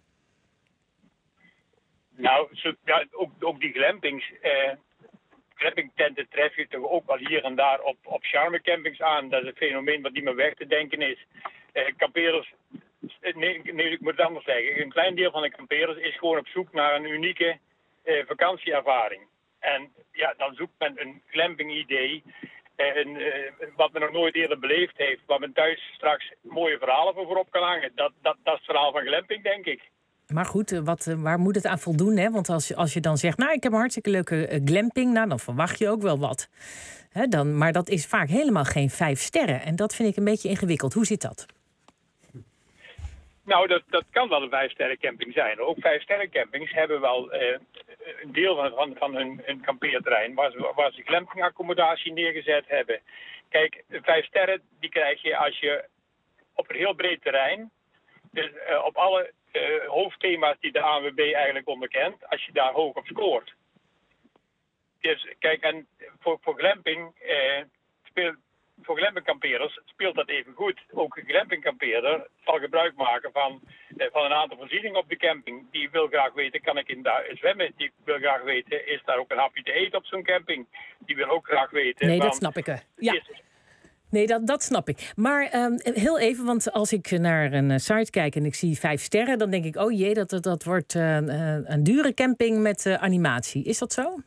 Nou, zo, ja, ook, ook die glampings. Uh, glampingtenten tref je toch ook wel hier en daar op, op charme campings aan. Dat is een fenomeen wat niet meer weg te denken is. Uh, kamperers. Nee, nee, ik moet het anders zeggen. Een klein deel van de kamperers is gewoon op zoek naar een unieke eh, vakantieervaring. En ja, dan zoekt men een glamping-idee, eh, een, eh, wat men nog nooit eerder beleefd heeft, waar men thuis straks mooie verhalen voor op kan hangen. Dat, dat, dat is het verhaal van glamping, denk ik. Maar goed, wat, waar moet het aan voldoen? Hè? Want als, als je dan zegt, nou, ik heb een hartstikke leuke uh, glamping, nou, dan verwacht je ook wel wat. Hè, dan, maar dat is vaak helemaal geen vijf sterren. En dat vind ik een beetje ingewikkeld. Hoe zit dat? Nou, dat, dat kan wel een vijfsterrencamping zijn. Ook vijfsterrencampings hebben wel uh, een deel van, van, van hun, hun kampeerterrein waar ze, waar ze glampingaccommodatie neergezet hebben. Kijk, vijf sterren die krijg je als je op een heel breed terrein, dus uh, op alle uh, hoofdthema's die de A N W B eigenlijk onderkent, als je daar hoog op scoort. Dus kijk, en voor, voor glamping uh, speelt... Voor glampingkampeerders speelt dat even goed. Ook een glampingkampeerder zal gebruik maken van, eh, van een aantal voorzieningen op de camping. Die wil graag weten, kan ik in daar zwemmen? Die wil graag weten, is daar ook een hapje te eten op zo'n camping? Die wil ook graag weten... Nee, van, dat snap ik. Hè. Ja. Is, Nee, dat, dat snap ik. Maar um, heel even, want als ik naar een uh, site kijk en ik zie vijf sterren, dan denk ik, oh jee, dat, dat, dat wordt uh, uh, een dure camping met uh, animatie. Is dat zo?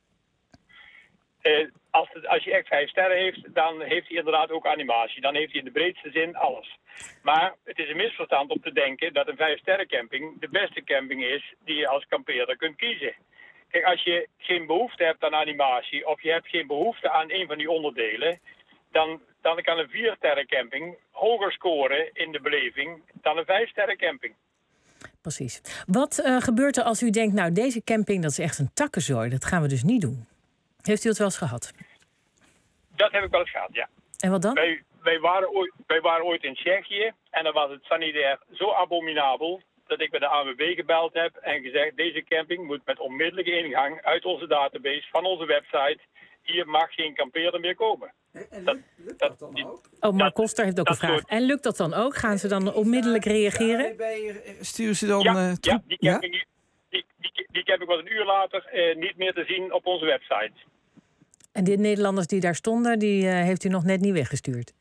Uh, als, het, als je echt vijf sterren heeft, dan heeft hij inderdaad ook animatie. Dan heeft hij in de breedste zin alles. Maar het is een misverstand om te denken dat een vijf sterren camping de beste camping is die je als kampeerder kunt kiezen. Kijk, als je geen behoefte hebt aan animatie of je hebt geen behoefte aan een van die onderdelen, dan, dan kan een vier sterren camping hoger scoren in de beleving dan een vijf sterren camping. Precies. Wat uh, gebeurt er als u denkt, nou deze camping dat is echt een takkenzooi, dat gaan we dus niet doen? Heeft u het wel eens gehad? Dat heb ik wel eens gehad, ja. En wat dan? Wij, wij, waren, ooit, wij waren ooit in Tsjechië en dan was het sanitair zo abominabel dat ik bij de A N W B gebeld heb en gezegd, deze camping moet met onmiddellijke ingang uit onze database van onze website, hier mag geen kampeerder meer komen. En dat, lukt dat, dat dan ook? Oh, Mark Koster heeft ook een vraag. Soort... En lukt dat dan ook? Gaan ze dan onmiddellijk reageren? Sturen ze dan... Ja, uh, ja die camping, ja? Die, die, die camping was een uur later uh, niet meer te zien op onze website. En die Nederlanders die daar stonden, die uh, heeft u nog net niet weggestuurd?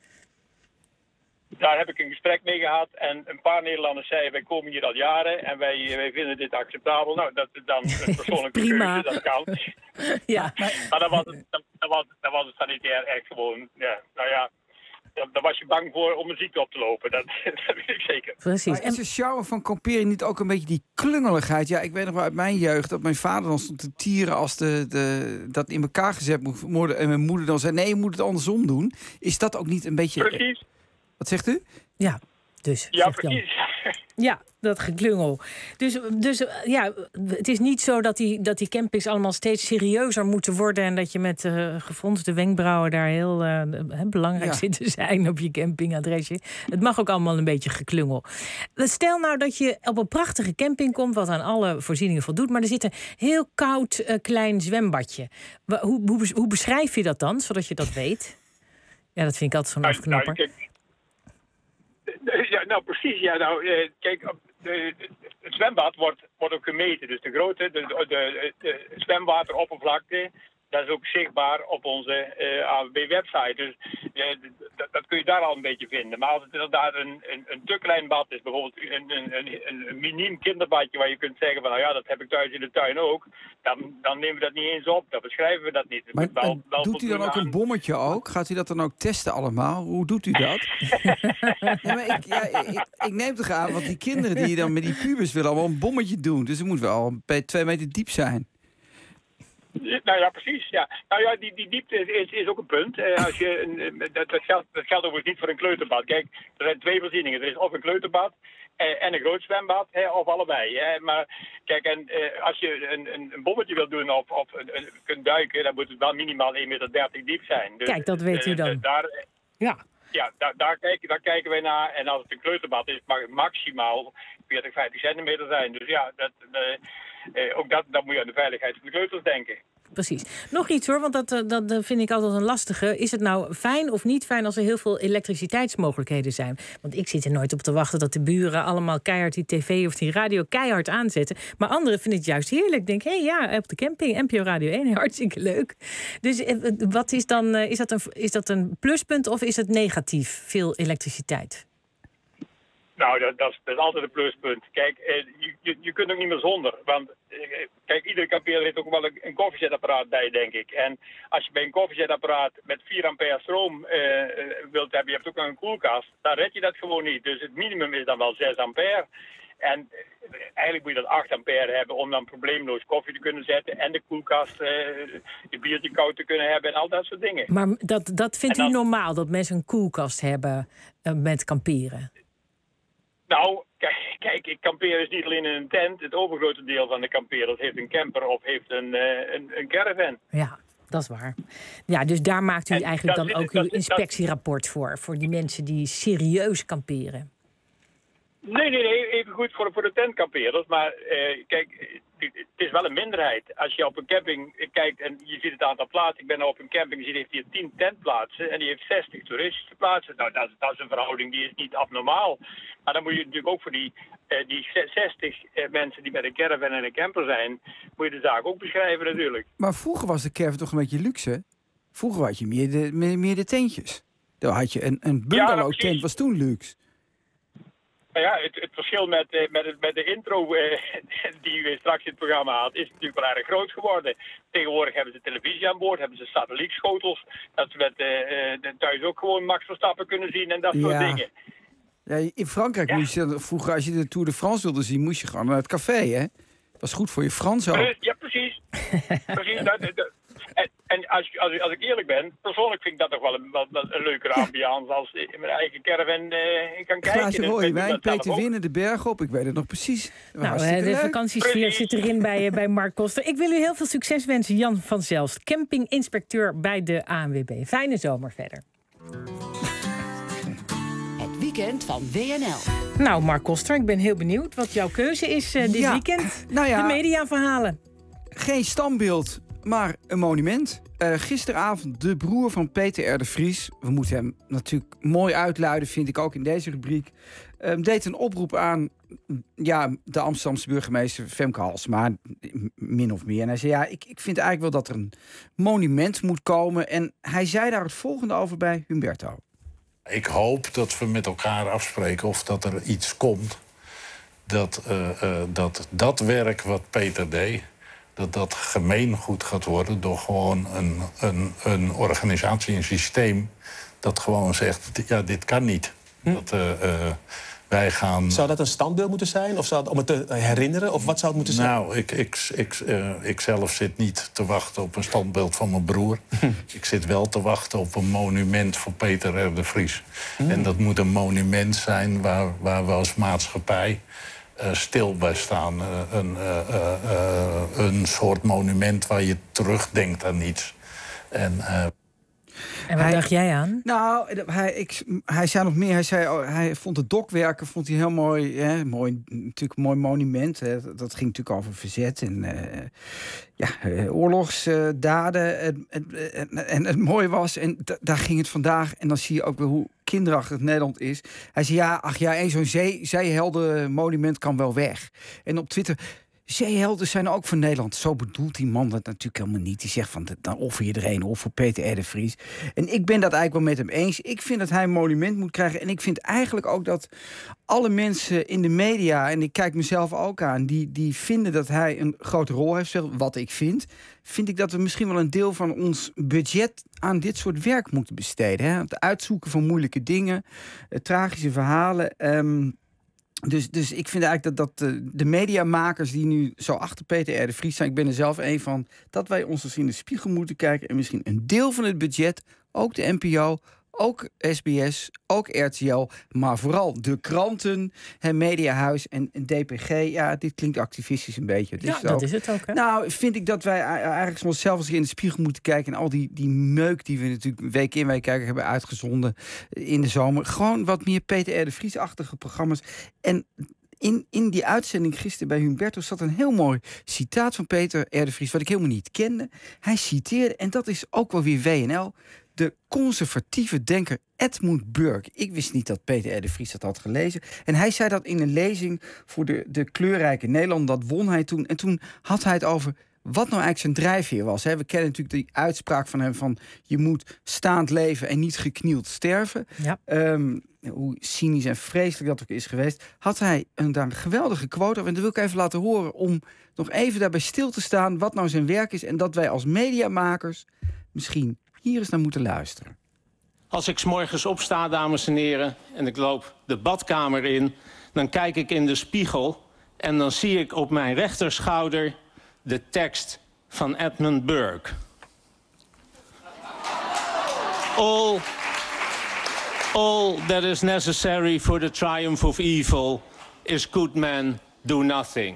Daar heb ik een gesprek mee gehad en een paar Nederlanders zeiden, wij komen hier al jaren en wij, wij vinden dit acceptabel. Nou, dat is dan een persoonlijke Prima. keuze, dat kan. Ja. Maar dan was het, dan, dan was, dan was het sanitair echt gewoon, ja, nou ja, daar was je bang voor om een ziekte op te lopen. Dat, dat weet ik zeker. Precies. Maar is de charme van kamperen niet ook een beetje die klungeligheid? Ja, ik weet nog wel uit mijn jeugd dat mijn vader dan stond te tieren als de, de, dat in elkaar gezet moest worden. En mijn moeder dan zei, nee, je moet het andersom doen. Is dat ook niet een beetje... Precies. Wat zegt u? Ja, dus. Ja, precies. Ja, dat geklungel. Dus, dus ja, het is niet zo dat die, dat die campings allemaal steeds serieuzer moeten worden en dat je met uh, gefronste wenkbrauwen daar heel uh, belangrijk ja. zit te zijn op je campingadresje. Het mag ook allemaal een beetje geklungel. Stel nou dat je op een prachtige camping komt wat aan alle voorzieningen voldoet, maar er zit een heel koud uh, klein zwembadje. Hoe, hoe, hoe beschrijf je dat dan, zodat je dat weet? Ja, dat vind ik altijd zo'n nou, afknapper. Nou, Ja, nou precies. Ja, nou, eh, kijk, de, de, het zwembad wordt, wordt ook gemeten. Dus de grootte, de, de, de, de zwemwateroppervlakte, dat is ook zichtbaar op onze uh, A N W B-website. Dus uh, dat, dat kun je daar al een beetje vinden. Maar als het inderdaad een, een, een te klein bad is, bijvoorbeeld een, een, een, een miniem kinderbadje waar je kunt zeggen van, nou ja, dat heb ik thuis in de tuin ook, dan, dan nemen we dat niet eens op. Dan beschrijven we dat niet. Maar, wel, wel doet u dan ook aan... een bommetje ook? Gaat u dat dan ook testen allemaal? Hoe doet u dat? ja, maar ik, ja, ik, ik neem toch aan, want die kinderen die dan met die pubers willen allemaal een bommetje doen. Dus het moet wel bij twee meter diep zijn. Nou ja, precies. Ja. Nou ja, die, die diepte is, is ook een punt. Eh, als je een, dat, dat, geldt, dat geldt overigens niet voor een kleuterbad. Kijk, er zijn twee voorzieningen. Er is of een kleuterbad eh, en een groot zwembad, eh, of allebei. Eh. Maar kijk, en, eh, als je een, een, een bommetje wilt doen of, of een, een, kunt duiken, dan moet het wel minimaal één meter dertig diep zijn. Dus, Kijk, dat weet u dan. Uh, daar, ja. Ja, daar, daar, kijken, daar kijken wij naar. En als het een kleuterbad is, mag het maximaal veertig, vijftig centimeter zijn. Dus ja, dat, uh, uh, ook dat, dat moet je aan de veiligheid van de kleuters denken. Precies. Nog iets hoor, want dat, dat, dat vind ik altijd een lastige. Is het nou fijn of niet fijn als er heel veel elektriciteitsmogelijkheden zijn? Want ik zit er nooit op te wachten dat de buren allemaal keihard die tv of die radio keihard aanzetten. Maar anderen vinden het juist heerlijk. Ik denk, hé hey, ja, op de camping, N P O Radio één, hartstikke leuk. Dus wat is dan, is dat een, is dat een pluspunt of is het negatief, veel elektriciteit? Nou, dat, dat, is, dat is altijd een pluspunt. Kijk, eh, je, je, je kunt ook niet meer zonder. Want eh, kijk, iedere kampeerder heeft ook wel een, een koffiezetapparaat bij, denk ik. En als je bij een koffiezetapparaat met vier ampère stroom eh, wilt hebben, je hebt ook nog een koelkast, dan red je dat gewoon niet. Dus het minimum is dan wel zes ampère. En eh, eigenlijk moet je dat acht ampère hebben om dan probleemloos koffie te kunnen zetten en de koelkast, eh, je biertje koud te kunnen hebben en al dat soort dingen. Maar dat, dat vindt dan, u normaal, dat mensen een koelkast hebben uh, met kamperen? Nou, kijk, kijk, ik kampeer dus niet alleen in een tent. Het overgrote deel van de kamperers heeft een camper of heeft een, uh, een, een caravan. Ja, dat is waar. Ja, dus daar maakt u En eigenlijk dat dan is- ook dat uw is- inspectierapport voor. Voor die mensen die serieus kamperen. Nee, nee, nee, even goed voor, voor de tentkamperers. Maar uh, kijk, het is wel een minderheid. Als je op een camping kijkt en je ziet het aantal plaatsen. Ik ben nou op een camping, die heeft hier tien tentplaatsen en die heeft zestig toeristische plaatsen. Nou, dat, dat is een verhouding die is niet abnormaal. Maar dan moet je natuurlijk ook voor die, uh, die zestig uh, mensen die met een caravan en een camper zijn, moet je de zaak ook beschrijven natuurlijk. Maar vroeger was de caravan toch een beetje luxe? Vroeger had je meer de, meer, meer de tentjes. Dan had je een, een bungalow tent, was toen luxe. Nou ja, het, het verschil met, uh, met, het, met de intro uh, die u straks in het programma had, is natuurlijk wel erg groot geworden. Tegenwoordig hebben ze televisie aan boord, hebben ze satellietschotels. Dat ze met, uh, uh, thuis ook gewoon Max Verstappen kunnen zien en dat soort Ja. dingen. Ja, in Frankrijk Ja. moest je vroeger, als je de Tour de France wilde zien, moest je gewoon naar het café, hè? Dat was goed voor je Frans ook. Pre- Ja, precies. precies dat, dat- en en als, als, als ik eerlijk ben, persoonlijk vind ik dat toch wel een, wel, wel een leukere ambiance als in mijn eigen caravan uh, kan kijken. Glaasje Dus rode ik doe wijn, dat zelf Peter ook. Winnen, de berg op. Ik weet het nog precies. Nou, Hartstikke eh, de leuk. vakantiesfeer zit erin bij, eh, bij Mark Koster. Ik wil u heel veel succes wensen, Jan van Zelst, campinginspecteur bij de A N W B. Fijne zomer verder. Het weekend van W N L. Nou, Mark Koster, ik ben heel benieuwd wat jouw keuze is eh, dit Ja, weekend. nou ja. De mediaverhalen. Geen standbeeld, maar een monument. Uh, gisteravond de broer van Peter R. de Vries. We moeten hem natuurlijk mooi uitluiden, vind ik ook in deze rubriek. Uh, deed een oproep aan ja, de Amsterdamse burgemeester Femke Halsema, min of meer. En hij zei, ja, ik, ik vind eigenlijk wel dat er een monument moet komen. En hij zei daar het volgende over bij Humberto. Ik hoop dat we met elkaar afspreken of dat er iets komt. Dat uh, uh, dat, dat werk wat Peter deed, dat dat gemeengoed gaat worden door gewoon een, een, een organisatie, een systeem dat gewoon zegt, ja, dit kan niet. Hm. Dat, uh, uh, wij gaan... Zou dat een standbeeld moeten zijn? Of zou het, om het te herinneren? Of wat zou het moeten zijn? Nou, ik, ik, ik, uh, ik zelf zit niet te wachten op een standbeeld van mijn broer. Ik zit wel te wachten op een monument voor Peter R. de Vries. Mm. En dat moet een monument zijn waar, waar we als maatschappij uh, stil bij staan. Uh, een, uh, uh, uh, een soort monument waar je terugdenkt aan iets. En... Uh, En wat hij, dacht jij aan? Nou, hij, ik, hij zei nog meer. Hij, zei, oh, hij vond het dokwerken vond hij heel mooi. Hè, mooi natuurlijk een mooi monument. Hè. Dat ging natuurlijk over verzet en uh, ja, uh, oorlogsdaden. Uh, en, en, en het mooi was, en d- daar ging het vandaag. En dan zie je ook weer hoe kinderachtig Nederland is. Hij zei, ja, ach ja, zo'n zee, zeehelden monument kan wel weg. En op Twitter... Zeehelden zijn ook van Nederland. Zo bedoelt die man dat natuurlijk helemaal niet. Die zegt van, dan offer je er een op voor Peter R. de Vries. En ik ben dat eigenlijk wel met hem eens. Ik vind dat hij een monument moet krijgen. En ik vind eigenlijk ook dat alle mensen in de media... en ik kijk mezelf ook aan... die, die vinden dat hij een grote rol heeft. Wat ik vind. Vind ik dat we misschien wel een deel van ons budget... aan dit soort werk moeten besteden. Hè? Het uitzoeken van moeilijke dingen. Uh, tragische verhalen... Um, Dus, dus ik vind eigenlijk dat, dat de, de mediamakers die nu zo achter Peter R. de Vries zijn... ik ben er zelf een van, dat wij ons eens in de spiegel moeten kijken... en misschien een deel van het budget, ook de N P O... ook S B S, ook R T L, maar vooral de kranten, het Mediahuis en D P G. Ja, dit klinkt activistisch een beetje. Dus ja, dat ook, is het ook, hè? Nou, vind ik dat wij eigenlijk onszelf eens in de spiegel moeten kijken... en al die, die meuk die we natuurlijk week in week kijken hebben uitgezonden in de zomer. Gewoon wat meer Peter R. de Vries-achtige programma's. En in, in die uitzending gisteren bij Humberto zat een heel mooi citaat van Peter R. de Vries... wat ik helemaal niet kende. Hij citeerde, en dat is ook wel weer W N L... de conservatieve denker Edmund Burke. Ik wist niet dat Peter R. de Vries dat had gelezen. En hij zei dat in een lezing voor de, de kleurrijke Nederland. Dat won hij toen. En toen had hij het over wat nou eigenlijk zijn drijfveer was. We kennen natuurlijk die uitspraak van hem van... je moet staand leven en niet geknield sterven. Ja. Um, hoe cynisch en vreselijk dat ook is geweest... had hij een, daar een geweldige quote over. En dat wil ik even laten horen om nog even daarbij stil te staan... wat nou zijn werk is en dat wij als mediamakers misschien... hier eens naar moeten luisteren. Als ik 's morgens opsta, dames en heren, en ik loop de badkamer in... dan kijk ik in de spiegel en dan zie ik op mijn rechterschouder... de tekst van Edmund Burke. All, all that is necessary for the triumph of evil... is good men do nothing.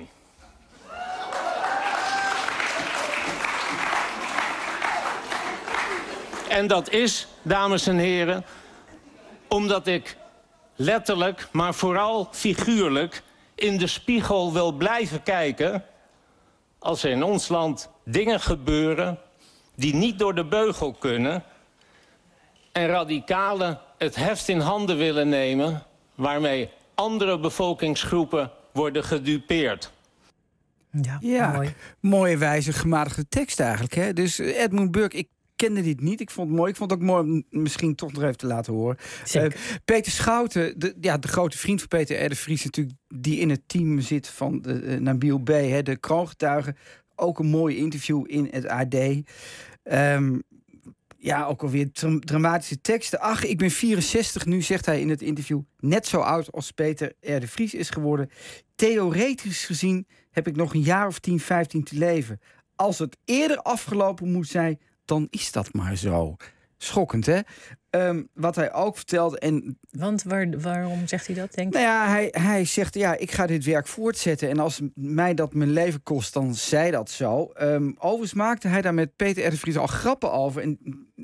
En dat is, dames en heren, omdat ik letterlijk, maar vooral figuurlijk in de spiegel wil blijven kijken als er in ons land dingen gebeuren die niet door de beugel kunnen en radicalen het heft in handen willen nemen waarmee andere bevolkingsgroepen worden gedupeerd. Ja, ja mooi. Mooie wijze gematigde tekst eigenlijk. Hè? Dus Edmund Burke, ik kende dit niet. Ik vond het mooi. Ik vond het ook mooi om misschien toch nog even te laten horen. Uh, Peter Schouten, de, ja, de grote vriend van Peter R. de Vries natuurlijk, die in het team zit van de, uh, Nabil B., hè, de kroongetuige. Ook een mooi interview in het A D. Um, ja, ook alweer dra- dramatische teksten. Ach, ik ben vierenzestig nu, zegt hij in het interview. Net zo oud als Peter R. de Vries is geworden. Theoretisch gezien heb ik nog een jaar of tien, vijftien te leven. Als het eerder afgelopen moet zijn, dan is dat maar zo. Schokkend, hè? Um, wat hij ook vertelde. En, Want waar, waarom zegt hij dat, denk je? Nou ja, hij, hij zegt, ja, ik ga dit werk voortzetten. En als mij dat mijn leven kost, dan zij dat zo. Um, overigens maakte hij daar met Peter R. de Vries al grappen over. En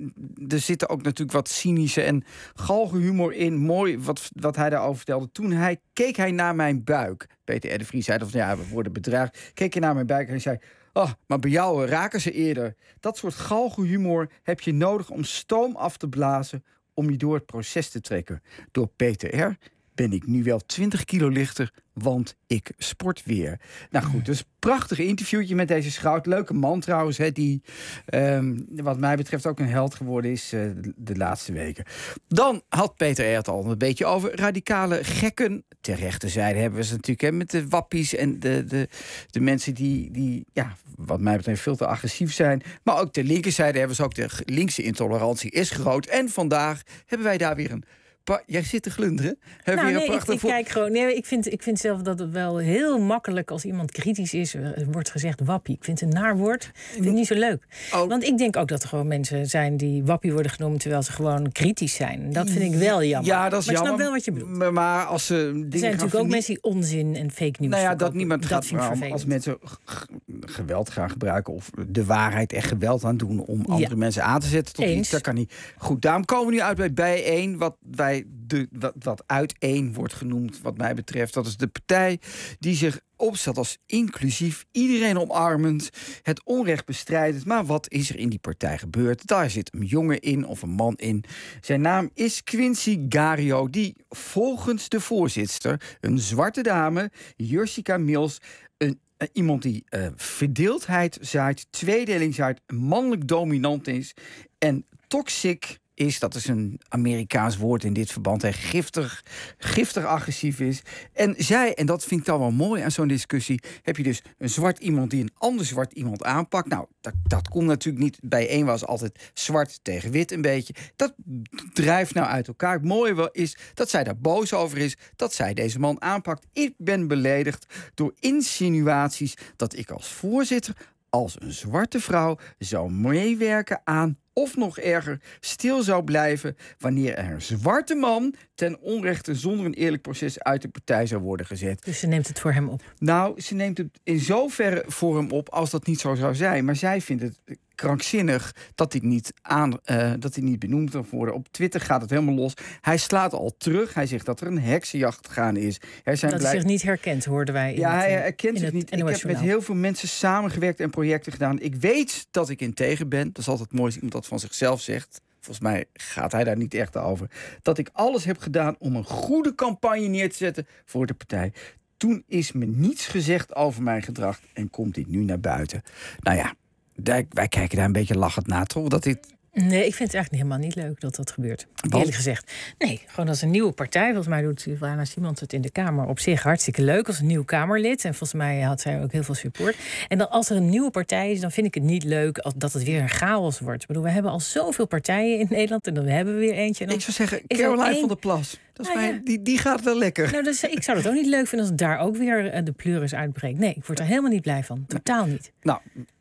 er zitten ook natuurlijk wat cynische en galgenhumor in. Mooi wat, wat hij daarover vertelde. Toen hij, keek hij naar mijn buik. Peter R. de Vries zei dat van, ja, we worden bedreigd. Keek hij naar mijn buik en hij zei, oh, maar bij jou raken ze eerder. Dat soort galgenhumor heb je nodig om stoom af te blazen, om je door het proces te trekken. Door Peter R. ben ik nu wel twintig kilo lichter, want ik sport weer. Nou goed, dus prachtig interviewtje met deze Schout. Leuke man trouwens, hè, die um, wat mij betreft ook een held geworden is uh, de, de laatste weken. Dan had Peter R. het al een beetje over radicale gekken. Ter rechterzijde hebben we ze natuurlijk, hè, met de wappies en de, de, de mensen die, die, ja, wat mij betreft veel te agressief zijn. Maar ook ter linkerzijde hebben ze ook de linkse intolerantie is groot. En vandaag hebben wij daar weer een... Pa- Jij zit te glunderen. Heb Nou, je nee, een ik, prachtig ik voor- kijk gewoon. Nee, ik vind, ik vind zelf dat het wel heel makkelijk als iemand kritisch is, uh, wordt gezegd wappie. Ik vind het een naar woord. Ik vind het niet zo leuk. Oh. Want ik denk ook dat er gewoon mensen zijn die wappie worden genoemd terwijl ze gewoon kritisch zijn. Dat vind ik wel jammer. Ja, dat is maar ik jammer. snap wel wat je bedoelt. Maar, maar als ze dingen Er zijn gaan natuurlijk ook vernie- mensen die onzin en fake news Nou ja, dat verkopen. niemand dat gaat vind ik maar vervelend. als mensen g- geweld gaan gebruiken of de waarheid echt geweld aan doen om andere Ja. mensen aan te zetten tot Eens. iets, dat kan niet. Goed, daarom komen we nu uit bij bijeen, wat wij de wat, wat uiteen wordt genoemd, wat mij betreft. Dat is de partij die zich opstelt als inclusief, iedereen omarmend, het onrecht bestrijdend. Maar wat is er in die partij gebeurd? Daar zit een jongen in of een man in. Zijn naam is Quincy Gario, die volgens de voorzitster, een zwarte dame, Jessica Mills, een Uh, iemand die uh, verdeeldheid zaait, tweedeling zaait, mannelijk dominant is en toxic is, dat is een Amerikaans woord in dit verband, hè, giftig, giftig agressief is. En zij, en dat vind ik dan wel mooi aan zo'n discussie, heb je dus een zwart iemand die een ander zwart iemand aanpakt. Nou, dat, dat komt natuurlijk niet. Bijeen was altijd zwart tegen wit een beetje. Dat drijft nou uit elkaar. Het mooie wel is dat zij daar boos over is, dat zij deze man aanpakt. Ik ben beledigd door insinuaties dat ik als voorzitter, als een zwarte vrouw, zou meewerken aan, of nog erger, stil zou blijven wanneer er een zwarte man ten onrechte zonder een eerlijk proces uit de partij zou worden gezet. Dus ze neemt het voor hem op. Nou, ze neemt het in zoverre voor hem op als dat niet zo zou zijn. Maar zij vindt het krankzinnig dat dit niet, aan, uh, dat dit niet benoemd mag worden. Op Twitter gaat het helemaal los. Hij slaat al terug. Hij zegt dat er een heksenjacht gaande is. Er zijn Dat blij- hij zich niet herkent, hoorden wij. In ja, het, hij uh, herkent in zich het niet. N O S Ik heb met journaal. heel veel mensen samengewerkt en projecten gedaan. Ik weet dat ik integer ben. Dat is altijd mooi als iemand dat van zichzelf zegt. Volgens mij gaat hij daar niet echt over. Dat ik alles heb gedaan om een goede campagne neer te zetten voor de partij. Toen is me niets gezegd over mijn gedrag en komt dit nu naar buiten. Nou ja, daar, wij kijken daar een beetje lachend naar, toch? Dat dit... Nee, ik vind het eigenlijk helemaal niet leuk dat dat gebeurt. Want? Eerlijk gezegd. Nee, gewoon als een nieuwe partij. Volgens mij doet Sylvana Simons het in de Kamer op zich hartstikke leuk als een nieuw Kamerlid. En volgens mij had zij ook heel veel support. En dan als er een nieuwe partij is, dan vind ik het niet leuk als dat het weer een chaos wordt. Ik bedoel, we hebben al zoveel partijen in Nederland en dan hebben we weer eentje. En dan Ik zou zeggen, is er Caroline één- van der Plas. Dat is Nou mijn, ja. die, die gaat wel lekker. Nou, dus, ik zou het ook niet leuk vinden als daar ook weer eh, de pleuris uitbreekt. Nee, ik word er helemaal niet blij van. Totaal niet. Nou,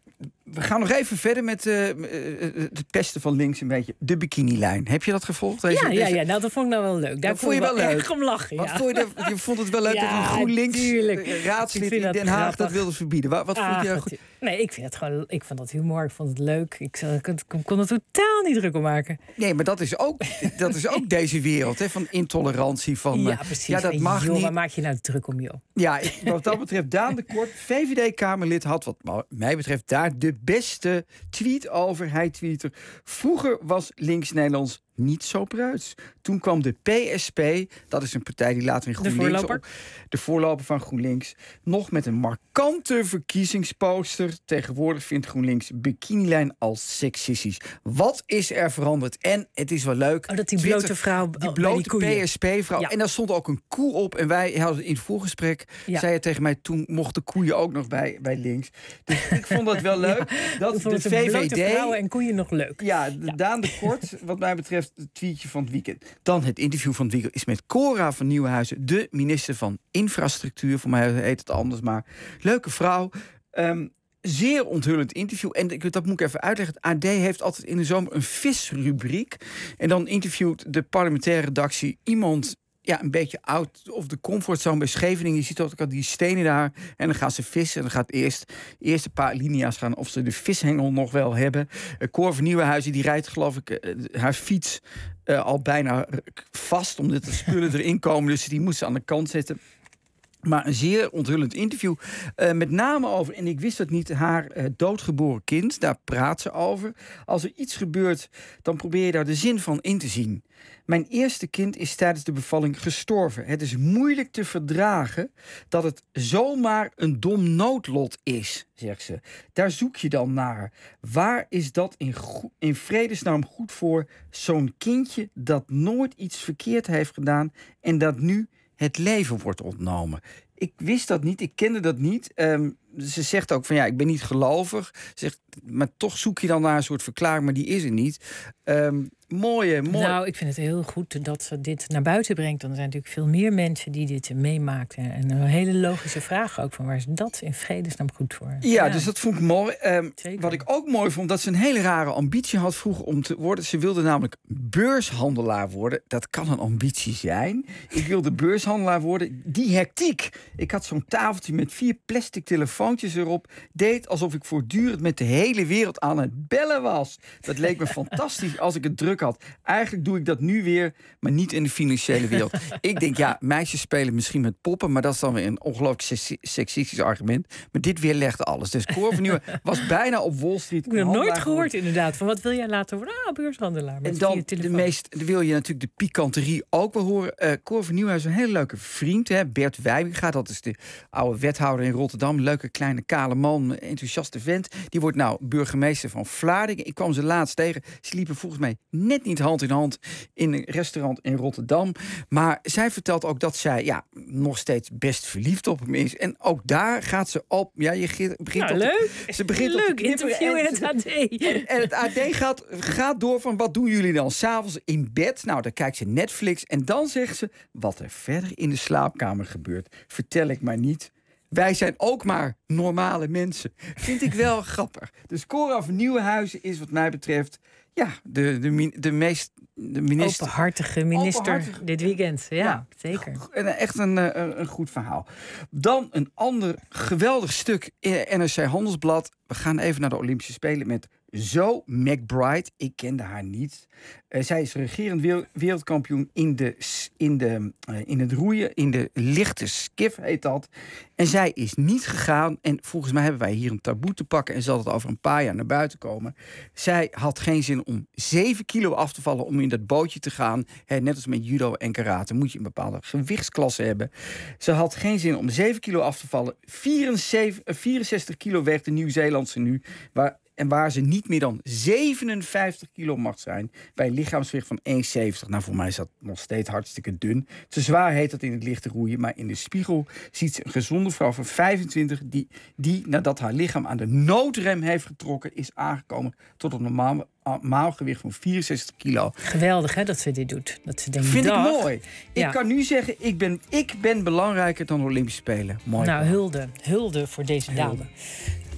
We gaan nog even verder met uh, het pesten van links een beetje. De bikinilijn. Heb je dat gevolgd? Deze, ja, ja, ja, nou dat vond ik nou wel leuk. Daar dat vond je wel, wel leuk. Erg om lachen. Ja. Wat vond je, je vond het wel leuk ja, dat een GroenLinks raadslid in Den Haag grappig. dat wilde verbieden. Wat, wat ah, vond je goed? Nee, ik vind het gewoon. Ik vond dat humor. Ik vond het leuk. Ik, ik, ik kon er totaal niet druk om maken. Nee, maar dat is ook, dat is ook deze wereld hè, van intolerantie. Van, ja, precies. Ja, dat mag joh, niet. Waar maak je nou druk om, joh? Ja, ik, wat dat betreft, Daan de Kort, V V D-Kamerlid, had wat mij betreft daar de beste tweet over. Hij tweette: vroeger was Links-Nederlands niet zo preuts. Toen kwam de P S P, dat is een partij die later in GroenLinks... De voorloper? Op, de voorloper van GroenLinks. Nog met een markante verkiezingsposter. Tegenwoordig vindt GroenLinks bikinilijn als seksistisch. Wat is er veranderd? En het is wel leuk. Oh, dat die blote vrouw... Die blote die P S P-vrouw. Ja. En daar stond ook een koe op. En wij hadden in het voorgesprek... Ja. zei je tegen mij, toen mochten koeien ook nog bij, bij links. Dus ik vond dat wel leuk. Ja, dat de V V D... vrouwen en koeien nog leuk. Ja, de, ja. Daan de Kort, wat mij betreft... het tweetje van het weekend. Dan het interview van het weekend is met Cora van Nieuwenhuizen, de minister van Infrastructuur. Voor mij heet het anders, maar leuke vrouw. Um, zeer onthullend interview. En dat moet ik even uitleggen. Het A D heeft altijd in de zomer een visrubriek. En dan interviewt de parlementaire redactie iemand... ja, een beetje out of de comfortzone bij Scheveningen. Je ziet ook die stenen daar. En dan gaan ze vissen. En dan gaat eerst eerst een paar linia's gaan of ze de vishengel nog wel hebben. Uh, Cor van Nieuwenhuizen, die rijdt geloof ik uh, haar fiets uh, al bijna vast. Omdat de spullen erin komen. Dus die moet ze aan de kant zetten. Maar een zeer onthullend interview. Uh, met name over, en ik wist het niet, haar uh, doodgeboren kind. Daar praat ze over. Als er iets gebeurt, dan probeer je daar de zin van in te zien. Mijn eerste kind is tijdens de bevalling gestorven. Het is moeilijk te verdragen dat het zomaar een dom noodlot is, zegt ze. Daar zoek je dan naar. Waar is dat in, go- in vredesnaam goed voor? Zo'n kindje dat nooit iets verkeerd heeft gedaan en dat nu het leven wordt ontnomen. Ik wist dat niet, ik kende dat niet. Um, ze zegt ook van ja, ik ben niet gelovig. Zegt, maar toch zoek je dan naar een soort verklaring, maar die is er niet. Um, mooie, mooie. Nou, ik vind het heel goed dat ze dit naar buiten brengt. Want er zijn natuurlijk veel meer mensen die dit meemaakten. En een hele logische vraag ook van waar is dat in vredesnaam goed voor? Ja, ja. Dus dat vond ik mooi. Um, wat ik ook mooi vond, dat ze een hele rare ambitie had vroeger om te worden. Ze wilde namelijk beurshandelaar worden. Dat kan een ambitie zijn. Ik wilde beurshandelaar worden. Die hectiek. Ik had zo'n tafeltje met vier plastic telefoontjes erop. Deed alsof ik voortdurend met de hele wereld aan het bellen was. Dat leek me fantastisch als ik het druk had. Eigenlijk doe ik dat nu weer, maar niet in de financiële wereld. Ik denk, ja, meisjes spelen misschien met poppen, maar dat is dan weer een ongelooflijk seksistisch argument. Maar dit weerlegde alles. Dus Cor van Nieuwen was bijna op Wall Street. Ik heb nog nooit gehoord inderdaad. Van wat wil jij laten worden? Ah, beurshandelaar. Met en dan de meest, dan wil je natuurlijk de pikanterie ook wel horen. Uh, Cor van Nieuwen is een hele leuke vriend. Hè? Bert Wijbinga, dat is de oude wethouder in Rotterdam. Leuke kleine kale man, enthousiaste vent. Die wordt nou burgemeester van Vlaardingen. Ik kwam ze laatst tegen. Ze liepen volgens mij net niet hand in hand in een restaurant in Rotterdam. Maar zij vertelt ook dat zij ja, nog steeds best verliefd op hem is. En ook daar gaat ze op. Ja, je begint nou, op leuk. Te, ze begint leuk op te interview in het A D. En, en het A D gaat, gaat door van wat doen jullie dan s'avonds in bed? Nou, dan kijkt ze Netflix en dan zegt ze wat er verder in de slaapkamer gebeurt. Vertel ik maar niet. Wij zijn ook maar normale mensen. Vind ik wel grappig. Dus Cora van Nieuwenhuizen is wat mij betreft ja, de, de, de meest de minister, openhartige minister openhartige, dit weekend. Ja, ja, zeker. Echt een, een, een goed verhaal. Dan een ander geweldig stuk in N R C Handelsblad. We gaan even naar de Olympische Spelen met Zoe McBride. Ik kende haar niet. Uh, zij is regerend wereldkampioen in, de, in, de, uh, in het roeien. In de lichte skiff heet dat. En zij is niet gegaan. En volgens mij hebben wij hier een taboe te pakken. En zal het over een paar jaar naar buiten komen. Zij had geen zin om zeven kilo af te vallen om in dat bootje te gaan. He, net als met judo en karate moet je een bepaalde gewichtsklasse hebben. Ze had geen zin om zeven kilo af te vallen. vierenzeventig, vierenzestig kilo weegt de Nieuw-Zeelandse nu. Waar En waar ze niet meer dan zevenenvijftig kilo mag zijn bij een lichaamsgewicht van één komma zeventig. Nou, voor mij is dat nog steeds hartstikke dun. Te zwaar heet dat in het lichte roeien. Maar in de spiegel ziet ze een gezonde vrouw van vijfentwintig... die, die nadat haar lichaam aan de noodrem heeft getrokken is aangekomen tot een normaal, normaal gewicht van vierenzestig kilo. Geweldig hè, dat ze dit doet. Dat ze denkt, Vind dag. ik mooi. Ja. Ik kan nu zeggen, ik ben, ik ben belangrijker dan de Olympische Spelen. Mooi. Nou, hulde. Hulde voor deze dame.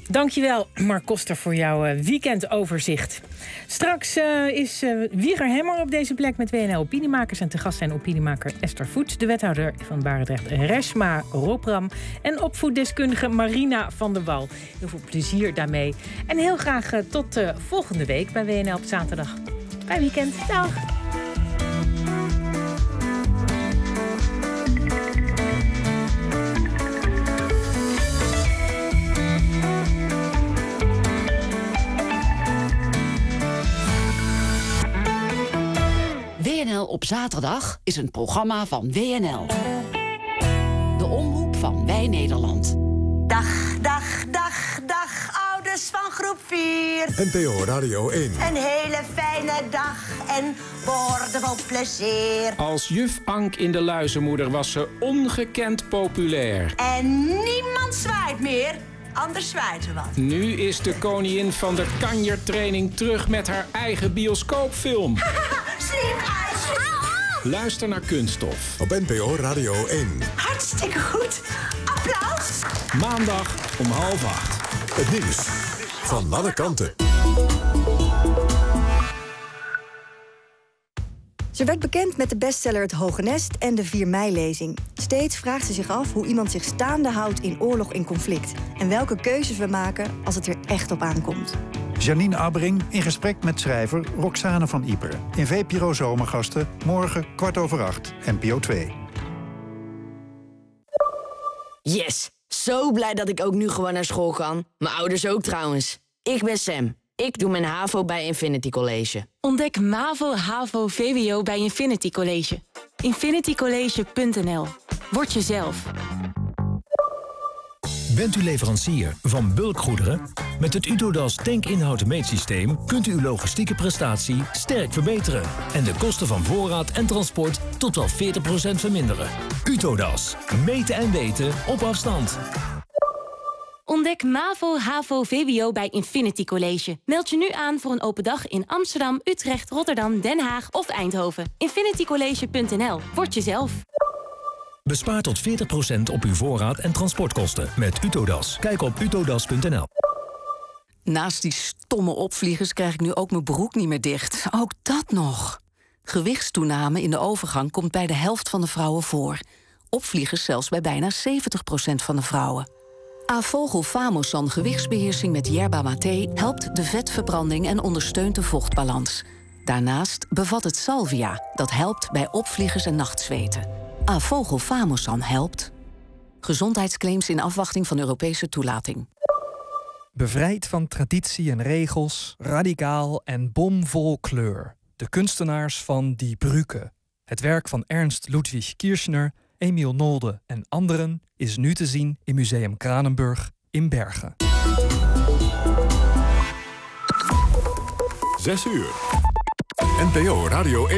Dankjewel, Mark Koster, voor jouw uh, weekendoverzicht. Straks uh, is uh, Wieger Hemmer op deze plek met W N L-opiniemakers. En te gast zijn opiniemaker Esther Voet, de wethouder van Barendrecht Reshma Ropram en opvoeddeskundige Marina van der Wal. Heel veel plezier daarmee. En heel graag uh, tot uh, volgende week bij W N L op zaterdag. Fijn weekend. Dag. W N L op zaterdag is een programma van W N L. De omroep van Wij Nederland. Dag, dag, dag, dag, ouders van groep vier. N P O Radio één. Een hele fijne dag en boordevol plezier. Als juf Ank in de Luizenmoeder was ze ongekend populair. En niemand zwaait meer, anders zwaait ze wat. Nu is de koningin van de kanjertraining terug met haar eigen bioscoopfilm. Slim uit. Luister naar Kunststof. Op N P O Radio één. Hartstikke goed. Applaus. Maandag om half acht. Het nieuws van alle kanten. Ze werd bekend met de bestseller Het Hoge Nest en de vier mei-lezing. Steeds vraagt ze zich af hoe iemand zich staande houdt in oorlog en conflict. En welke keuzes we maken als het er echt op aankomt. Janine Abbering in gesprek met schrijver Roxane van Ieper. In V P R O Zomergasten, morgen kwart over acht, N P O twee. Yes, zo blij dat ik ook nu gewoon naar school kan. Mijn ouders ook trouwens. Ik ben Sam. Ik doe mijn HAVO bij Infinity College. Ontdek MAVO, HAVO, V W O bij Infinity College. infinity college punt n l. Word jezelf. Bent u leverancier van bulkgoederen? Met het Utodas tankinhoud meetsysteem kunt u uw logistieke prestatie sterk verbeteren en de kosten van voorraad en transport tot wel veertig procent verminderen. Utodas. Meten en weten op afstand. Ontdek MAVO, HAVO, V W O bij Infinity College. Meld je nu aan voor een open dag in Amsterdam, Utrecht, Rotterdam, Den Haag of Eindhoven. infinity college punt n l. Word jezelf. Bespaar tot veertig procent op uw voorraad en transportkosten met Utodas. Kijk op utodas punt n l. Naast die stomme opvliegers krijg ik nu ook mijn broek niet meer dicht. Ook dat nog. Gewichtstoename in de overgang komt bij de helft van de vrouwen voor. Opvliegers zelfs bij bijna zeventig procent van de vrouwen. Avogel Famosan gewichtsbeheersing met Yerba Mate helpt de vetverbranding en ondersteunt de vochtbalans. Daarnaast bevat het salvia, dat helpt bij opvliegers en nachtzweten. Avogel Famosan helpt. Gezondheidsclaims in afwachting van Europese toelating. Bevrijd van traditie en regels, radicaal en bomvol kleur. De kunstenaars van Die Brücke. Het werk van Ernst Ludwig Kirchner, Emiel Nolde en anderen is nu te zien in Museum Kranenburg in Bergen. Zes uur. N P O Radio één.